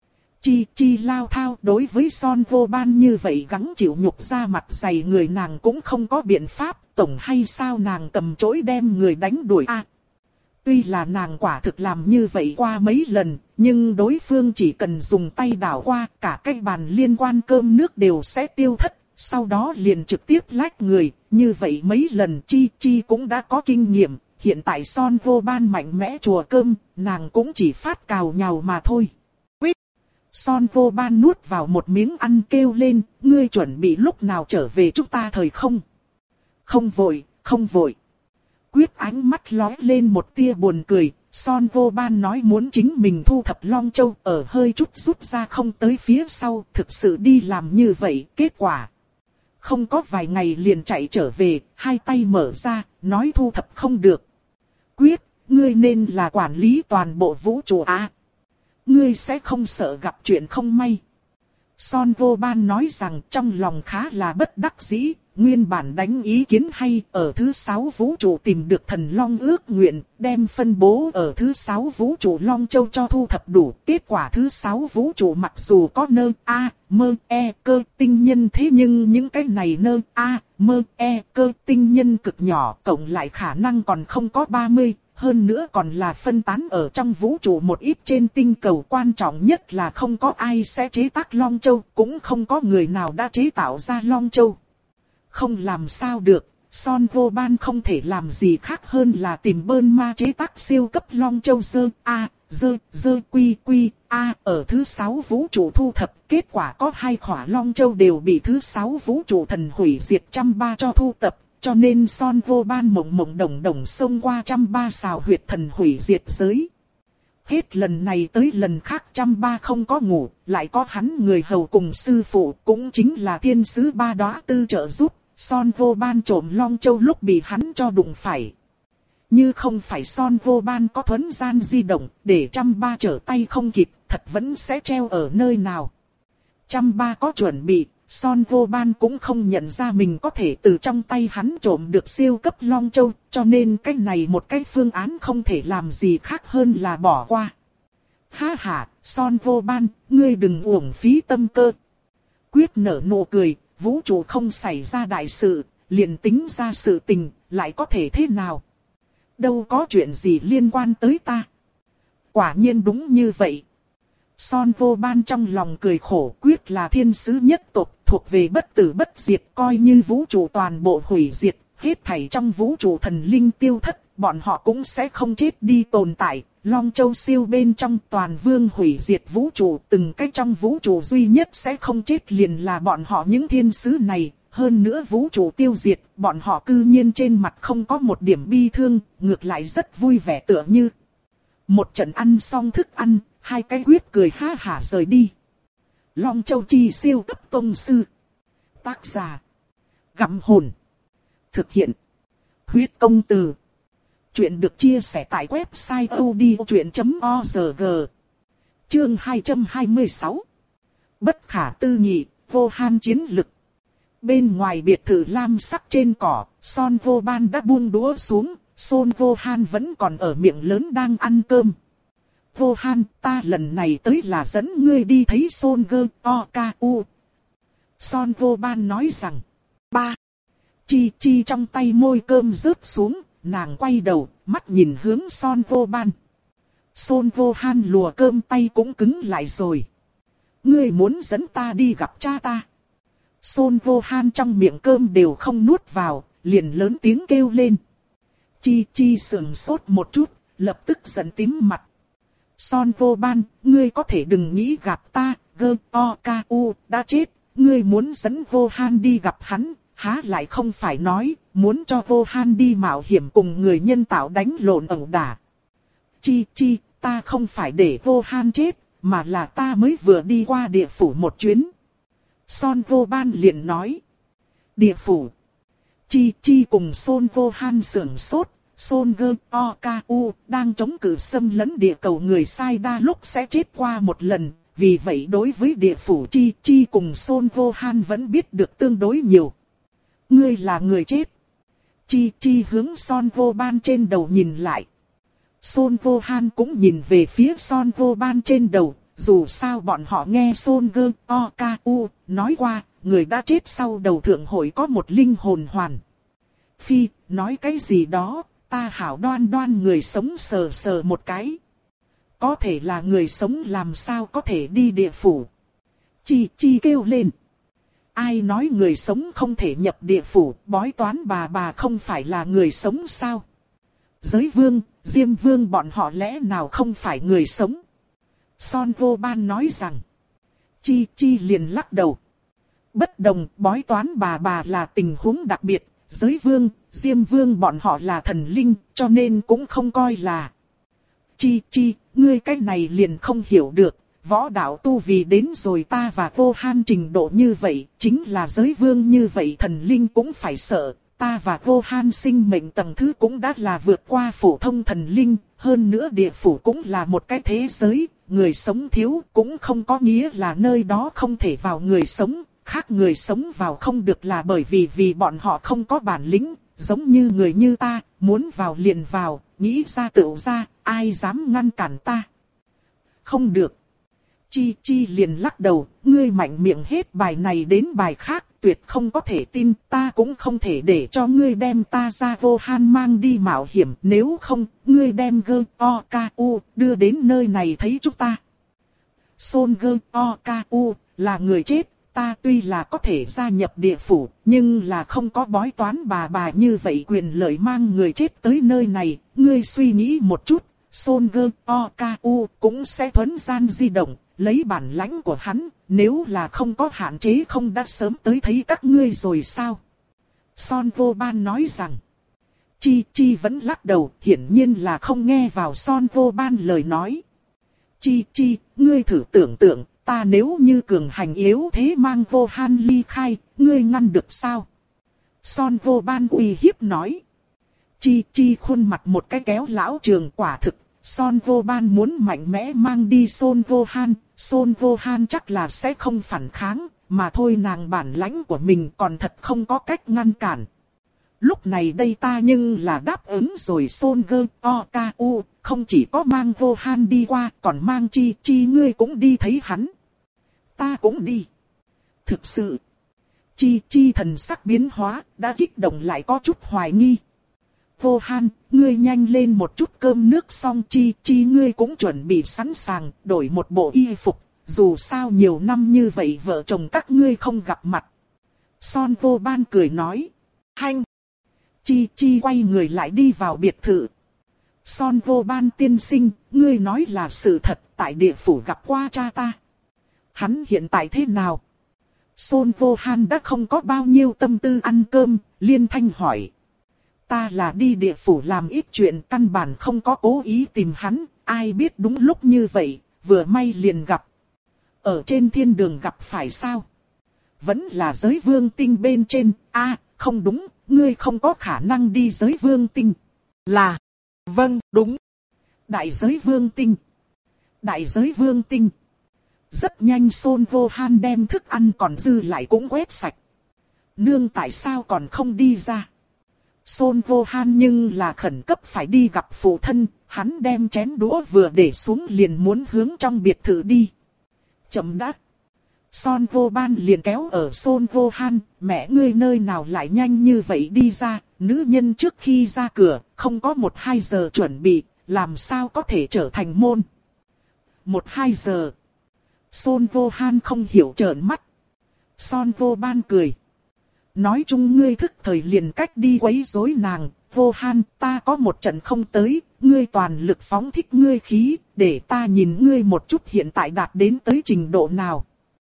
Chi Chi lao thao đối với Son Vô Ban như vậy gắng chịu nhục da mặt dày người nàng cũng không có biện pháp, tổng hay sao nàng cầm chổi đem người đánh đuổi a. À, tuy là nàng quả thực làm như vậy qua mấy lần, nhưng đối phương chỉ cần dùng tay đảo qua cả cái bàn liên quan cơm nước đều sẽ tiêu thất, sau đó liền trực tiếp lách người, như vậy mấy lần Chi Chi cũng đã có kinh nghiệm, hiện tại Son Vô Ban mạnh mẽ chùa cơm, nàng cũng chỉ phát cào nhào mà thôi. Son Vô Ban nuốt vào một miếng ăn kêu lên, ngươi chuẩn bị lúc nào trở về chúng ta thời không? Không vội, không vội. Quyết ánh mắt lóe lên một tia buồn cười, Son Vô Ban nói muốn chính mình thu thập Long Châu ở hơi chút rút ra không tới phía sau, thực sự đi làm như vậy, kết quả. Không có vài ngày liền chạy trở về, hai tay mở ra, nói thu thập không được. Quyết, ngươi nên là quản lý toàn bộ vũ trụ à? Ngươi sẽ không sợ gặp chuyện không may. Son Vô Ban nói rằng trong lòng khá là bất đắc dĩ, nguyên bản đánh ý kiến hay ở thứ sáu vũ trụ tìm được thần Long ước nguyện, đem phân bố ở thứ sáu vũ trụ Long Châu cho thu thập đủ. Kết quả thứ sáu vũ trụ mặc dù có nơ a, mơ e cơ tinh nhân thế nhưng những cái này nơ a, mơ e cơ tinh nhân cực nhỏ, cộng lại khả năng còn không có ba mươi. Hơn nữa còn là phân tán ở trong vũ trụ một ít trên tinh cầu, quan trọng nhất là không có ai sẽ chế tác Long Châu, cũng không có người nào đã chế tạo ra Long Châu. Không làm sao được, Son Vô Ban không thể làm gì khác hơn là tìm bơn ma chế tác siêu cấp Long Châu dơ a, dơ, dơ quy quy a ở thứ sáu vũ trụ thu thập. Kết quả có hai khỏa Long Châu đều bị thứ sáu vũ trụ thần hủy diệt trăm ba cho thu tập. Cho nên Son Vô Ban mộng mộng đồng đồng xông qua trăm ba xào huyệt thần hủy diệt giới. Hết lần này tới lần khác trăm ba không có ngủ, lại có hắn người hầu cùng sư phụ, cũng chính là thiên sứ ba đóa tư trợ giúp. Son Vô Ban trộm Long Châu lúc bị hắn cho đụng phải. Như không phải Son Vô Ban có thuấn gian di động, để trăm ba trở tay không kịp, thật vẫn sẽ treo ở nơi nào. Trăm ba có chuẩn bị. Son Vô Ban cũng không nhận ra mình có thể từ trong tay hắn trộm được siêu cấp Long Châu, cho nên cái này một cái phương án không thể làm gì khác hơn là bỏ qua. Ha ha, Son Vô Ban, ngươi đừng uổng phí tâm cơ. Quyết nở nụ cười, vũ trụ không xảy ra đại sự, liền tính ra sự tình, lại có thể thế nào? Đâu có chuyện gì liên quan tới ta. Quả nhiên đúng như vậy. Son Vô Ban trong lòng cười khổ, Quyết là thiên sứ nhất tộc, thuộc về bất tử bất diệt, coi như vũ trụ toàn bộ hủy diệt, hết thảy trong vũ trụ thần linh tiêu thất, bọn họ cũng sẽ không chết đi tồn tại. Long Châu siêu bên trong toàn vương hủy diệt vũ trụ, từng cách trong vũ trụ duy nhất sẽ không chết liền là bọn họ những thiên sứ này. Hơn nữa vũ trụ tiêu diệt, bọn họ cư nhiên trên mặt không có một điểm bi thương, ngược lại rất vui vẻ tựa như. Một trận ăn xong thức ăn, hai cái Quyết cười ha hả rời đi. Long Châu chi siêu cấp tông sư. Tác giả. Gặm hồn. Thực hiện. Huyết công từ. Chuyện được chia sẻ tại website odchuyện chấm org. Chương hai trăm hai mươi sáu. Bất khả tư nghị, vô han chiến lực. Bên ngoài biệt thự lam sắc trên cỏ, Son Vô Ban đã buông đũa xuống, Son Vô Han vẫn còn ở miệng lớn đang ăn cơm. Vô Han, ta lần này tới là dẫn ngươi đi thấy Son Gơ O K U. Son Vô Ban nói rằng, ba. Chi Chi trong tay môi cơm rớt xuống, nàng quay đầu, mắt nhìn hướng Son Vô Ban. Son Vô Han lùa cơm tay cũng cứng lại rồi. Ngươi muốn dẫn ta đi gặp cha ta. Son Vô Han trong miệng cơm đều không nuốt vào, liền lớn tiếng kêu lên. Chi Chi sườn sốt một chút, lập tức giận tím mặt. Son Vô Ban, ngươi có thể đừng nghĩ gặp ta, Gơ O K U đã chết, ngươi muốn dẫn Vô Han đi gặp hắn, há lại không phải nói, muốn cho Vô Han đi mạo hiểm cùng người nhân tạo đánh lộn ẩu đả. Chi Chi, ta không phải để Vô Han chết, mà là ta mới vừa đi qua địa phủ một chuyến. Son Vô Ban liền nói. Địa phủ. Chi Chi cùng Son Vô Han sưởng sốt. Son Gơ O K U đang chống cự xâm lấn địa cầu người sai đa lúc sẽ chết qua một lần. Vì vậy đối với địa phủ Chi Chi cùng Son Vô Han vẫn biết được tương đối nhiều. Ngươi là người chết. Chi Chi hướng Son Vô Ban trên đầu nhìn lại. Son Vô Han cũng nhìn về phía Son Vô Ban trên đầu. Dù sao bọn họ nghe Son Gơ O K U nói qua, người đã chết sau đầu thượng hội có một linh hồn hoàn. Phi, nói cái gì đó, ta hảo đoan đoan người sống sờ sờ một cái. Có thể là người sống làm sao có thể đi địa phủ. Chi Chi kêu lên. Ai nói người sống không thể nhập địa phủ, bói toán bà bà không phải là người sống sao? Giới vương, Diêm vương bọn họ lẽ nào không phải người sống? Son Vô Ban nói rằng. Chi Chi liền lắc đầu. Bất đồng, bói toán bà bà là tình huống đặc biệt, giới vương, diêm vương bọn họ là thần linh, cho nên cũng không coi là. Chi chi, ngươi cái này liền không hiểu được, võ đạo tu vì đến rồi ta và Vô Han trình độ như vậy, chính là giới vương như vậy thần linh cũng phải sợ, ta và Vô Han sinh mệnh tầng thứ cũng đã là vượt qua phổ thông thần linh, hơn nữa địa phủ cũng là một cái thế giới, người sống thiếu cũng không có nghĩa là nơi đó không thể vào người sống, khác người sống vào không được là bởi vì vì bọn họ không có bản lĩnh, giống như người như ta, muốn vào liền vào, nghĩ ra tựu ra, ai dám ngăn cản ta. Không được. Chi Chi liền lắc đầu, ngươi mạnh miệng hết bài này đến bài khác, tuyệt không có thể tin, ta cũng không thể để cho ngươi đem ta ra Vô Han mang đi mạo hiểm, nếu không, ngươi đem Gơ O Ca U đưa đến nơi này thấy chúng ta. Son Gơ O Ca U là người chết, ta tuy là có thể gia nhập địa phủ, nhưng là không có bói toán bà bà như vậy quyền lợi mang người chết tới nơi này, ngươi suy nghĩ một chút, Son Gơ O Ca U cũng sẽ thuấn gian di động. Lấy bản lãnh của hắn, nếu là không có hạn chế không đã sớm tới thấy các ngươi rồi sao? Son Vô Ban nói rằng. Chi Chi vẫn lắc đầu, hiển nhiên là không nghe vào Son Vô Ban lời nói. Chi Chi, ngươi thử tưởng tượng, ta nếu như cường hành yếu thế mang Vô Han ly khai, ngươi ngăn được sao? Son Vô Ban uy hiếp nói. Chi Chi khuôn mặt một cái kéo lão trường quả thực. Son Vô Ban muốn mạnh mẽ mang đi Son Vô Han, Son Vô Han chắc là sẽ không phản kháng, mà thôi nàng bản lãnh của mình còn thật không có cách ngăn cản. Lúc này đây ta nhưng là đáp ứng rồi Son Gơ O Ca U, không chỉ có mang Vô Han đi qua, còn mang Chi Chi ngươi cũng đi thấy hắn. Ta cũng đi. Thực sự, Chi Chi thần sắc biến hóa, đã kích động lại có chút hoài nghi. Vô Han, ngươi nhanh lên một chút cơm nước xong Chi Chi ngươi cũng chuẩn bị sẵn sàng, đổi một bộ y phục, dù sao nhiều năm như vậy vợ chồng các ngươi không gặp mặt. Son Vô Ban cười nói. Hanh! Chi Chi quay người lại đi vào biệt thự. Son Vô Ban tiên sinh, ngươi nói là sự thật, tại địa phủ gặp qua cha ta. Hắn hiện tại thế nào? Son Vô Han đã không có bao nhiêu tâm tư ăn cơm, liên thanh hỏi. Ta là đi địa phủ làm ít chuyện, căn bản không có cố ý tìm hắn, ai biết đúng lúc như vậy, vừa may liền gặp. Ở trên thiên đường gặp phải sao? Vẫn là giới vương tinh bên trên, a à, không đúng, ngươi không có khả năng đi giới vương tinh. Là, vâng, đúng. Đại giới vương tinh. Đại giới vương tinh. Rất nhanh Son Vô Han đem thức ăn còn dư lại cũng quét sạch. Nương tại sao còn không đi ra? Son Vô Han nhưng là khẩn cấp phải đi gặp phụ thân, hắn đem chén đũa vừa để xuống liền muốn hướng trong biệt thự đi. Chậm đã. Son Vô Ban liền kéo ở Son Vô Han, mẹ ngươi nơi nào lại nhanh như vậy đi ra, nữ nhân trước khi ra cửa, không có một hai giờ chuẩn bị, làm sao có thể trở thành môn. Một hai giờ. Son Vô Han không hiểu trợn mắt. Son Vô Ban cười. Nói chung ngươi thức thời liền cách đi quấy rối nàng, Vô Han, ta có một trận không tới, ngươi toàn lực phóng thích ngươi khí, để ta nhìn ngươi một chút hiện tại đạt đến tới trình độ nào.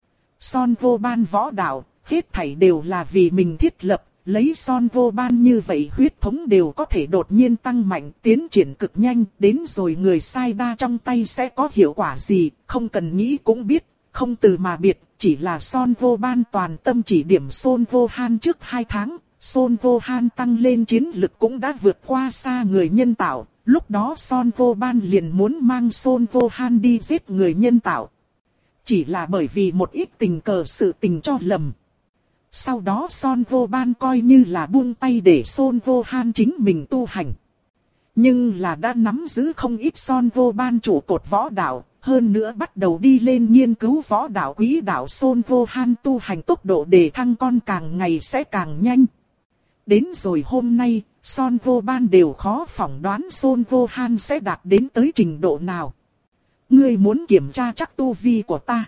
Son Vô Ban võ đạo, hết thảy đều là vì mình thiết lập, lấy Son Vô Ban như vậy huyết thống đều có thể đột nhiên tăng mạnh, tiến triển cực nhanh, đến rồi người sai đa trong tay sẽ có hiệu quả gì, không cần nghĩ cũng biết, không từ mà biệt. Chỉ là Son Vô Ban toàn tâm chỉ điểm Son Vô Han trước hai tháng, Son Vô Han tăng lên chiến lực cũng đã vượt qua xa người nhân tạo, lúc đó Son Vô Ban liền muốn mang Son Vô Han đi giết người nhân tạo. Chỉ là bởi vì một ít tình cờ sự tình cho lầm. Sau đó Son Vô Ban coi như là buông tay để Son Vô Han chính mình tu hành. Nhưng là đã nắm giữ không ít Son Vô Ban trụ cột võ đạo. Hơn nữa bắt đầu đi lên nghiên cứu võ đạo quý đạo Son Vô Han tu hành tốc độ để thăng con càng ngày sẽ càng nhanh. Đến rồi hôm nay, Son Vô Ban đều khó phỏng đoán Son Vô Han sẽ đạt đến tới trình độ nào. Ngươi muốn kiểm tra chắc tu vi của ta.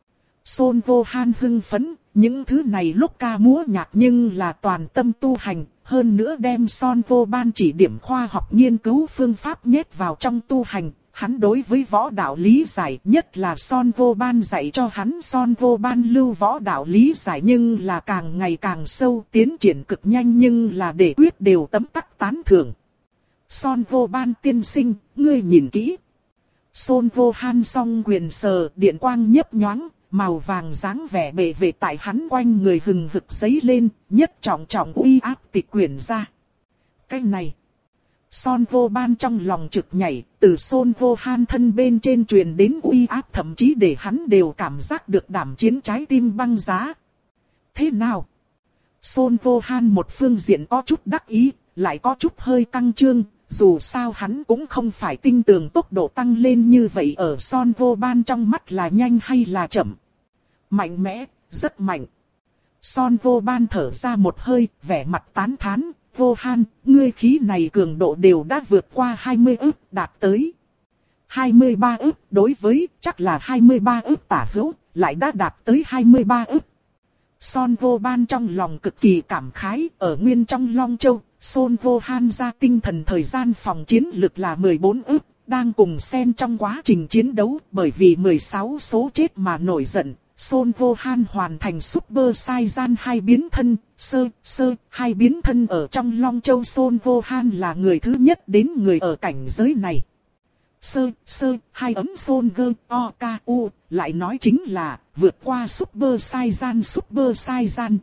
Son Vô Han hưng phấn, những thứ này lúc ca múa nhạc nhưng là toàn tâm tu hành. Hơn nữa đem Son Vô Ban chỉ điểm khoa học nghiên cứu phương pháp nhét vào trong tu hành. hắn đối với võ đạo lý giải, nhất là Son Vô Ban dạy cho hắn Son Vô Ban lưu võ đạo lý giải nhưng là càng ngày càng sâu, tiến triển cực nhanh nhưng là để quyết đều tấm tắc tán thưởng. Son Vô Ban tiên sinh, ngươi nhìn kỹ. Son Vô Han song quyền sờ, điện quang nhấp nhoáng, màu vàng dáng vẻ bệ vệ tại hắn quanh người hừng hực giấy lên, nhất trọng trọng uy áp tịch quyển ra. Cái này, Son Vô Ban trong lòng trực nhảy, từ Son Vô Han thân bên trên truyền đến uy áp thậm chí để hắn đều cảm giác được đảm chiến trái tim băng giá. Thế nào? Son Vô Han một phương diện có chút đắc ý, lại có chút hơi căng trương, dù sao hắn cũng không phải tin tưởng tốc độ tăng lên như vậy ở Son Vô Ban trong mắt là nhanh hay là chậm. Mạnh mẽ, rất mạnh. Son Vô Ban thở ra một hơi, vẻ mặt tán thán. Vô Han, ngươi khí này cường độ đều đã vượt qua hai mươi ức, đạt tới hai mươi ba ức, đối với chắc là hai mươi ba ức tả hữu, lại đã đạt tới hai mươi ba ức. Son Vô Ban trong lòng cực kỳ cảm khái, ở nguyên trong Long Châu, Son Vô Han ra tinh thần thời gian phòng chiến lực là mười bốn ức, đang cùng xen trong quá trình chiến đấu, bởi vì mười sáu số chết mà nổi giận. Son Vô Han hoàn thành Super Saiyan hai biến thân, sơ, sơ, hai biến thân ở trong Long Châu. Son Vô Han là người thứ nhất đến người ở cảnh giới này. Sơ, sơ, hai ấm Son Gơ, O, K, U, lại nói chính là vượt qua Super Saiyan Super Saiyan.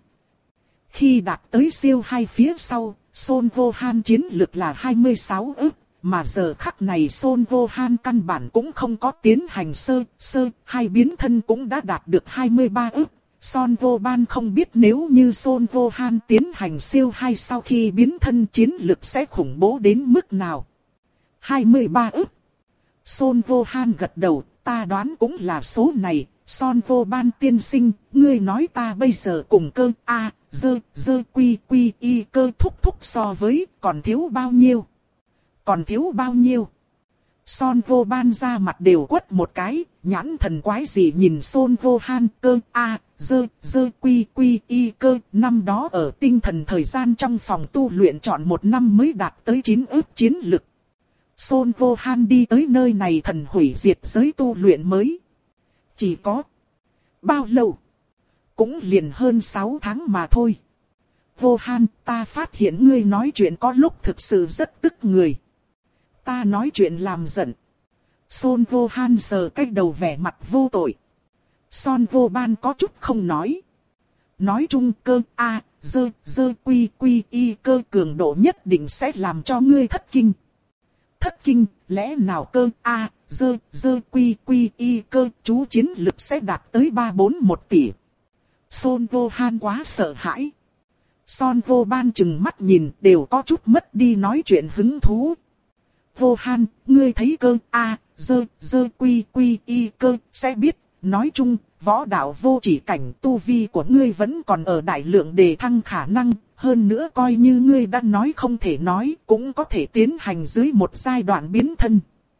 Khi đạt tới siêu hai phía sau, Son Vô Han chiến lực là hai mươi sáu ức. Mà giờ khắc này Son Vô Han căn bản cũng không có tiến hành sơ, sơ, hai biến thân cũng đã đạt được hai mươi ba ức. Son Vô Ban không biết nếu như Son Vô Han tiến hành siêu hai sau khi biến thân chiến lực sẽ khủng bố đến mức nào. hai mươi ba ức. Son Vô Han gật đầu, ta đoán cũng là số này. Son Vô Ban tiên sinh, ngươi nói ta bây giờ cùng cơ A, dơ, dơ quy quy y cơ thúc thúc so với còn thiếu bao nhiêu? Còn thiếu bao nhiêu? Son Vô Ban ra mặt đều quất một cái, nhãn thần quái gì nhìn Son Vô Han cơ a dơ dơ quy quy y cơ. Năm đó ở tinh thần thời gian trong phòng tu luyện chọn một năm mới đạt tới chín ức chiến lực. Son Vô Han đi tới nơi này thần hủy diệt giới tu luyện mới. Chỉ có bao lâu? Cũng liền hơn sáu tháng mà thôi. Vô Han, ta phát hiện ngươi nói chuyện có lúc thực sự rất tức người. Ta nói chuyện làm giận. Son Vô Han sờ cái đầu vẻ mặt vô tội. Son Vô Ban có chút không nói. Nói chung cơ A, dơ, dơ quy quy y cơ cường độ nhất định sẽ làm cho ngươi thất kinh. Thất kinh, lẽ nào cơ A, dơ, dơ quy quy y cơ chú chiến lực sẽ đạt tới ba bốn một tỷ. Son Vô Han quá sợ hãi. Son Vô Ban chừng mắt nhìn đều có chút mất đi nói chuyện hứng thú. Vô Han, ngươi thấy cơ A, dơ, dơ quy quy y cơ sẽ biết, nói chung, võ đạo vô chỉ cảnh tu vi của ngươi vẫn còn ở đại lượng đề thăng khả năng, hơn nữa coi như ngươi đã nói không thể nói, cũng có thể tiến hành dưới một giai đoạn biến thân.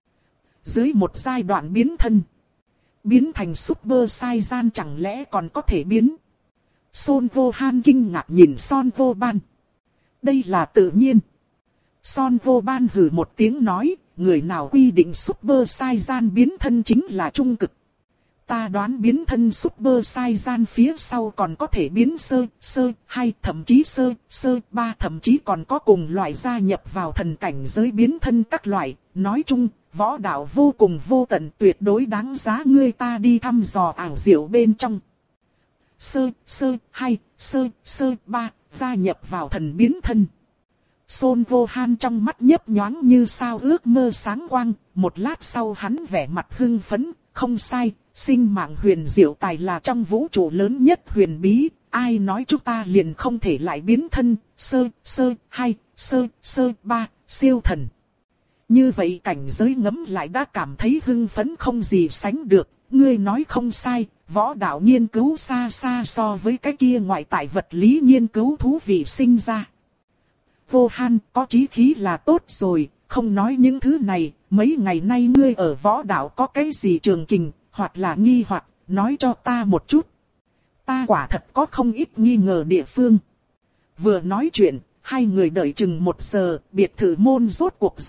Dưới một giai đoạn biến thân, biến thành Super Saiyan chẳng lẽ còn có thể biến? Son Vô Han kinh ngạc nhìn Son Vô Ban. Đây là tự nhiên. Son Vô Ban hừ một tiếng nói, người nào quy định Super Saiyan biến thân chính là trung cực. Ta đoán biến thân Super Saiyan phía sau còn có thể biến sơ, sơ, hai, thậm chí sơ, sơ, ba, thậm chí còn có cùng loại gia nhập vào thần cảnh giới biến thân các loại. Nói chung, võ đạo vô cùng vô tận, tuyệt đối đáng giá ngươi ta đi thăm dò ảo diệu bên trong. Sơ, sơ, hai, sơ, sơ, ba, gia nhập vào thần biến thân. Son Vô Han trong mắt nhấp nhoáng như sao ước mơ sáng quang, một lát sau hắn vẻ mặt hưng phấn, không sai, sinh mạng huyền diệu tài là trong vũ trụ lớn nhất huyền bí, ai nói chúng ta liền không thể lại biến thân, sơ, sơ, hai, sơ, sơ, ba, siêu thần. Như vậy cảnh giới ngấm lại đã cảm thấy hưng phấn không gì sánh được, ngươi nói không sai, võ đạo nghiên cứu xa xa so với cái kia ngoại tại vật lý nghiên cứu thú vị sinh ra. Vô Han, có chí khí là tốt rồi, không nói những thứ này, mấy ngày nay ngươi ở võ đạo có cái gì trường kình, hoặc là nghi hoặc, nói cho ta một chút. Ta quả thật có không ít nghi ngờ địa phương. Vừa nói chuyện, hai người đợi chừng một giờ, biệt thự môn rốt cuộc ra,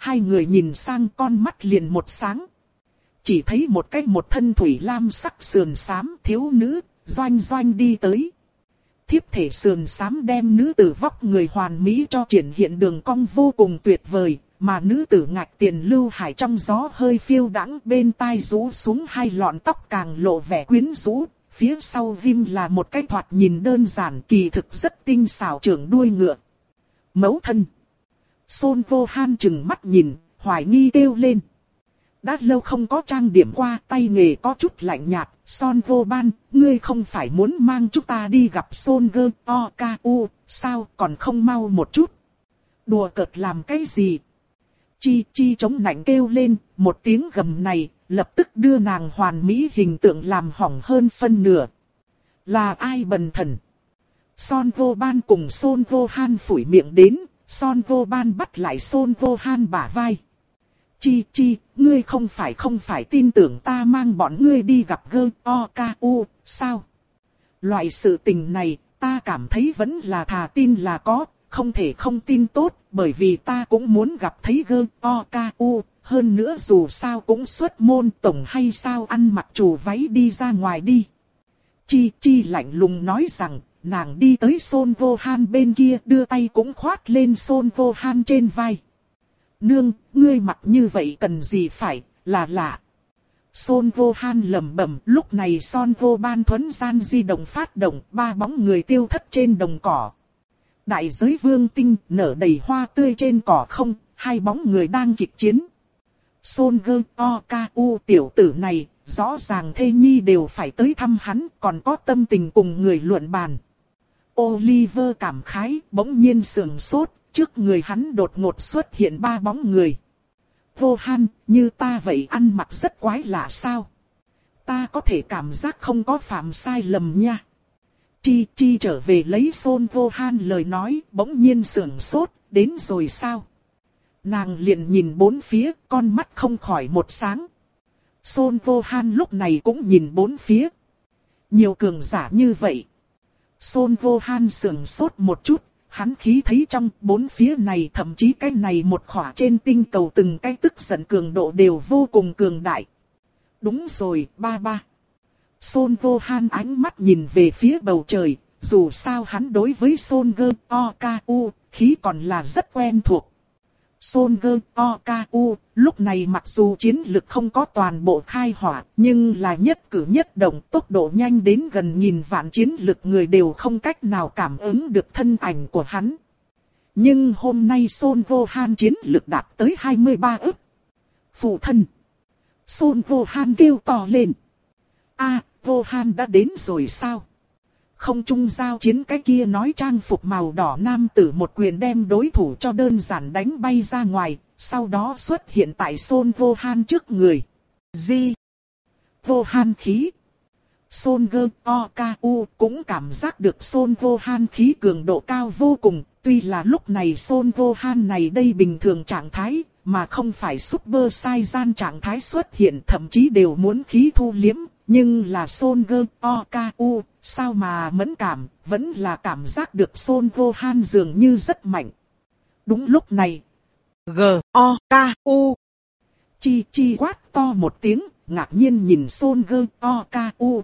hai người nhìn sang con mắt liền một sáng. Chỉ thấy một cái một thân thủy lam sắc sườn xám thiếu nữ, doanh doanh đi tới. Thiếp thể sườn xám đem nữ tử vóc người hoàn mỹ cho triển hiện đường cong vô cùng tuyệt vời, mà nữ tử ngạch tiền lưu hải trong gió hơi phiêu đãng, bên tai rũ xuống hai lọn tóc càng lộ vẻ quyến rũ, phía sau ghim là một cái thoạt nhìn đơn giản kỳ thực rất tinh xảo trưởng đuôi ngựa. Mẫu thân. Son Vô Han chừng mắt nhìn, hoài nghi kêu lên. Đã lâu không có trang điểm qua, tay nghề có chút lạnh nhạt. Son Vô Ban, ngươi không phải muốn mang chúng ta đi gặp Son Gơ O Ca U, sao còn không mau một chút? Đùa cợt làm cái gì? Chi Chi chống nạnh kêu lên, một tiếng gầm này, lập tức đưa nàng hoàn mỹ hình tượng làm hỏng hơn phân nửa. Là ai bần thần? Son Vô Ban cùng Son Vô Han phủi miệng đến, Son Vô Ban bắt lại Son Vô Han bả vai. Chi Chi, ngươi không phải không phải tin tưởng ta mang bọn ngươi đi gặp Gơ O Ca U, sao? Loại sự tình này, ta cảm thấy vẫn là thà tin là có, không thể không tin tốt, bởi vì ta cũng muốn gặp thấy Gơ O Ca U, hơn nữa dù sao cũng xuất môn tổng hay sao ăn mặc chủ váy đi ra ngoài đi. Chi Chi lạnh lùng nói rằng, nàng đi tới Son Vô Han bên kia đưa tay cũng khoát lên Son Vô Han trên vai. Nương, ngươi mặc như vậy cần gì phải, là lạ. Son Vô Han lẩm bẩm, lúc này Son Vô Ban thuấn gian di động phát động, ba bóng người tiêu thất trên đồng cỏ. Đại giới vương tinh nở đầy hoa tươi trên cỏ không, hai bóng người đang kịch chiến. Son Gơ O Ca U tiểu tử này, rõ ràng thê nhi đều phải tới thăm hắn, còn có tâm tình cùng người luận bàn. Oliver cảm khái, bỗng nhiên sườn sốt, trước người hắn đột ngột xuất hiện ba bóng người. Vô Han, như ta vậy ăn mặc rất quái lạ sao? Ta có thể cảm giác không có phạm sai lầm nha. Chi Chi trở về lấy Son Vô Han lời nói, bỗng nhiên sườn sốt, đến rồi sao? Nàng liền nhìn bốn phía, con mắt không khỏi một sáng. Son Vô Han lúc này cũng nhìn bốn phía. Nhiều cường giả như vậy. Son Vô Han sườn sốt một chút, hắn khí thấy trong bốn phía này thậm chí cái này một khỏa trên tinh cầu từng cái tức giận cường độ đều vô cùng cường đại. Đúng rồi, ba ba. Son Vô Han ánh mắt nhìn về phía bầu trời, dù sao hắn đối với Son Gơ O Ca U, khí còn là rất quen thuộc. Son Gơ O Ca U, lúc này mặc dù chiến lực không có toàn bộ khai hỏa, nhưng là nhất cử nhất động tốc độ nhanh đến gần nghìn vạn chiến lực người đều không cách nào cảm ứng được thân ảnh của hắn. Nhưng hôm nay Son Vô Han chiến lực đạt tới hai mươi ba ức. Phụ thân. Son Vô Han kêu to lên. A, Vô Han đã đến rồi sao? Không trung giao chiến cái kia nói trang phục màu đỏ nam tử một quyền đem đối thủ cho đơn giản đánh bay ra ngoài, sau đó xuất hiện tại Son Vô Han trước người. Gì? Vô Han khí. Son Gơ O Ca U cũng cảm giác được Son Vô Han khí cường độ cao vô cùng, tuy là lúc này Son Vô Han này đây bình thường trạng thái, mà không phải Super Saiyan trạng thái xuất hiện, thậm chí đều muốn khí thu liếm. Nhưng là Son Gơ O Ca U, sao mà mẫn cảm, vẫn là cảm giác được Son Vô Han dường như rất mạnh. Đúng lúc này, G O K U. Chi Chi quát to một tiếng, ngạc nhiên nhìn Son Gơ O K U.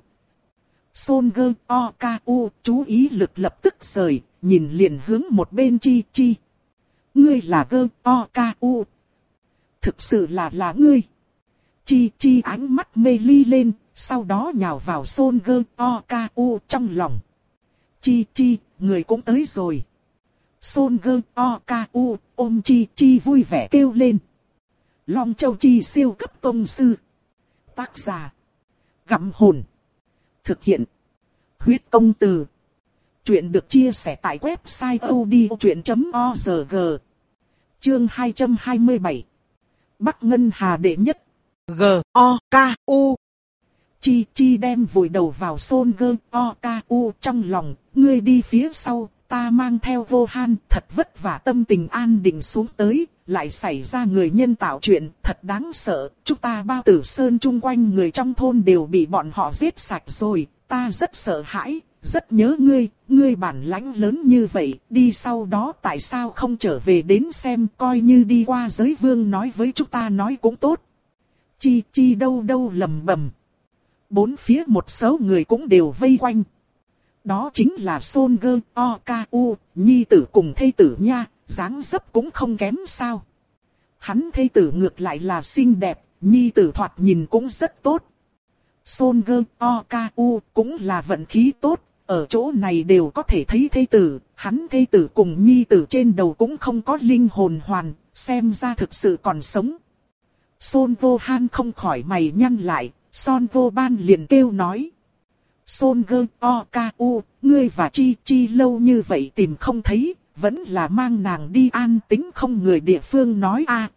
Son Gơ O K U chú ý lực lập tức rời, nhìn liền hướng một bên Chi Chi. Ngươi là Gơ O K U. Thực sự là là ngươi. Chi Chi ánh mắt mê ly lên. Sau đó nhào vào Son Gơ O Ca U trong lòng. Chi Chi, người cũng tới rồi. Son Gơ O Ca U ôm Chi Chi vui vẻ kêu lên. Long Châu Chi siêu cấp tông sư. Tác giả. Gặm hồn. Thực hiện. Huyết công từ. Chuyện được chia sẻ tại website odchuyện chấm org. Chương hai trăm hai mươi bảy. Bắc Ngân Hà đệ nhất. G O K U. Chi Chi đem vùi đầu vào Son Gơ O Ca U trong lòng, ngươi đi phía sau, ta mang theo Vô Han, thật vất vả tâm tình an định xuống tới, lại xảy ra người nhân tạo chuyện, thật đáng sợ, chúng ta Bao Tử Sơn chung quanh người trong thôn đều bị bọn họ giết sạch rồi, ta rất sợ hãi, rất nhớ ngươi, ngươi bản lãnh lớn như vậy, đi sau đó tại sao không trở về đến xem, coi như đi qua giới vương nói với chúng ta nói cũng tốt. Chi chi đâu đâu lầm bầm. Bốn phía một số người cũng đều vây quanh. Đó chính là Son Gơ, Oku, nhi tử cùng thê tử nha, dáng dấp cũng không kém sao. Hắn thê tử ngược lại là xinh đẹp, nhi tử thoạt nhìn cũng rất tốt. Son Gơ, Oku cũng là vận khí tốt, ở chỗ này đều có thể thấy thê tử, hắn thê tử cùng nhi tử trên đầu cũng không có linh hồn hoàn, xem ra thực sự còn sống. Son Vô Han không khỏi mày nhăn lại, Son Vô Ban liền kêu nói. Son Gơ, Oku, ngươi và Chi Chi lâu như vậy tìm không thấy, vẫn là mang nàng đi an tĩnh không người địa phương nói a.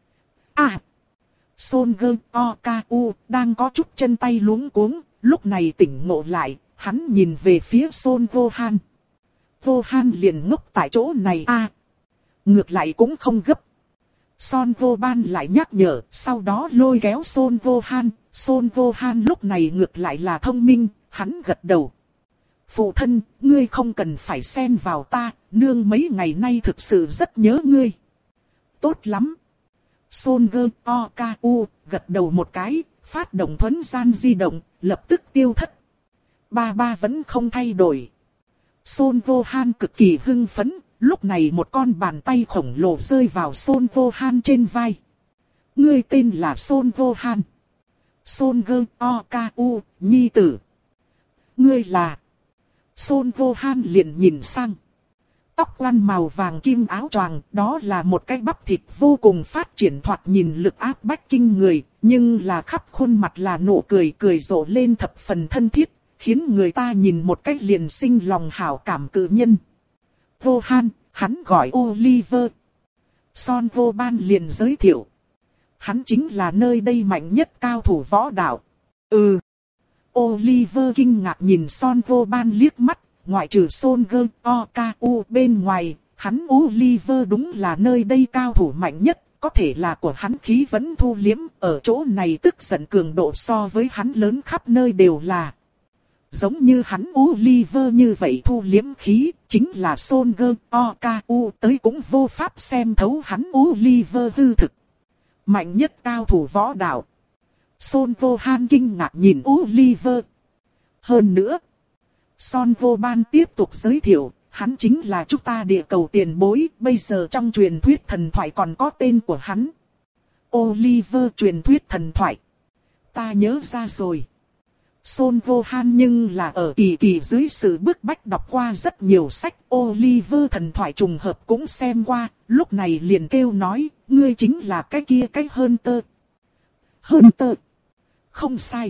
À. Son Gơ, Oku đang có chút chân tay luống cuống, lúc này tỉnh ngộ lại, hắn nhìn về phía Son Vô Han. Vô Han liền ngốc tại chỗ này a. À. Ngược lại cũng không gấp. Son Vô Ban lại nhắc nhở, sau đó lôi kéo Son Vô Han. Son Vô Han lúc này ngược lại là thông minh, hắn gật đầu. Phụ thân, ngươi không cần phải xen vào ta, nương mấy ngày nay thực sự rất nhớ ngươi. Tốt lắm. Son Gơ, Oku gật đầu một cái, phát động thuấn gian di động, lập tức tiêu thất. Ba ba vẫn không thay đổi. Son Vô Han cực kỳ hưng phấn, lúc này một con bàn tay khổng lồ rơi vào Son Vô Han trên vai. Ngươi tên là Son Vô Han. Son Gơ, Oku, nhi tử. Ngươi là... Son Vô Han liền nhìn sang. Tóc quăn màu vàng kim áo choàng, đó là một cái bắp thịt vô cùng phát triển thoạt nhìn lực áp bách kinh người, nhưng là khắp khuôn mặt là nụ cười cười rộ lên thập phần thân thiết, khiến người ta nhìn một cách liền sinh lòng hảo cảm cự nhân. Vô Han, hắn gọi Oliver. Son Vô Ban liền giới thiệu. Hắn chính là nơi đây mạnh nhất cao thủ võ đạo. Ừ. Oliver kinh ngạc nhìn Son Vô Ban liếc mắt, ngoại trừ Son Gơ, Oku bên ngoài, hắn Oliver đúng là nơi đây cao thủ mạnh nhất, có thể là của hắn khí vẫn thu liếm, ở chỗ này tức giận cường độ so với hắn lớn khắp nơi đều là. Giống như hắn Oliver như vậy thu liếm khí, chính là Son Gơ, Oku tới cũng vô pháp xem thấu hắn Oliver hư thực. Mạnh nhất cao thủ võ đạo. Son Vô Han kinh ngạc nhìn Oliver. Hơn nữa, Son Vô Ban tiếp tục giới thiệu, hắn chính là chúng ta địa cầu tiền bối, bây giờ trong truyền thuyết thần thoại còn có tên của hắn. Oliver truyền thuyết thần thoại. Ta nhớ ra rồi. Son Vô Han nhưng là ở kỳ kỳ dưới sự bức bách đọc qua rất nhiều sách, Oliver thần thoại trùng hợp cũng xem qua, lúc này liền kêu nói, ngươi chính là cái kia cái Hunter. Hunter. Không sai.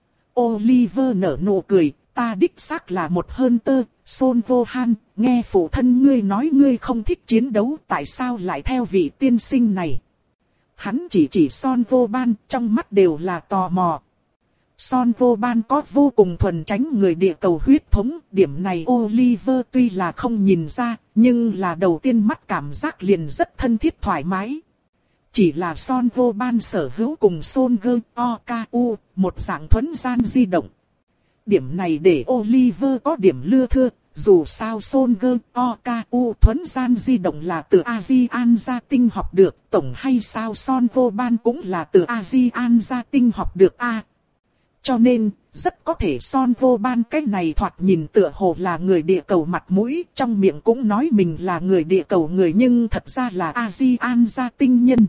Oliver nở nụ cười, ta đích xác là một Hunter. Son Vô Han, nghe phụ thân ngươi nói ngươi không thích chiến đấu, tại sao lại theo vị tiên sinh này? Hắn chỉ chỉ Son Vô Ban, trong mắt đều là tò mò. Son Vô Ban có vô cùng thuần tránh người địa cầu huyết thống, điểm này Oliver tuy là không nhìn ra, nhưng là đầu tiên mắt cảm giác liền rất thân thiết thoải mái. Chỉ là Son Vô Ban sở hữu cùng Son Gơ, Oku, một dạng thuấn gian di động. Điểm này để Oliver có điểm lưa thưa, dù sao Son Gơ, Oku thuấn gian di động là từ ASEAN gia tinh học được, tổng hay sao Son Vô Ban cũng là từ ASEAN gia tinh học được a. Cho nên, rất có thể Son Vô Ban cái này thoạt nhìn tựa hồ là người địa cầu mặt mũi, trong miệng cũng nói mình là người địa cầu người nhưng thật ra là ASEAN gia tinh nhân.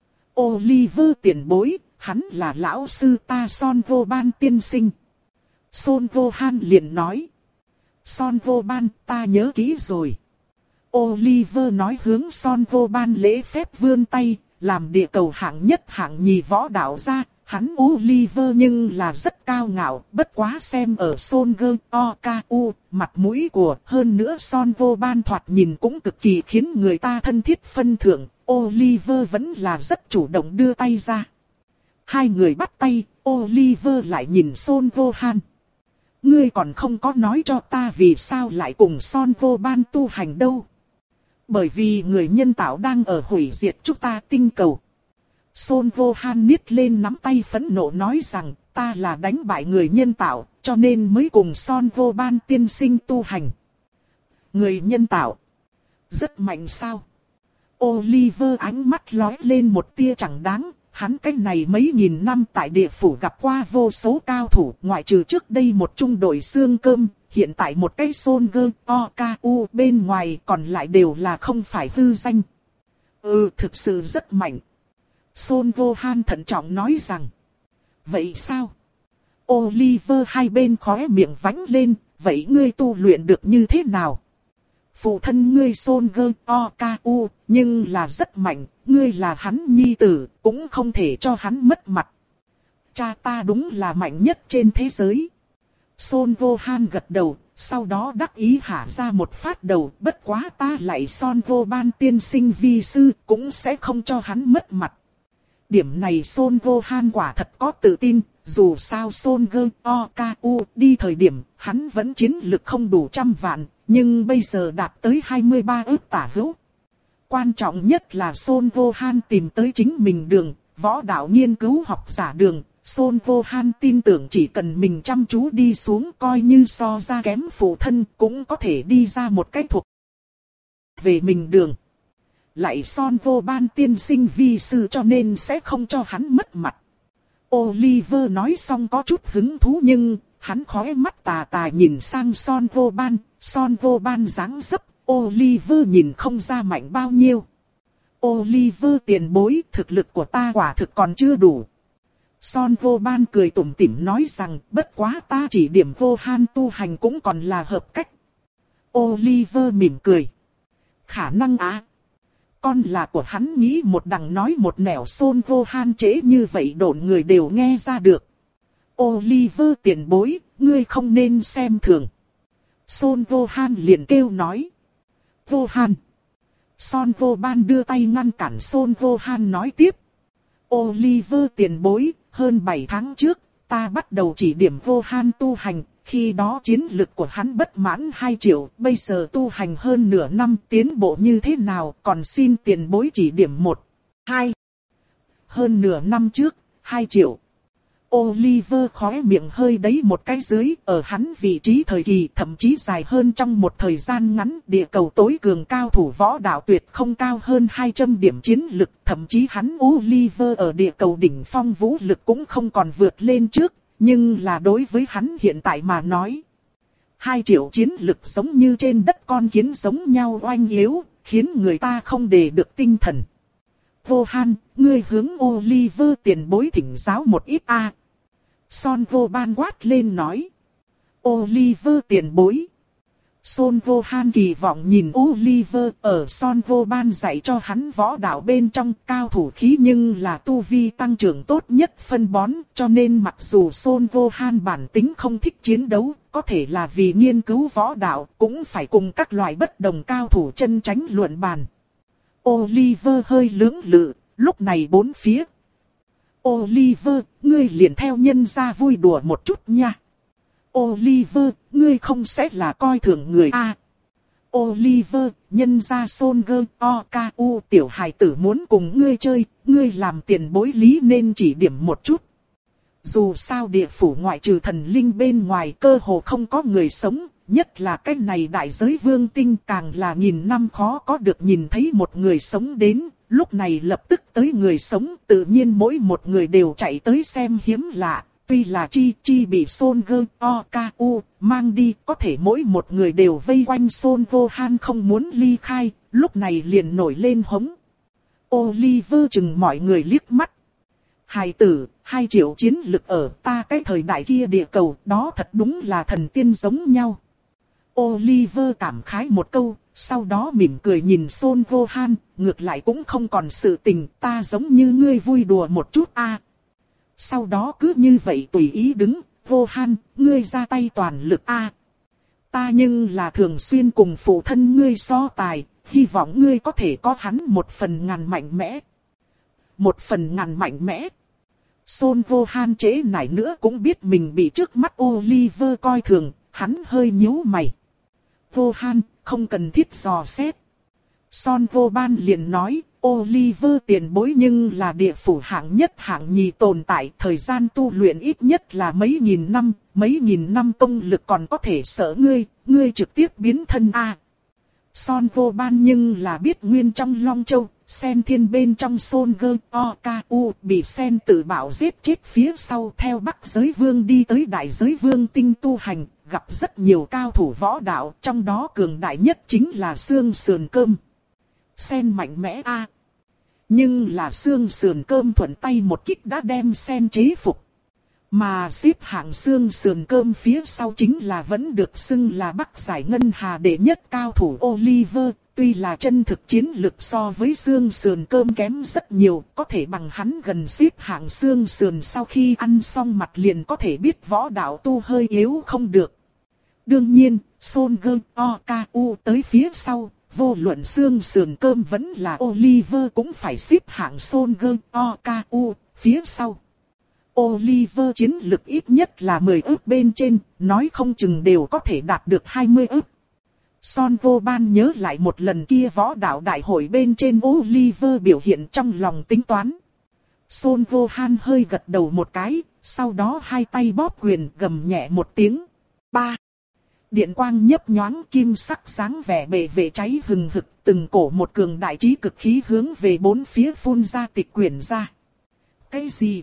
Oliver tiền bối, hắn là lão sư ta Son Vô Ban tiên sinh. Son Vô Han liền nói. Son Vô Ban, ta nhớ kỹ rồi. Oliver nói hướng Son Vô Ban lễ phép vươn tay, làm địa cầu hạng nhất hạng nhì võ đạo ra. Hắn Oliver nhưng là rất cao ngạo, bất quá xem ở Son Gơ, Oku, mặt mũi của, hơn nữa Son Vô Ban thoạt nhìn cũng cực kỳ khiến người ta thân thiết phân thưởng, Oliver vẫn là rất chủ động đưa tay ra. Hai người bắt tay, Oliver lại nhìn Son Vô Han. Ngươi còn không có nói cho ta vì sao lại cùng Son Vô Ban tu hành đâu. Bởi vì người nhân tạo đang ở hủy diệt chúng ta tinh cầu. Son Vô Han niết lên nắm tay phẫn nộ nói rằng, ta là đánh bại người nhân tạo, cho nên mới cùng Son Vô Ban tiên sinh tu hành. Người nhân tạo. Rất mạnh sao? Oliver ánh mắt lóe lên một tia chẳng đáng. Hắn cái này mấy nghìn năm tại địa phủ gặp qua vô số cao thủ, ngoại trừ trước đây một trung đội xương cơm, hiện tại một cái Son Gơ O K U bên ngoài còn lại đều là không phải hư danh. Ừ, thực sự rất mạnh. Son Gohan thận trọng nói rằng. Vậy sao? Oliver hai bên khóe miệng vánh lên, vậy ngươi tu luyện được như thế nào? Phụ thân ngươi Son Gơ O K U, nhưng là rất mạnh, ngươi là hắn nhi tử, cũng không thể cho hắn mất mặt. Cha ta đúng là mạnh nhất trên thế giới. Son Gohan gật đầu, sau đó đắc ý hả ra một phát đầu, bất quá ta lại Son Vô Ban tiên sinh vi sư, cũng sẽ không cho hắn mất mặt. Điểm này Son Gohan quả thật có tự tin, dù sao Son Gơ O K U đi thời điểm, hắn vẫn chiến lực không đủ trăm vạn, nhưng bây giờ đạt tới hai mươi ba ức tả hữu. Quan trọng nhất là Son Gohan tìm tới chính mình đường, võ đạo nghiên cứu học giả đường. Son Gohan tin tưởng chỉ cần mình chăm chú đi xuống coi như so ra kém phụ thân cũng có thể đi ra một cách thuộc về mình đường. Lại Son Vô Ban tiên sinh vi sư cho nên sẽ không cho hắn mất mặt. Oliver nói xong có chút hứng thú nhưng hắn khóe mắt tà tà nhìn sang Son Vô Ban. Son Vô Ban dáng dấp, Oliver nhìn không ra mạnh bao nhiêu. Oliver tiền bối, thực lực của ta quả thực còn chưa đủ. Son Vô Ban cười tủm tỉm nói rằng, bất quá ta chỉ điểm Gohan tu hành cũng còn là hợp cách. Oliver mỉm cười. Khả năng á. Con là của hắn nghĩ một đằng nói một nẻo, Son Gohan chế như vậy đồn người đều nghe ra được. Oliver tiền bối, ngươi không nên xem thường. Son Gohan liền kêu nói. Gohan. Son Vô Ban đưa tay ngăn cản Son Gohan nói tiếp. Oliver tiền bối, hơn bảy tháng trước, ta bắt đầu chỉ điểm Gohan tu hành, khi đó chiến lực của hắn bất mãn hai triệu, bây giờ tu hành hơn nửa năm tiến bộ như thế nào, còn xin tiền bối chỉ điểm một, hai. Hơn nửa năm trước, hai triệu. Oliver khóe miệng hơi đấy một cái dưới, ở hắn vị trí thời kỳ thậm chí dài hơn trong một thời gian ngắn, địa cầu tối cường cao thủ võ đạo tuyệt không cao hơn hai trăm điểm chiến lực, thậm chí hắn Oliver ở địa cầu đỉnh phong vũ lực cũng không còn vượt lên trước, nhưng là đối với hắn hiện tại mà nói. Hai triệu chiến lực giống như trên đất con kiến giống nhau oanh yếu, khiến người ta không đề được tinh thần. Gohan, ngươi hướng Oliver tiền bối thỉnh giáo một ít a. À. Son Vô Ban quát lên nói. Oliver tiền bối. Son Gohan kỳ vọng nhìn Oliver, ở Son Vô Ban dạy cho hắn võ đạo bên trong cao thủ khí nhưng là tu vi tăng trưởng tốt nhất phân bón, cho nên mặc dù Son Gohan bản tính không thích chiến đấu, có thể là vì nghiên cứu võ đạo, cũng phải cùng các loại bất đồng cao thủ chân tránh luận bàn. Oliver hơi lưỡng lự, lúc này bốn phía. Oliver, ngươi liền theo nhân gia vui đùa một chút nha. Oliver, ngươi không sẽ là coi thường người a? À, Oliver, nhân gia Son Gơ O K U tiểu hài tử muốn cùng ngươi chơi, ngươi làm tiền bối lý nên chỉ điểm một chút. Dù sao địa phủ ngoại trừ thần linh bên ngoài cơ hồ không có người sống, nhất là cái này đại giới vương tinh càng là nghìn năm khó có được nhìn thấy một người sống đến, lúc này lập tức tới người sống, tự nhiên mỗi một người đều chạy tới xem hiếm lạ. Tuy là Chi Chi bị Son Gơ O K U mang đi, có thể mỗi một người đều vây quanh Son Gohan không muốn ly khai, lúc này liền nổi lên hống. Oliver chừng mọi người liếc mắt. Hài tử, hai triệu chiến lực ở ta cái thời đại kia địa cầu, đó thật đúng là thần tiên giống nhau. Oliver cảm khái một câu, sau đó mỉm cười nhìn Son Gohan, ngược lại cũng không còn sự tình, ta giống như ngươi vui đùa một chút a. À. Sau đó cứ như vậy tùy ý đứng, Gohan, ngươi ra tay toàn lực a. À. Ta nhưng là thường xuyên cùng phụ thân ngươi so tài, hy vọng ngươi có thể có hắn một phần ngàn mạnh mẽ. Một phần ngàn mạnh mẽ. Son Gohan chế nải nữa cũng biết mình bị trước mắt Oliver coi thường, hắn hơi nhíu mày. Gohan, không cần thiết dò xét. Son Vô Ban liền nói, Oliver tiền bối nhưng là địa phủ hạng nhất hạng nhì tồn tại, thời gian tu luyện ít nhất là mấy nghìn năm, mấy nghìn năm công lực còn có thể sợ ngươi, ngươi trực tiếp biến thân a. À. Son vô ban nhưng là biết nguyên trong Long Châu, Sen Thiên bên trong Son Gơ O Ca U bị Sen tự bảo giết chết phía sau theo Bắc Giới Vương đi tới Đại Giới Vương tinh tu hành, gặp rất nhiều cao thủ võ đạo, trong đó cường đại nhất chính là xương sườn cơm. Sen mạnh mẽ a, à. Nhưng là xương sườn cơm thuận tay một kích đã đem Sen chế phục. Mà xếp hạng xương sườn cơm phía sau chính là vẫn được xưng là Bắc Giải Ngân Hà đệ nhất cao thủ Oliver. Tuy là chân thực chiến lực so với xương sườn cơm kém rất nhiều, có thể bằng hắn gần xếp hạng xương sườn sau khi ăn xong mặt liền có thể biết võ đạo tu hơi yếu không được. Đương nhiên, Son Gơ O Ca U tới phía sau. Vô luận xương sườn cơm vẫn là Oliver cũng phải xếp hạng Son Gơ O Ca U phía sau. Oliver chiến lực ít nhất là mười ức bên trên, nói không chừng đều có thể đạt được hai mươi ức. Son vô ban nhớ lại một lần kia võ đạo đại hội bên trên Oliver biểu hiện trong lòng tính toán. Son vô han hơi gật đầu một cái, sau đó hai tay bóp quyền gầm nhẹ một tiếng. Ba. Điện quang nhấp nhoáng kim sắc sáng vẻ bề vệ cháy hừng hực, từng cổ một cường đại trí cực khí hướng về bốn phía phun ra tịch quyển ra. Cái gì?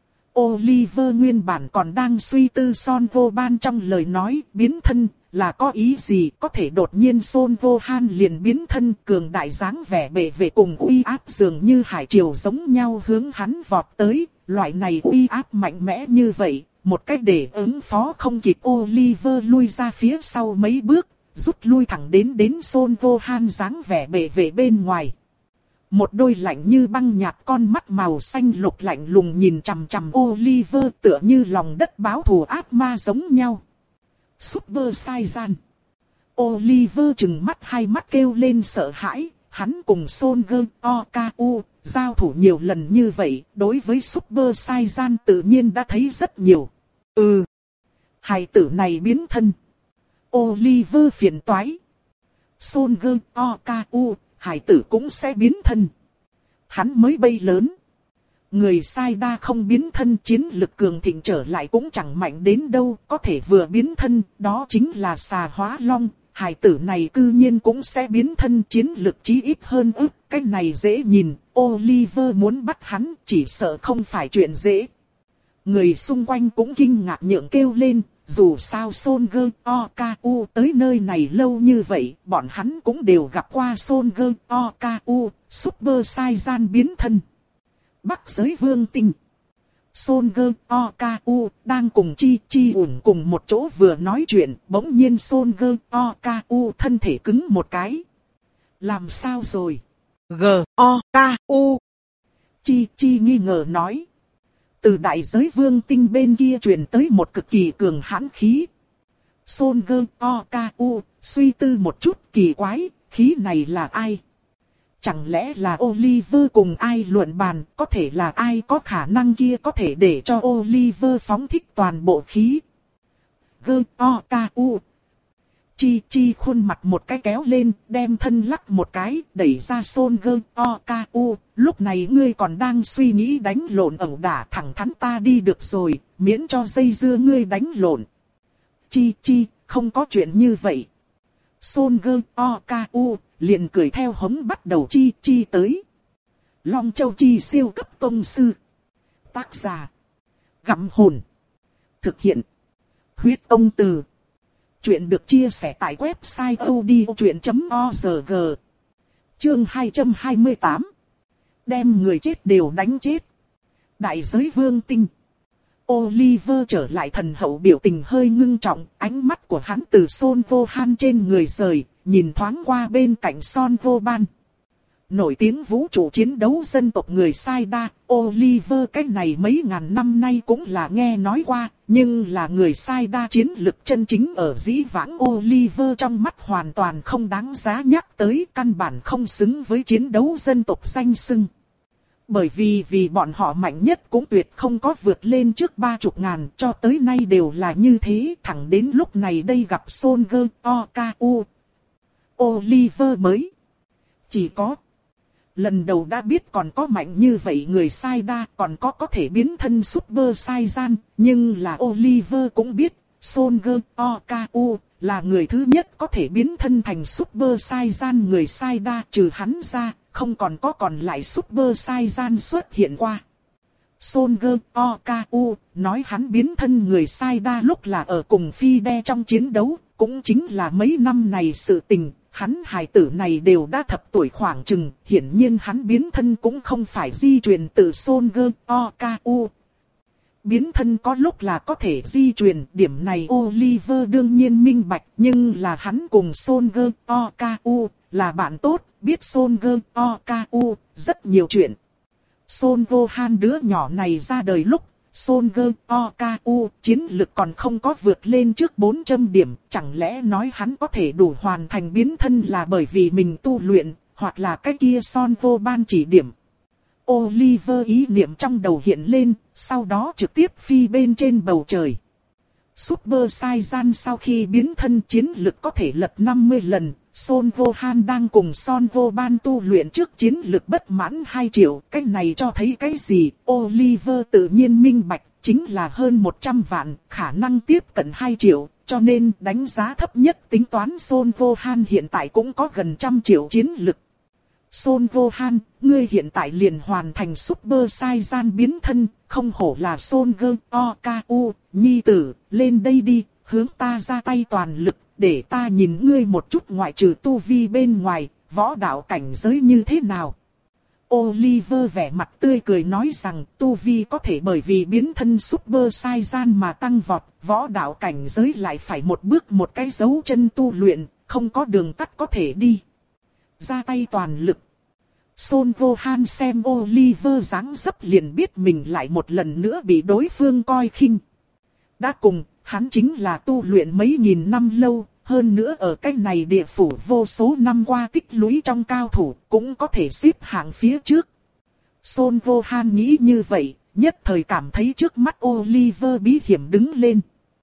Oliver nguyên bản còn đang suy tư Son vô ban trong lời nói biến thân là có ý gì, có thể đột nhiên Son vô han liền biến thân, cường đại dáng vẻ bề vệ cùng uy áp dường như hải triều giống nhau hướng hắn vọt tới, loại này uy áp mạnh mẽ như vậy. Một cách để ứng phó không kịp, Oliver lui ra phía sau mấy bước, rút lui thẳng đến đến Son vô han dáng vẻ bề vệ bên ngoài. Một đôi lạnh như băng nhạt con mắt màu xanh lục lạnh lùng nhìn chằm chằm Oliver tựa như lòng đất báo thù ác ma giống nhau. Super Saiyan. Oliver trừng mắt hai mắt kêu lên sợ hãi, hắn cùng Son Gơ O Ca U giao thủ nhiều lần như vậy, đối với Super Saiyan tự nhiên đã thấy rất nhiều. Ừ, hài tử này biến thân. Oliver phiền toái. Son Gơ O Ca U, hài tử cũng sẽ biến thân. Hắn mới bay lớn. Người sai đa không biến thân, chiến lực cường thịnh trở lại cũng chẳng mạnh đến đâu, có thể vừa biến thân, đó chính là xà hóa long. Hài tử này cư nhiên cũng sẽ biến thân, chiến lực chí ít hơn ức, cái này dễ nhìn, Oliver muốn bắt hắn chỉ sợ không phải chuyện dễ. Người xung quanh cũng kinh ngạc nhượng kêu lên, dù sao Son Gơ O Ca U tới nơi này lâu như vậy, bọn hắn cũng đều gặp qua Son Gơ O Ca U, Super Saiyan biến thân. Bắc Giới Vương Tinh. Son Gơ O Ca U đang cùng Chi Chi ủn cùng một chỗ vừa nói chuyện, bỗng nhiên Son Gơ O Ca U thân thể cứng một cái. Làm sao rồi? G O Ca U. Chi Chi nghi ngờ nói. Từ Đại Giới Vương Tinh bên kia truyền tới một cực kỳ cường hãn khí. Son Gơ O Ca U suy tư một chút, kỳ quái, khí này là ai? Chẳng lẽ là Oliver cùng ai luận bàn, có thể là ai có khả năng kia có thể để cho Oliver phóng thích toàn bộ khí. Gơ O Ca U. Chi Chi khuôn mặt một cái kéo lên, đem thân lắc một cái, đẩy ra Son Gơ O Ca U. Lúc này ngươi còn đang suy nghĩ đánh lộn ẩu đả, thẳng thắn ta đi được rồi, miễn cho dây dưa ngươi đánh lộn. Chi Chi, không có chuyện như vậy. Son Gơ O Ca U liền cười theo hống bắt đầu Chi Chi tới. Long Châu Chi siêu cấp tông sư. Tác giả: Gặm Hồn. Thực hiện: Huyết Công Từ. Chuyện được chia sẻ tại website audiochuyện chấm org. Chương hai trăm hai mươi tám. Đem người chết đều đánh chết. Đại Giới Vương Tinh. Oliver trở lại thần hậu biểu tình hơi ngưng trọng, ánh mắt của hắn từ Son vô han trên người rời, nhìn thoáng qua bên cạnh Son vô ban. Nổi tiếng vũ trụ chiến đấu dân tộc người sai đa, Oliver cái này mấy ngàn năm nay cũng là nghe nói qua, nhưng là người sai đa chiến lực chân chính ở dĩ vãng Oliver trong mắt hoàn toàn không đáng giá nhắc tới, căn bản không xứng với chiến đấu dân tộc danh xưng. Bởi vì vì bọn họ mạnh nhất cũng tuyệt không có vượt lên trước ba chục ngàn, cho tới nay đều là như thế, thẳng đến lúc này đây gặp Son Gơ O Ca U. Oliver mới chỉ có Lần đầu đã biết còn có mạnh như vậy người sai đa, còn có có thể biến thân Super Saiyan, nhưng là Oliver cũng biết, Son Goku là người thứ nhất có thể biến thân thành Super Saiyan người sai đa, trừ hắn ra, không còn có còn lại Super Saiyan xuất hiện qua. Son Goku nói hắn biến thân người sai đa lúc là ở cùng Fide trong chiến đấu, cũng chính là mấy năm này sự tình. Hắn hài tử này đều đã thập tuổi khoảng chừng, hiển nhiên hắn biến thân cũng không phải di truyền từ Son Goku. Biến thân có lúc là có thể di truyền, điểm này Oliver đương nhiên minh bạch, nhưng là hắn cùng Son Goku là bạn tốt, biết Son Goku rất nhiều chuyện. Son Gohan đứa nhỏ này ra đời lúc, Son Goku chiến lực còn không có vượt lên trước bốn trăm điểm, chẳng lẽ nói hắn có thể đủ hoàn thành biến thân là bởi vì mình tu luyện, hoặc là cái kia Son Gohan chỉ điểm. Oliver ý niệm trong đầu hiện lên, sau đó trực tiếp phi bên trên bầu trời. Super Saiyan sau khi biến thân chiến lực có thể lật năm mươi lần, Son Gohan đang cùng Son Gohan tu luyện trước chiến lực bất mãn hai triệu, cái này cho thấy cái gì? Oliver tự nhiên minh bạch, chính là hơn một trăm vạn, khả năng tiếp cận hai triệu, cho nên đánh giá thấp nhất tính toán Son Gohan hiện tại cũng có gần trăm triệu chiến lực. Son Gohan, ngươi hiện tại liền hoàn thành Super Saiyan biến thân, không hổ là Son Goku, nhi tử, lên đây đi, hướng ta ra tay toàn lực, để ta nhìn ngươi một chút ngoại trừ tu vi bên ngoài, võ đạo cảnh giới như thế nào. Oliver vẻ mặt tươi cười nói rằng tu vi có thể bởi vì biến thân Super Saiyan mà tăng vọt, võ đạo cảnh giới lại phải một bước một cái dấu chân tu luyện, không có đường tắt có thể đi. Ra tay toàn lực. Son Gohan xem Oliver dáng dấp liền biết mình lại một lần nữa bị đối phương coi khinh. Đã cùng, hắn chính là tu luyện mấy nghìn năm lâu, hơn nữa ở cái này địa phủ vô số năm qua tích lũy trong cao thủ, cũng có thể xếp hạng phía trước. Son Gohan nghĩ như vậy, nhất thời cảm thấy trước mắt Oliver bí hiểm đứng lên.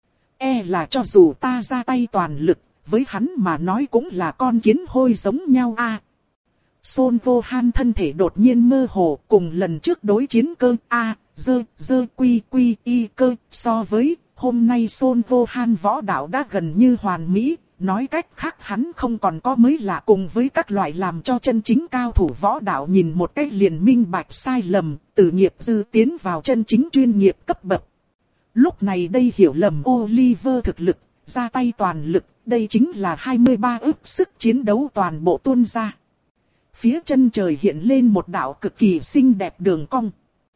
E là cho dù ta ra tay toàn lực, với hắn mà nói cũng là con kiến hôi giống nhau a. À, Son Gohan thân thể đột nhiên mơ hồ, cùng lần trước đối chiến cơ A, dơ, dơ quy quy y cơ, so với hôm nay Son Gohan võ đạo đã gần như hoàn mỹ, nói cách khác hắn không còn có mới lạ cùng với các loại làm cho chân chính cao thủ võ đạo nhìn một cách liền minh bạch sai lầm, từ nghiệp dư tiến vào chân chính chuyên nghiệp cấp bậc. Lúc này đây hiểu lầm Oliver thực lực, ra tay toàn lực, đây chính là hai mươi ba ức sức chiến đấu toàn bộ tuôn ra. Phía chân trời hiện lên một đạo cực kỳ xinh đẹp đường cong.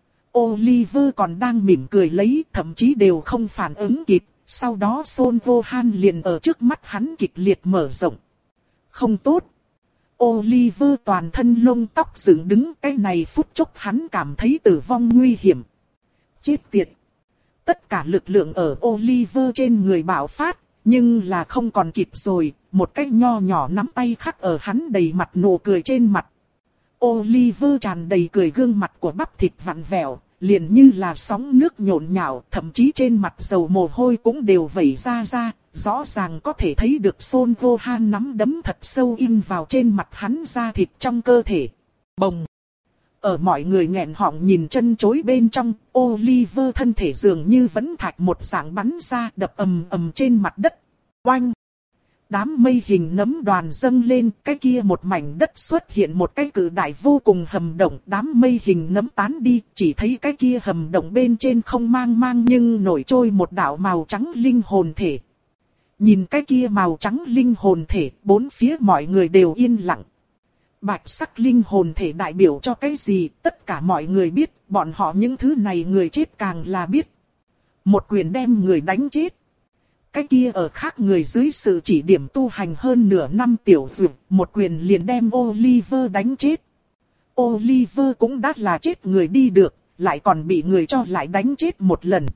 Oliver còn đang mỉm cười lấy, thậm chí đều không phản ứng kịp, sau đó Son Gohan liền ở trước mắt hắn kịch liệt mở rộng. Không tốt. Oliver toàn thân lông tóc dựng đứng, cái này phút chốc hắn cảm thấy tử vong nguy hiểm. Chết tiệt. Tất cả lực lượng ở Oliver trên người bạo phát, nhưng là không còn kịp rồi, một cái nho nhỏ nắm tay khắc ở hắn đầy mặt nụ cười trên mặt. Oliver tràn đầy cười, gương mặt của bắp thịt vặn vẹo, liền như là sóng nước nhộn nhạo, thậm chí trên mặt dầu mồ hôi cũng đều vẩy ra ra, rõ ràng có thể thấy được Son Gohan nắm đấm thật sâu in vào trên mặt hắn da thịt trong cơ thể. Bồng! Ở mọi người nghẹn họng nhìn chân chối bên trong, Oliver thân thể dường như vẫn thạch một dạng bắn ra, đập ầm ầm trên mặt đất. Oanh! Đám mây hình nấm đoàn dâng lên, cái kia một mảnh đất xuất hiện một cái cự đại vô cùng hầm động, đám mây hình nấm tán đi, chỉ thấy cái kia hầm động bên trên không mang mang nhưng nổi trôi một đạo màu trắng linh hồn thể. Nhìn cái kia màu trắng linh hồn thể, bốn phía mọi người đều yên lặng. Bạch sắc linh hồn thể đại biểu cho cái gì, tất cả mọi người biết, bọn họ những thứ này người chết càng là biết. Một quyền đem người đánh chết. Cái kia ở khác người dưới sự chỉ điểm tu hành hơn nửa năm tiểu dược, một quyền liền đem Oliver đánh chết. Oliver cũng đã là chết người đi được, lại còn bị người cho lại đánh chết một lần.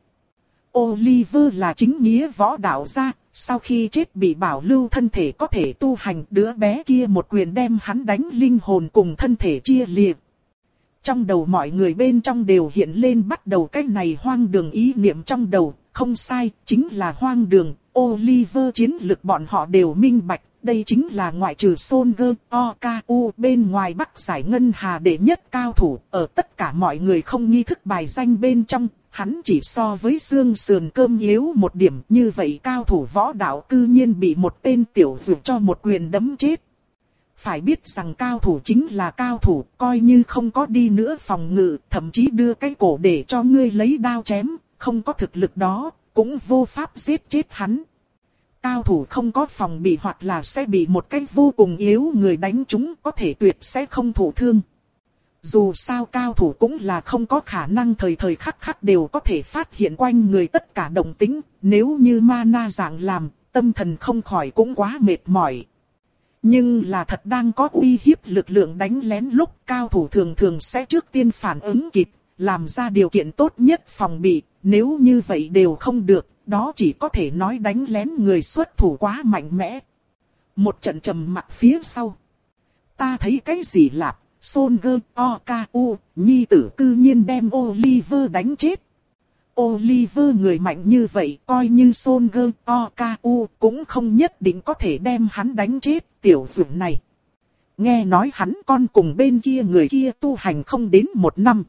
Oliver là chính nghĩa võ đạo gia, sau khi chết bị bảo lưu thân thể có thể tu hành, đứa bé kia một quyền đem hắn đánh linh hồn cùng thân thể chia liệt. Trong đầu mọi người bên trong đều hiện lên bắt đầu cái này hoang đường ý niệm trong đầu, không sai, chính là hoang đường. Oliver chiến lực bọn họ đều minh bạch, đây chính là ngoại trừ Songo Okaku bên ngoài Bắc giải ngân hà đệ nhất cao thủ, ở tất cả mọi người không nghi thức bài danh bên trong, hắn chỉ so với xương sườn cơm yếu một điểm. Như vậy cao thủ võ đạo cư nhiên bị một tên tiểu dược cho một quyền đấm chết. Phải biết rằng cao thủ chính là cao thủ, coi như không có đi nữa phòng ngự, thậm chí đưa cái cổ để cho ngươi lấy đao chém, không có thực lực đó, cũng vô pháp giết chết hắn. Cao thủ không có phòng bị hoặc là sẽ bị một cái vô cùng yếu người đánh trúng, có thể tuyệt sẽ không thụ thương. Dù sao cao thủ cũng là không có khả năng thời thời khắc khắc đều có thể phát hiện quanh người tất cả động tĩnh, nếu như mana dạng làm, tâm thần không khỏi cũng quá mệt mỏi. Nhưng là thật đang có uy hiếp lực lượng đánh lén lúc, cao thủ thường thường sẽ trước tiên phản ứng kịp, làm ra điều kiện tốt nhất phòng bị, nếu như vậy đều không được, đó chỉ có thể nói đánh lén người xuất thủ quá mạnh mẽ. Một trận trầm mặc phía sau. Ta thấy cái gì lạ, Songo Okaku, nhi tử cư nhiên đem Oliver đánh chết. Oliver người mạnh như vậy, coi như Songo Okaku cũng không nhất định có thể đem hắn đánh chết, tiểu dũng này. Nghe nói hắn con cùng bên kia người kia tu hành không đến một năm.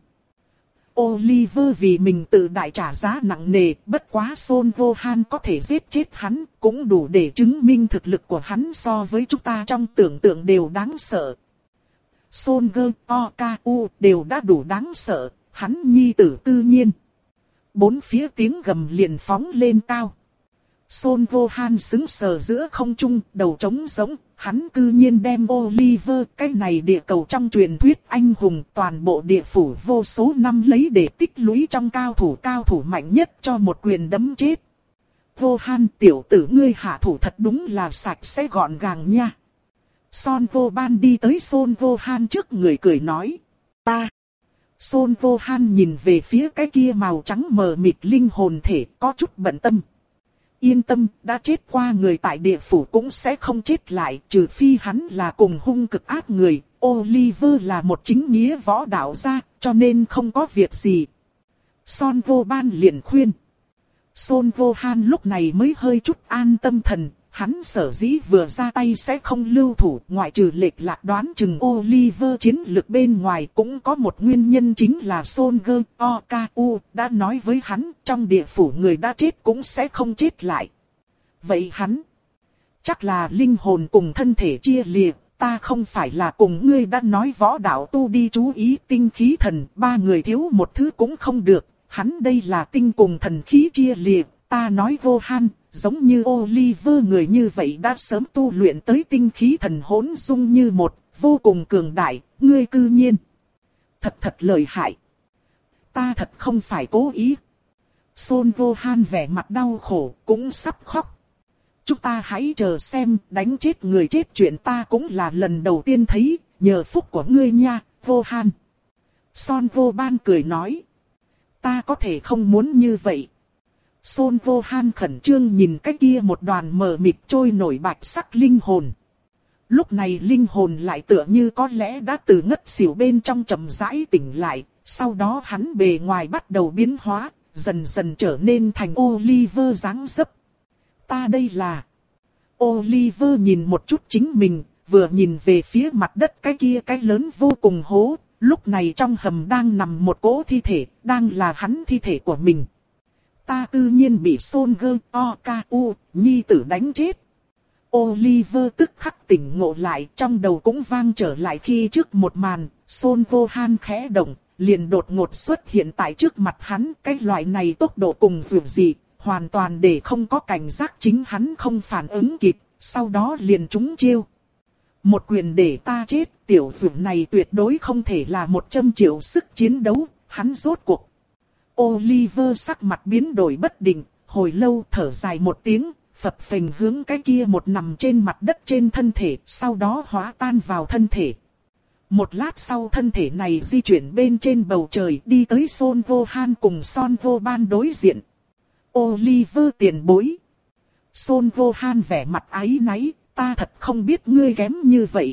Oliver vì mình tự đại trả giá nặng nề, bất quá Son Gohan có thể giết chết hắn, cũng đủ để chứng minh thực lực của hắn so với chúng ta trong tưởng tượng đều đáng sợ. Songo Okaku đều đã đủ đáng sợ, hắn nhi tử tự nhiên. Bốn phía tiếng gầm liền phóng lên cao. Son Gohan xứng sờ giữa không trung, đầu trống giống, hắn cư nhiên đem Oliver, cái này địa cầu trong truyền thuyết anh hùng, toàn bộ địa phủ vô số năm lấy để tích lũy trong cao thủ cao thủ mạnh nhất cho một quyền đấm chết. Gohan tiểu tử ngươi hạ thủ thật đúng là sạch sẽ gọn gàng nha. Son Gohan đi tới Son Gohan trước người cười nói. Ta. Son Gohan nhìn về phía cái kia màu trắng mờ mịt linh hồn thể, có chút bận tâm. Yên tâm, đã chết qua người tại địa phủ cũng sẽ không chết lại, trừ phi hắn là cùng hung cực ác người. Oliver là một chính nghĩa võ đạo gia, cho nên không có việc gì. Son Gohan liền khuyên. Son Gohan lúc này mới hơi chút an tâm thần. Hắn sở dĩ vừa ra tay sẽ không lưu thủ, ngoại trừ lệch lạc đoán chừng Oliver chiến lực bên ngoài, cũng có một nguyên nhân chính là Songo Okaku đã nói với hắn, trong địa phủ người đã chết cũng sẽ không chết lại. Vậy hắn, chắc là linh hồn cùng thân thể chia lìa, ta không phải là cùng ngươi đã nói võ đạo tu đi chú ý tinh khí thần, ba người thiếu một thứ cũng không được, hắn đây là tinh cùng thần khí chia lìa, ta nói Gohan. Giống như Oliver người như vậy đã sớm tu luyện tới tinh khí thần hỗn dung như một, vô cùng cường đại, ngươi cư nhiên. Thật thật lợi hại. Ta thật không phải cố ý. Son Gohan vẻ mặt đau khổ, cũng sắp khóc. Chúng ta hãy chờ xem, đánh chết người chết chuyện ta cũng là lần đầu tiên thấy, nhờ phúc của ngươi nha, Gohan. Son Gohan cười nói. Ta có thể không muốn như vậy. Son Gohan khẩn trương nhìn cái kia một đoàn mờ mịt trôi nổi bạch sắc linh hồn. Lúc này linh hồn lại tựa như có lẽ đã từ ngất xỉu bên trong chậm rãi tỉnh lại, sau đó hắn bề ngoài bắt đầu biến hóa, dần dần trở nên thành Oliver dáng dấp. Ta đây là... Oliver nhìn một chút chính mình, vừa nhìn về phía mặt đất cái kia cái lớn vô cùng hố, lúc này trong hầm đang nằm một cỗ thi thể, đang là hắn thi thể của mình. Ta tự nhiên bị Songo Okaku, nhi tử đánh chết. Oliver tức khắc tỉnh ngộ lại, trong đầu cũng vang trở lại khi trước một màn, Son Gohan khẽ động, liền đột ngột xuất hiện tại trước mặt hắn. Cái loại này tốc độ cùng vượt dị, hoàn toàn để không có cảnh giác chính hắn không phản ứng kịp, sau đó liền trúng chiêu. Một quyền để ta chết, tiểu vượt này tuyệt đối không thể là một trăm triệu sức chiến đấu, hắn rốt cuộc. Oliver sắc mặt biến đổi bất định, hồi lâu thở dài một tiếng, phập phình hướng cái kia một nằm trên mặt đất trên thân thể, sau đó hóa tan vào thân thể. Một lát sau thân thể này di chuyển bên trên bầu trời đi tới Son Gohan cùng Son Gohan đối diện. Oliver tiền bối. Son Gohan vẻ mặt áy náy, ta thật không biết ngươi kém như vậy.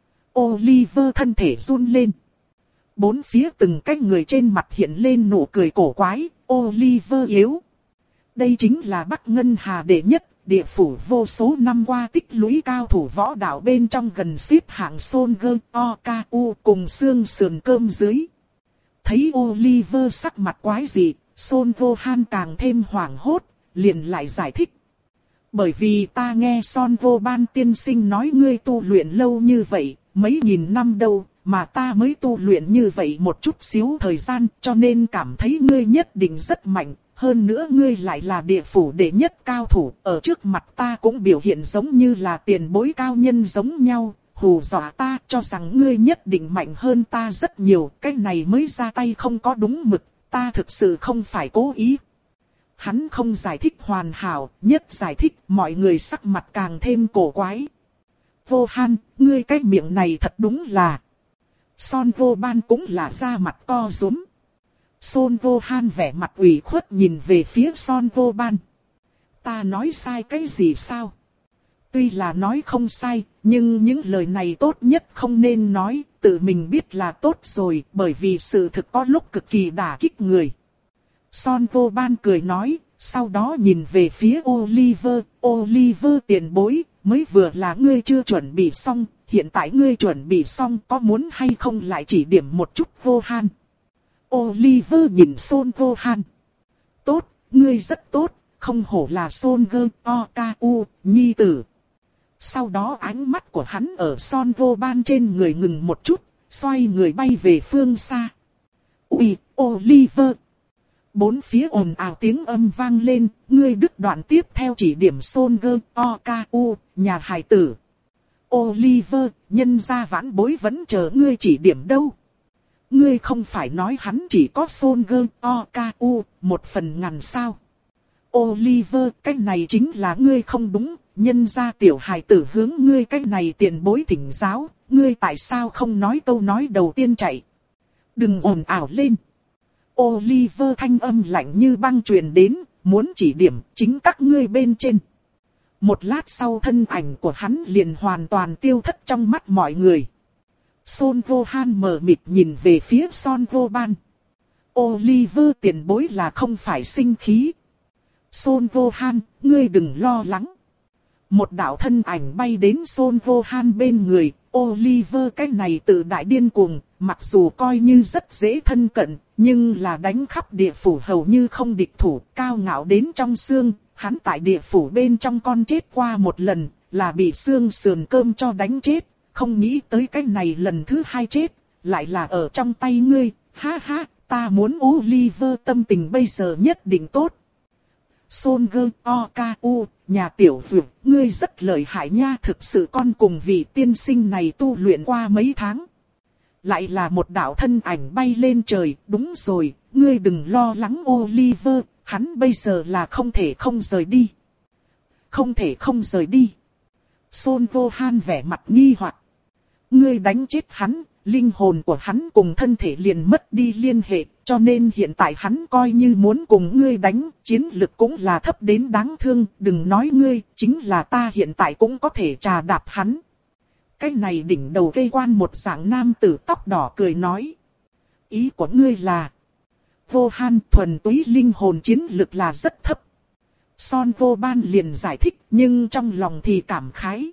Oliver thân thể run lên. Bốn phía từng cái người trên mặt hiện lên nụ cười cổ quái, Oliver yếu. Đây chính là Bắc Ngân Hà đệ nhất, địa phủ vô số năm qua tích lũy cao thủ võ đạo bên trong gần xếp hạng Son Gơ O K U cùng xương sườn cơm dưới. Thấy Oliver sắc mặt quái dị, Son Vô Han càng thêm hoảng hốt, liền lại giải thích. Bởi vì ta nghe Son Vô Ban tiên sinh nói ngươi tu luyện lâu như vậy, mấy nghìn năm đâu, mà ta mới tu luyện như vậy một chút xíu thời gian, cho nên cảm thấy ngươi nhất định rất mạnh. Hơn nữa ngươi lại là địa phủ đệ nhất cao thủ, ở trước mặt ta cũng biểu hiện giống như là tiền bối cao nhân giống nhau, hù dọa ta cho rằng ngươi nhất định mạnh hơn ta rất nhiều, cái này mới ra tay không có đúng mực, ta thực sự không phải cố ý. Hắn không giải thích hoàn hảo, nhất giải thích mọi người sắc mặt càng thêm cổ quái. Vô Han, ngươi cái miệng này thật đúng là... Son Vô Ban cũng là da mặt co rúm. Son Vô Han vẻ mặt ủy khuất nhìn về phía Son Vô Ban. Ta nói sai cái gì sao? Tuy là nói không sai, nhưng những lời này tốt nhất không nên nói, tự mình biết là tốt rồi, bởi vì sự thực có lúc cực kỳ đả kích người. Son Vô Ban cười nói, sau đó nhìn về phía Oliver, Oliver tiền bối, mới vừa là ngươi chưa chuẩn bị xong, hiện tại ngươi chuẩn bị xong có muốn hay không lại chỉ điểm một chút Vô Han. Oliver nhìn Son Vô Han. Tốt, ngươi rất tốt, không hổ là Son Gơ O K U, nhi tử. Sau đó ánh mắt của hắn ở Son Vô Ban trên người ngừng một chút, xoay người bay về phương xa. Ui, Oliver! Bốn phía ồn ào tiếng âm vang lên, ngươi đứt đoạn tiếp theo chỉ điểm Son Gơ O K U, nhà hài tử. Oliver, nhân gia vãn bối vẫn chờ ngươi chỉ điểm đâu. Ngươi không phải nói hắn chỉ có Son Gơ O K U, một phần ngàn sao. Oliver, cái này chính là ngươi không đúng, nhân gia tiểu hài tử hướng ngươi cái này tiền bối thỉnh giáo, ngươi tại sao không nói câu nói đầu tiên chạy. Đừng ồn ào lên. Oliver thanh âm lạnh như băng truyền đến, muốn chỉ điểm chính các ngươi bên trên. Một lát sau thân ảnh của hắn liền hoàn toàn tiêu thất trong mắt mọi người. Son Vô Han mờ mịt nhìn về phía Son Vô Ban. Oliver tiền bối là không phải sinh khí. Son Vô Han, ngươi đừng lo lắng. Một đạo thân ảnh bay đến Son Vô Han bên người. Oliver cái này tự đại điên cuồng, mặc dù coi như rất dễ thân cận, nhưng là đánh khắp địa phủ hầu như không địch thủ, cao ngạo đến trong xương. Hắn tại địa phủ bên trong con chết qua một lần, là bị xương sườn cơm cho đánh chết. Không nghĩ tới cái này lần thứ hai chết, lại là ở trong tay ngươi, ha ha, ta muốn Oliver tâm tình bây giờ nhất định tốt. Son Gơ O K U, nhà tiểu dược, ngươi rất lợi hại nha, thực sự con cùng vị tiên sinh này tu luyện qua mấy tháng. Lại là một đạo thân ảnh bay lên trời, đúng rồi, ngươi đừng lo lắng Oliver, hắn bây giờ là không thể không rời đi. Không thể không rời đi. Son Vô Han vẻ mặt nghi hoặc. Ngươi đánh chết hắn, linh hồn của hắn cùng thân thể liền mất đi liên hệ, cho nên hiện tại hắn coi như muốn cùng ngươi đánh, chiến lực cũng là thấp đến đáng thương, đừng nói ngươi, chính là ta hiện tại cũng có thể trà đạp hắn. Cái này đỉnh đầu cây quan một dạng nam tử tóc đỏ cười nói. Ý của ngươi là, Vô Han thuần túy linh hồn chiến lực là rất thấp. Son Vô Ban liền giải thích, nhưng trong lòng thì cảm khái.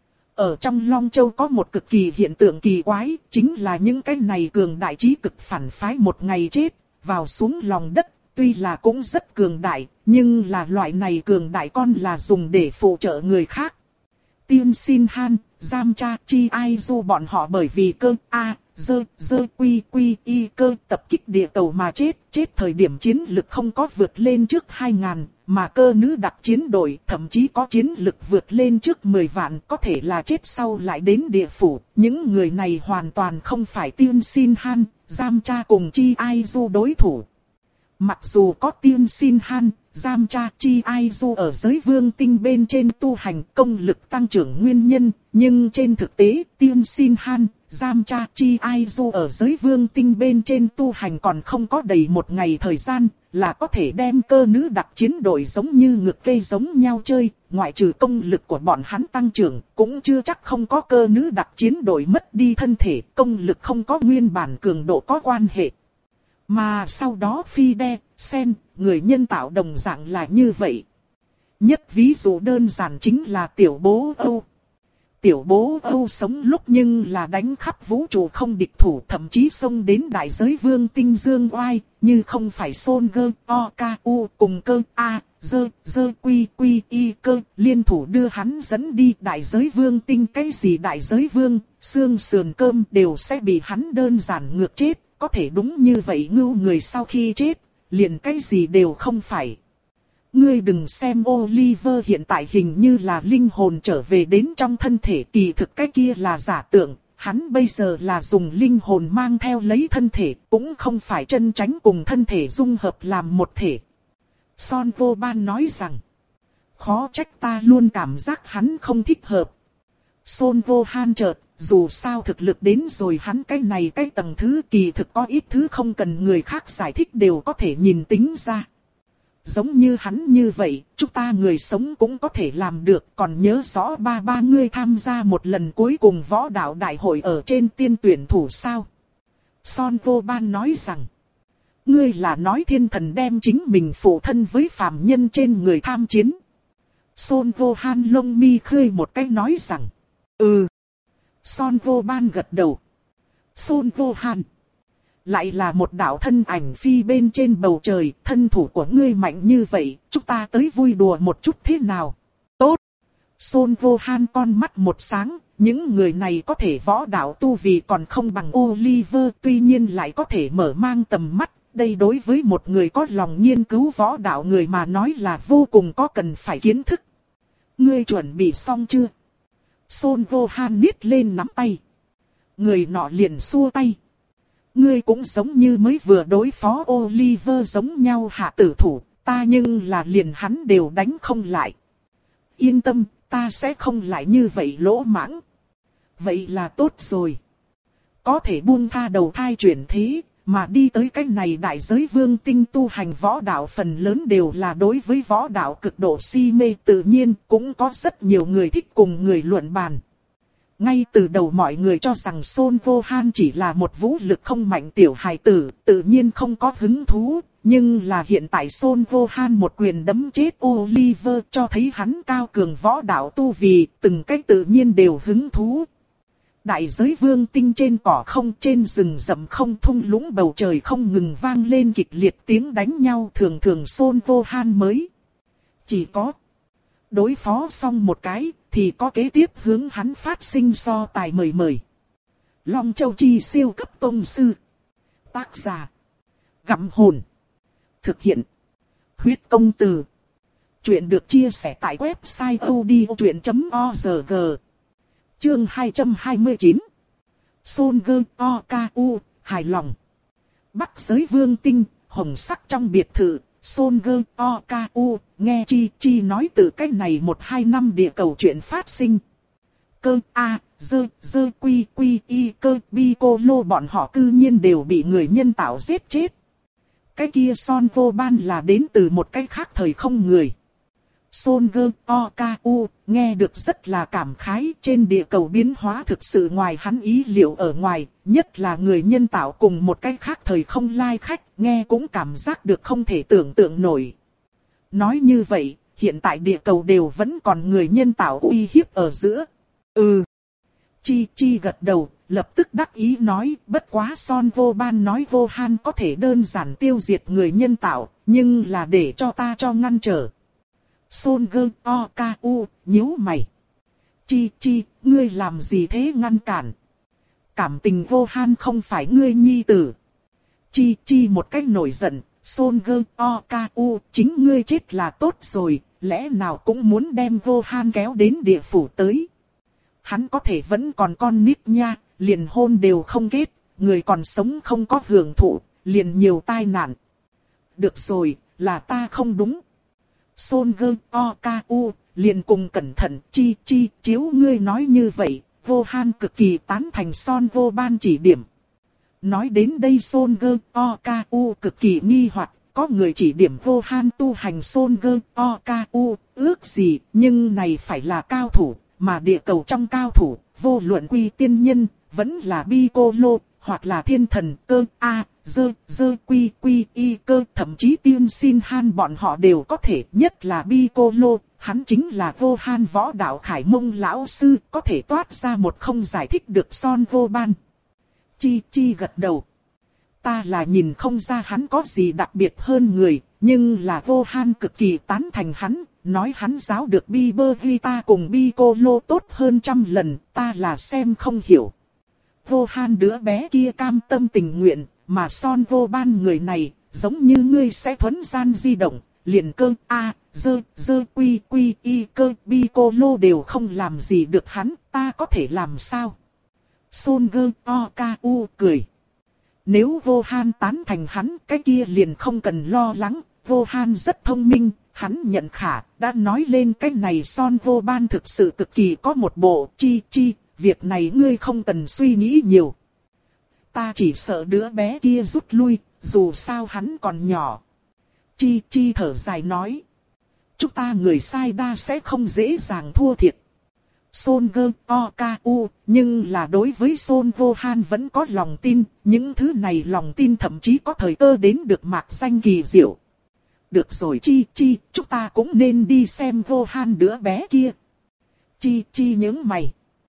Ở trong Long Châu có một cực kỳ hiện tượng kỳ quái, chính là những cái này cường đại trí cực phản phái một ngày chết, vào xuống lòng đất, tuy là cũng rất cường đại, nhưng là loại này cường đại con là dùng để phụ trợ người khác. Tiên Sin Han, Giam Cha Chi Ai Du bọn họ bởi vì cơ A, dơ, dơ quy quy y cơ tập kích địa tàu mà chết, chết thời điểm chiến lực không có vượt lên trước hai ngàn, mà cơ nữ đặc chiến đội thậm chí có chiến lực vượt lên trước mười vạn, có thể là chết sau lại đến địa phủ. Những người này hoàn toàn không phải Tiên Sin Han, Giam Cha cùng Chi Ai Du đối thủ. Mặc dù có Tiên Sin Han, Giam Cha Chi Ai Du ở giới vương tinh bên trên tu hành công lực tăng trưởng nguyên nhân, nhưng trên thực tế Tiên Sin Han, Giam Cha Chi Ai Du ở giới vương tinh bên trên tu hành còn không có đầy một ngày thời gian, là có thể đem cơ nữ đặc chiến đội giống như ngược cây giống nhau chơi, ngoại trừ công lực của bọn hắn tăng trưởng, cũng chưa chắc không có cơ nữ đặc chiến đội mất đi thân thể, công lực không có nguyên bản cường độ có quan hệ. Mà sau đó Phi Đe, Sen, người nhân tạo đồng dạng là như vậy. Nhất ví dụ đơn giản chính là tiểu bố Âu. Tiểu bố Âu sống lúc nhưng là đánh khắp vũ trụ không địch thủ, thậm chí xông đến đại giới vương tinh dương oai, như không phải Son Gơ, O, K, U cùng cơ A, Dơ, Dơ, Quy, Quy, Y cơ, liên thủ đưa hắn dẫn đi đại giới vương tinh. Cái gì đại giới vương, xương sườn cơm đều sẽ bị hắn đơn giản ngược chết, có thể đúng như vậy ngưu người sau khi chết, liền cái gì đều không phải. Ngươi đừng xem Oliver hiện tại hình như là linh hồn trở về đến trong thân thể, kỳ thực cái kia là giả tượng, hắn bây giờ là dùng linh hồn mang theo lấy thân thể, cũng không phải chân tránh cùng thân thể dung hợp làm một thể. Son Vô Ban nói rằng, khó trách ta luôn cảm giác hắn không thích hợp. Son Vô Han chợt, dù sao thực lực đến rồi hắn cái này cái tầng thứ, kỳ thực có ít thứ không cần người khác giải thích đều có thể nhìn tính ra. Giống như hắn như vậy, chúng ta người sống cũng có thể làm được. Còn nhớ rõ ba ba ngươi tham gia một lần cuối cùng võ đạo đại hội ở trên tiên tuyển thủ sao? Son Vô Ban nói rằng, ngươi là nói thiên thần đem chính mình phụ thân với phàm nhân trên người tham chiến. Son Vô Han lông mi khơi một cái nói rằng, ừ. Son Vô Ban gật đầu. Son Vô Han, lại là một đạo thân ảnh phi bên trên bầu trời, thân thủ của ngươi mạnh như vậy, chúng ta tới vui đùa một chút thế nào? Tốt. Son Vô Han con mắt một sáng, những người này có thể võ đạo tu vì còn không bằng Oliver, tuy nhiên lại có thể mở mang tầm mắt, đây đối với một người có lòng nghiên cứu võ đạo người mà nói là vô cùng có cần phải kiến thức. Ngươi chuẩn bị xong chưa? Son Vô Han niết lên nắm tay. Người nọ liền xua tay. Ngươi cũng giống như mới vừa đối phó Oliver giống nhau hạ tử thủ, ta nhưng là liền hắn đều đánh không lại. Yên tâm, ta sẽ không lại như vậy lỗ mãng. Vậy là tốt rồi. Có thể buông tha đầu thai chuyển thế, mà đi tới cái này đại giới vương tinh tu hành võ đạo phần lớn đều là đối với võ đạo cực độ si mê, tự nhiên cũng có rất nhiều người thích cùng người luận bàn. Ngay từ đầu mọi người cho rằng Son Vô Han chỉ là một vũ lực không mạnh tiểu hài tử, tự nhiên không có hứng thú. Nhưng là hiện tại Son Vô Han một quyền đấm chết Oliver cho thấy hắn cao cường võ đạo tu vì, từng cách tự nhiên đều hứng thú. Đại giới vương tinh trên cỏ không, trên rừng rậm không, thung lũng bầu trời không ngừng vang lên kịch liệt tiếng đánh nhau, thường thường Son Vô Han mới chỉ có đối phó xong một cái, thì có kế tiếp hướng hắn phát sinh so tài mời mời. Long Châu Chi siêu cấp tông sư. Tác giả Gặm Hồn. Thực hiện Huyết Công Từ. Chuyện được chia sẻ tại website odchuyện chấm org. Chương hai trăm hai mươi chín. Son Gơ O K U, hài lòng. Bắc giới vương tinh, hồng sắc trong biệt thự. Son Gơ O K U, nghe Chi Chi nói từ cách này một hai năm địa cầu chuyện phát sinh. Cơ A, Dơ, Dơ Quy Quy Y cơ Bi Cô Lô bọn họ cư nhiên đều bị người nhân tạo giết chết. Cái kia Son Vô Ban là đến từ một cái khác thời không người. Son Gơ O K U, nghe được rất là cảm khái, trên địa cầu biến hóa thực sự ngoài hắn ý liệu ở ngoài, nhất là người nhân tạo cùng một cái khác thời không lai khách, nghe cũng cảm giác được không thể tưởng tượng nổi. Nói như vậy, hiện tại địa cầu đều vẫn còn người nhân tạo uy hiếp ở giữa. Ừ. Chi Chi gật đầu, lập tức đắc ý nói, bất quá Son Vô Ban nói Vô Han có thể đơn giản tiêu diệt người nhân tạo, nhưng là để cho ta cho ngăn trở. Son Gơ O K U, nhíu mày. Chi Chi, ngươi làm gì thế ngăn cản? Cảm tình Vô Han không phải ngươi nhi tử. Chi Chi một cách nổi giận, Son Gơ O K U, chính ngươi chết là tốt rồi, lẽ nào cũng muốn đem Vô Han kéo đến địa phủ tới. Hắn có thể vẫn còn con nít nha, liền hôn đều không kết, người còn sống không có hưởng thụ, liền nhiều tai nạn. Được rồi, là ta không đúng. Son Gơ O K U, liền cùng cẩn thận. Chi Chi, chiếu ngươi nói như vậy, Vô Han cực kỳ tán thành Son Vô Ban chỉ điểm. Nói đến đây Son Gơ O K U cực kỳ nghi hoặc, có người chỉ điểm Vô Han tu hành Son Gơ O K U, ước gì, nhưng này phải là cao thủ, mà địa cầu trong cao thủ, vô luận quy tiên nhân, vẫn là Bi Cô Lô, hoặc là thiên thần cơ a, dơ, dơ quy quy y cơ, thậm chí tiên xin han bọn họ đều có thể, nhất là Piccolo, hắn chính là vô han võ đạo khải mông lão sư, có thể toát ra một không giải thích được Son Gohan. Chi Chi gật đầu. Ta là nhìn không ra hắn có gì đặc biệt hơn người, nhưng là vô han cực kỳ tán thành hắn, nói hắn giáo được Bieber Vita cùng Piccolo tốt hơn trăm lần, ta là xem không hiểu. Vô han đứa bé kia cam tâm tình nguyện, mà Son Gohan người này, giống như ngươi sẽ thuấn gian di động, liền cơ a, dơ, dơ quy quy y cơ, Piccolo đều không làm gì được hắn, ta có thể làm sao? Son Goku cười. Nếu vô han tán thành hắn, cái kia liền không cần lo lắng, vô han rất thông minh, hắn nhận khả, đã nói lên cái này Son Gohan thực sự cực kỳ có một bộ, Chi Chi, việc này ngươi không cần suy nghĩ nhiều. Ta chỉ sợ đứa bé kia rút lui, dù sao hắn còn nhỏ. Chi Chi thở dài nói. Chúng ta người sai đa sẽ không dễ dàng thua thiệt. Son Goku, nhưng là đối với Son Gohan vẫn có lòng tin, những thứ này lòng tin thậm chí có thời cơ đến được mạc danh kỳ diệu. Được rồi Chi Chi, chúng ta cũng nên đi xem Gohan đứa bé kia. Chi Chi nhướng mày.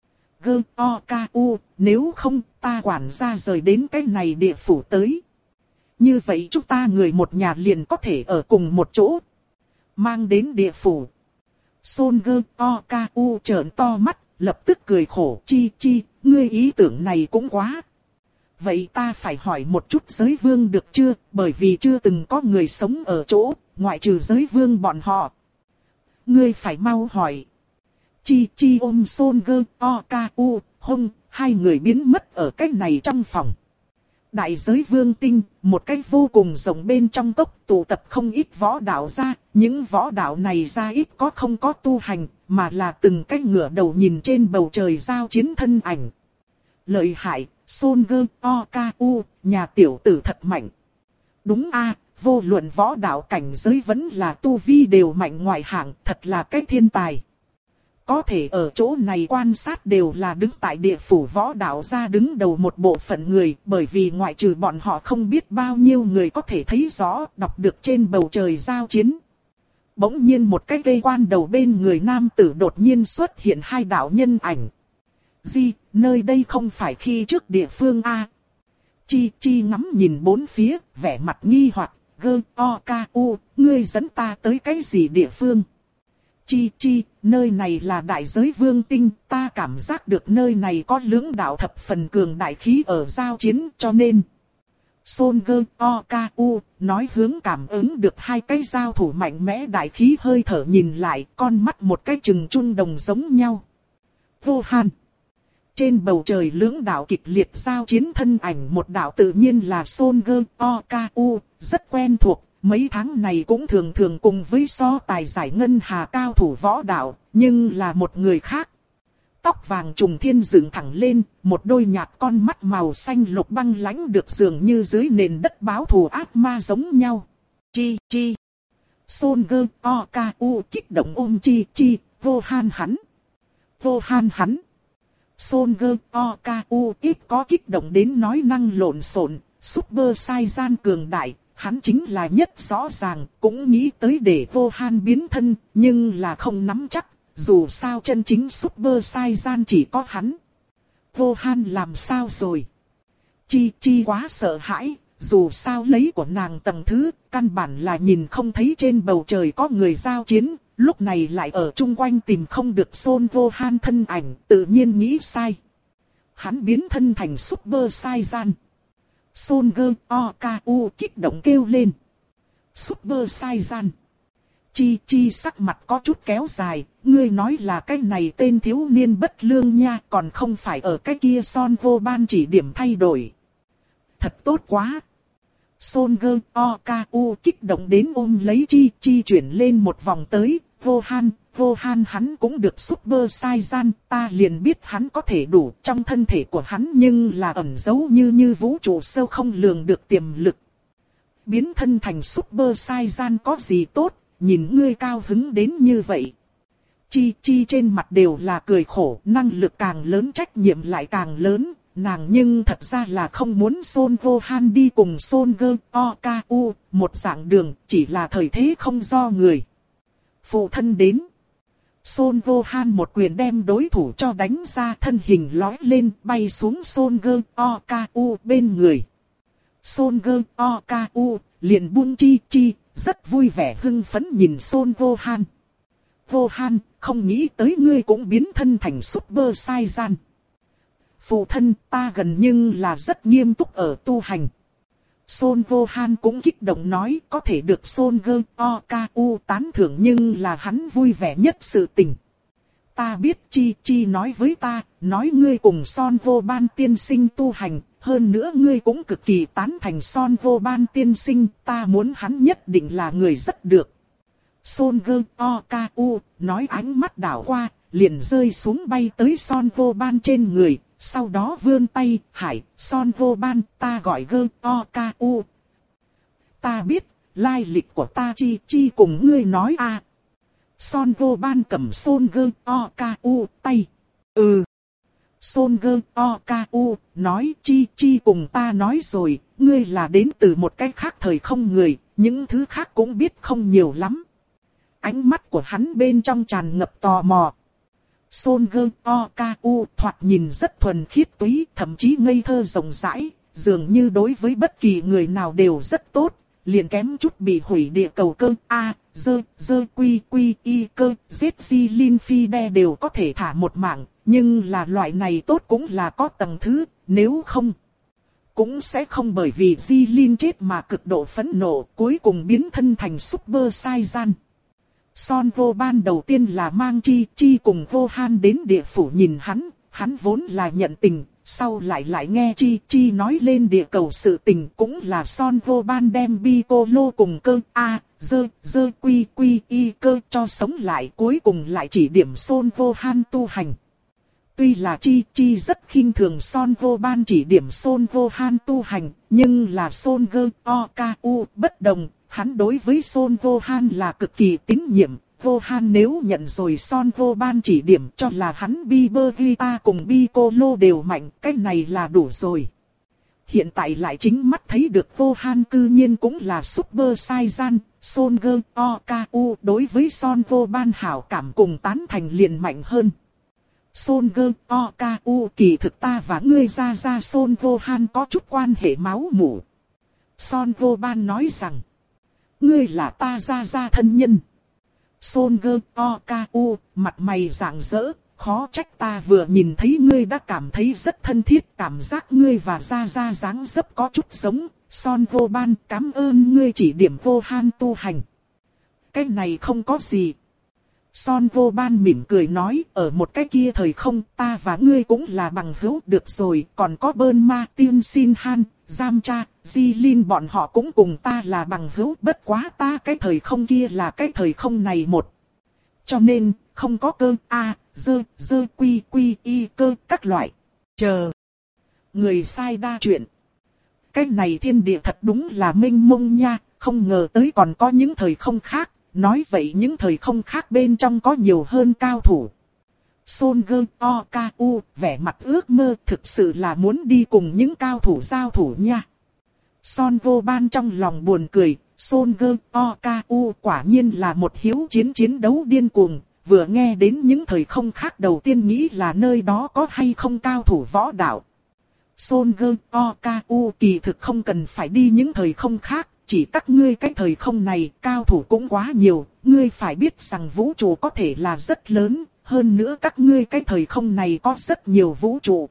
Goku, nếu không ta quản gia rời đến cái này địa phủ tới. Như vậy chúng ta người một nhà liền có thể ở cùng một chỗ. Mang đến địa phủ. Son Goku trợn to mắt, lập tức cười khổ. Chi Chi, ngươi ý tưởng này cũng quá. Vậy ta phải hỏi một chút giới vương được chưa, bởi vì chưa từng có người sống ở chỗ, ngoại trừ giới vương bọn họ. Ngươi phải mau hỏi. Chi Chi ôm Son Goku, hông, hai người biến mất ở cái này trong phòng. Đại giới vương tinh, một cái vô cùng rộng bên trong cốc tụ tập không ít võ đạo gia, những võ đạo này ra ít có không có tu hành, mà là từng cái ngửa đầu nhìn trên bầu trời giao chiến thân ảnh. Lợi hại, Son Goku, nhà tiểu tử thật mạnh. Đúng a, vô luận võ đạo cảnh giới vẫn là tu vi đều mạnh ngoại hạng, thật là cái thiên tài. Có thể ở chỗ này quan sát đều là đứng tại địa phủ võ đạo gia đứng đầu một bộ phận người, bởi vì ngoại trừ bọn họ không biết bao nhiêu người có thể thấy rõ, đọc được trên bầu trời giao chiến. Bỗng nhiên một cái cây quan đầu bên người nam tử đột nhiên xuất hiện hai đạo nhân ảnh. Di, nơi đây không phải khi trước địa phương A. Chi Chi ngắm nhìn bốn phía, vẻ mặt nghi hoặc, Goku, ngươi dẫn ta tới cái gì địa phương? Chi Chi, nơi này là đại giới vương tinh, ta cảm giác được nơi này có lưỡng đạo thập phần cường đại khí ở giao chiến, cho nên. Son Goku nói hướng cảm ứng được hai cái giao thủ mạnh mẽ đại khí hơi thở nhìn lại, con mắt một cái chừng trung đồng giống nhau. Vô han. Trên bầu trời lưỡng đạo kịch liệt giao chiến thân ảnh, một đạo tự nhiên là Son Goku, rất quen thuộc. Mấy tháng này cũng thường thường cùng với so tài giải ngân hà cao thủ võ đạo, nhưng là một người khác. Tóc vàng trùng thiên dựng thẳng lên, một đôi nhạt con mắt màu xanh lục băng lãnh được dường như dưới nền đất báo thù ác ma giống nhau. Chi Chi. Son Goku kích động ôm Chi Chi, vô han hắn. Vô han hắn. Son Goku ít có kích động đến nói năng lộn xộn, Super Saiyan cường đại. Hắn chính là nhất rõ ràng, cũng nghĩ tới để vô han biến thân, nhưng là không nắm chắc, dù sao chân chính Super Saiyan chỉ có hắn. Vô han làm sao rồi? Chi Chi quá sợ hãi, dù sao lấy của nàng tầng thứ, căn bản là nhìn không thấy trên bầu trời có người giao chiến, lúc này lại ở chung quanh tìm không được Son Gohan thân ảnh, tự nhiên nghĩ sai. Hắn biến thân thành Super Saiyan. Son Goku kích động kêu lên. Super Saiyan. Chi Chi sắc mặt có chút kéo dài, ngươi nói là cái này tên thiếu niên bất lương nha, còn không phải ở cái kia Son Gohan chỉ điểm thay đổi. Thật tốt quá. Son Goku kích động đến ôm lấy Chi Chi chuyển lên một vòng tới, Gohan, Gohan hắn cũng được Super Saiyan, ta liền biết hắn có thể đủ trong thân thể của hắn nhưng là ẩn giấu như như vũ trụ sâu không lường được tiềm lực. Biến thân thành Super Saiyan có gì tốt, nhìn ngươi cao hứng đến như vậy. Chi Chi trên mặt đều là cười khổ, năng lực càng lớn trách nhiệm lại càng lớn, nàng nhưng thật ra là không muốn Son Gohan đi cùng Son Goku một dạng đường, chỉ là thời thế không do người. Phụ thân đến. Son Gohan một quyền đem đối thủ cho đánh ra, thân hình lói lên bay xuống Son Goku bên người. Son Goku liền buông chi chi, rất vui vẻ hưng phấn nhìn Son Gohan. Gohan, không nghĩ tới ngươi cũng biến thân thành Super Saiyan. Phụ thân, ta gần nhưng là rất nghiêm túc ở tu hành. Son Gohan cũng kích động nói, có thể được Son Goku tán thưởng nhưng là hắn vui vẻ nhất sự tình. Ta biết Chi Chi nói với ta, nói ngươi cùng Son Gohan tiên sinh tu hành, hơn nữa ngươi cũng cực kỳ tán thành Son Gohan tiên sinh, ta muốn hắn nhất định là người rất được. Son Goku nói, ánh mắt đảo qua, liền rơi xuống bay tới Son Gohan trên người, sau đó vươn tay, hải, Son Gohan, ta gọi Goku. Ta biết, lai lịch của ta Chi Chi cùng ngươi nói a. À. Son Gohan cầm Son Goku tay. Ừ. Son Goku nói, Chi Chi cùng ta nói rồi, ngươi là đến từ một cái khác thời không người, những thứ khác cũng biết không nhiều lắm. Ánh mắt của hắn bên trong tràn ngập tò mò. Son Goku thoạt nhìn rất thuần khiết túy, thậm chí ngây thơ rộng rãi, dường như đối với bất kỳ người nào đều rất tốt, liền kém chút bị hủy địa cầu cơ. A, dơ, dơ quy quy y cơ, giết di linh phi đe đều có thể thả một mạng, nhưng là loại này tốt cũng là có tầng thứ, nếu không cũng sẽ không bởi vì di linh chết mà cực độ phẫn nộ, cuối cùng biến thân thành Super Saiyan. Son Gohan đầu tiên là mang Chi Chi cùng Gohan đến địa phủ nhìn hắn, hắn vốn là nhận tình, sau lại lại nghe Chi Chi nói lên địa cầu sự tình, cũng là Son Gohan đem Piccolo cùng cơ A, dơ, dơ quy quy y cơ cho sống lại, cuối cùng lại chỉ điểm Son Gohan tu hành. Tuy là Chi Chi rất khinh thường Son Gohan chỉ điểm Son Gohan tu hành, nhưng là Son Goku bất đồng. Hắn đối với Son Gohan là cực kỳ tín nhiệm, Gohan nếu nhận rồi Son Gohan chỉ điểm cho là hắn Vegeta cùng Piccolo đều mạnh, cái này là đủ rồi. Hiện tại lại chính mắt thấy được Gohan cư nhiên cũng là Super Saiyan, Son Goku đối với Son Gohan hảo cảm cùng tán thành liền mạnh hơn. Son Goku, kỳ thực ta và ngươi ra ra Son Gohan có chút quan hệ máu mủ. Son Gohan nói rằng, ngươi là ta ra ra thân nhân. Son Goku, mặt mày rạng rỡ, khó trách ta vừa nhìn thấy ngươi đã cảm thấy rất thân thiết, cảm giác ngươi và ra ra dáng dấp có chút giống. Son Gohan, cảm ơn ngươi chỉ điểm Gohan tu hành. Cái này không có gì. Son Gohan mỉm cười nói, ở một cái kia thời không ta và ngươi cũng là bằng hữu, được rồi, còn có Bulma, Tiên Sin Han, Yamcha, Jilin bọn họ cũng cùng ta là bằng hữu, bất quá ta cái thời không kia là cái thời không này một. Cho nên, không có cơ A, dơ, dơ quy quy y cơ các loại. Chờ. Người sai đa chuyện. Cái này thiên địa thật đúng là mênh mông nha, không ngờ tới còn có những thời không khác. Nói vậy những thời không khác bên trong có nhiều hơn cao thủ. Son Goku vẻ mặt ước mơ, thực sự là muốn đi cùng những cao thủ giao thủ nha. Son Gohan trong lòng buồn cười, Son Goku quả nhiên là một hiếu chiến chiến đấu điên cuồng. Vừa nghe đến những thời không khác đầu tiên nghĩ là nơi đó có hay không cao thủ võ đạo. Son Goku kỳ thực không cần phải đi những thời không khác. Chỉ các ngươi cái thời không này cao thủ cũng quá nhiều, ngươi phải biết rằng vũ trụ có thể là rất lớn, hơn nữa các ngươi cái thời không này có rất nhiều vũ trụ.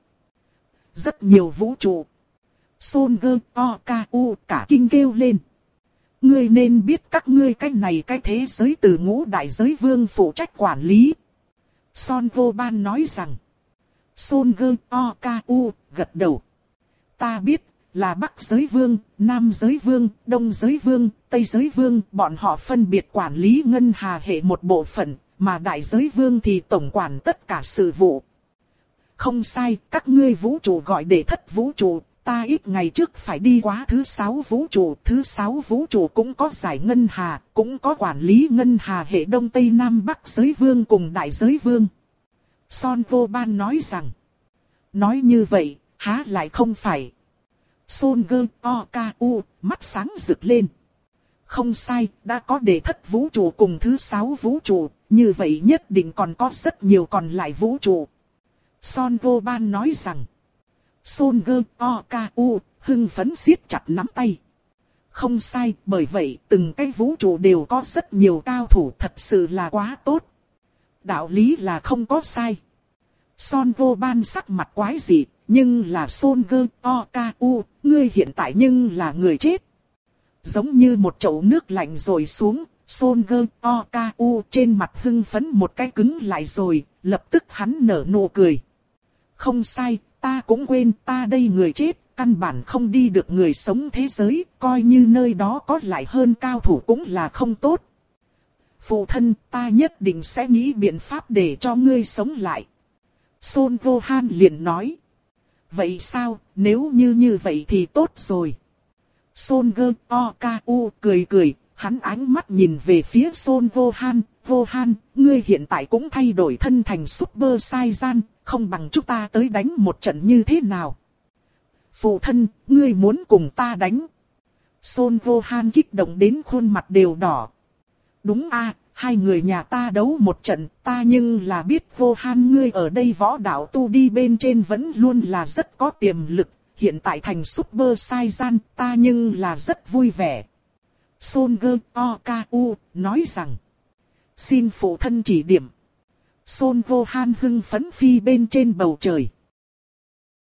Rất nhiều vũ trụ. Son Goku cả kinh kêu lên. Ngươi nên biết các ngươi cái này cái thế giới từ ngũ đại giới vương phụ trách quản lý. Son Gohan nói rằng. Son Goku gật đầu. Ta biết. Là Bắc giới vương, Nam giới vương, Đông giới vương, Tây giới vương, bọn họ phân biệt quản lý ngân hà hệ một bộ phận, mà đại giới vương thì tổng quản tất cả sự vụ. Không sai, các ngươi vũ trụ gọi để thất vũ trụ, ta ít ngày trước phải đi qua thứ sáu vũ trụ, thứ sáu vũ trụ cũng có giải ngân hà, cũng có quản lý ngân hà hệ Đông Tây Nam Bắc giới vương cùng đại giới vương. Son Gohan nói rằng, nói như vậy, Há lại không phải. Son Gơ Oku mắt sáng rực lên. Không sai, đã có đệ thất vũ trụ cùng thứ sáu vũ trụ, như vậy nhất định còn có rất nhiều còn lại vũ trụ. Son Goban nói rằng. Son Gơ Oku hưng phấn siết chặt nắm tay. Không sai, bởi vậy từng cái vũ trụ đều có rất nhiều cao thủ, thật sự là quá tốt. Đạo lý là không có sai. Son Goban sắc mặt quái dị, nhưng là Son Gơ Oku, ngươi hiện tại nhưng là người chết. Giống như một chậu nước lạnh rồi xuống, Son Gơ Oku trên mặt hưng phấn một cái cứng lại rồi, lập tức hắn nở nụ cười. Không sai, ta cũng quên ta đây người chết, căn bản không đi được người sống thế giới, coi như nơi đó có lại hơn cao thủ cũng là không tốt. Phụ thân, ta nhất định sẽ nghĩ biện pháp để cho ngươi sống lại. Son Gohan liền nói. Vậy sao, nếu như như vậy thì tốt rồi. Son Gơ Oku cười cười, hắn ánh mắt nhìn về phía Son Gohan. Gohan, ngươi hiện tại cũng thay đổi thân thành Super Saiyan, không bằng chúng ta tới đánh một trận như thế nào. Phụ thân, ngươi muốn cùng ta đánh. Son Gohan kích động đến khuôn mặt đều đỏ. Đúng a, hai người nhà ta đấu một trận, ta nhưng là biết Gohan ngươi ở đây võ đạo tu đi bên trên vẫn luôn là rất có tiềm lực, hiện tại thành Super Saiyan, ta nhưng là rất vui vẻ. Son Gơ Oku nói rằng, xin phụ thân chỉ điểm. Son Gohan hưng phấn phi bên trên bầu trời.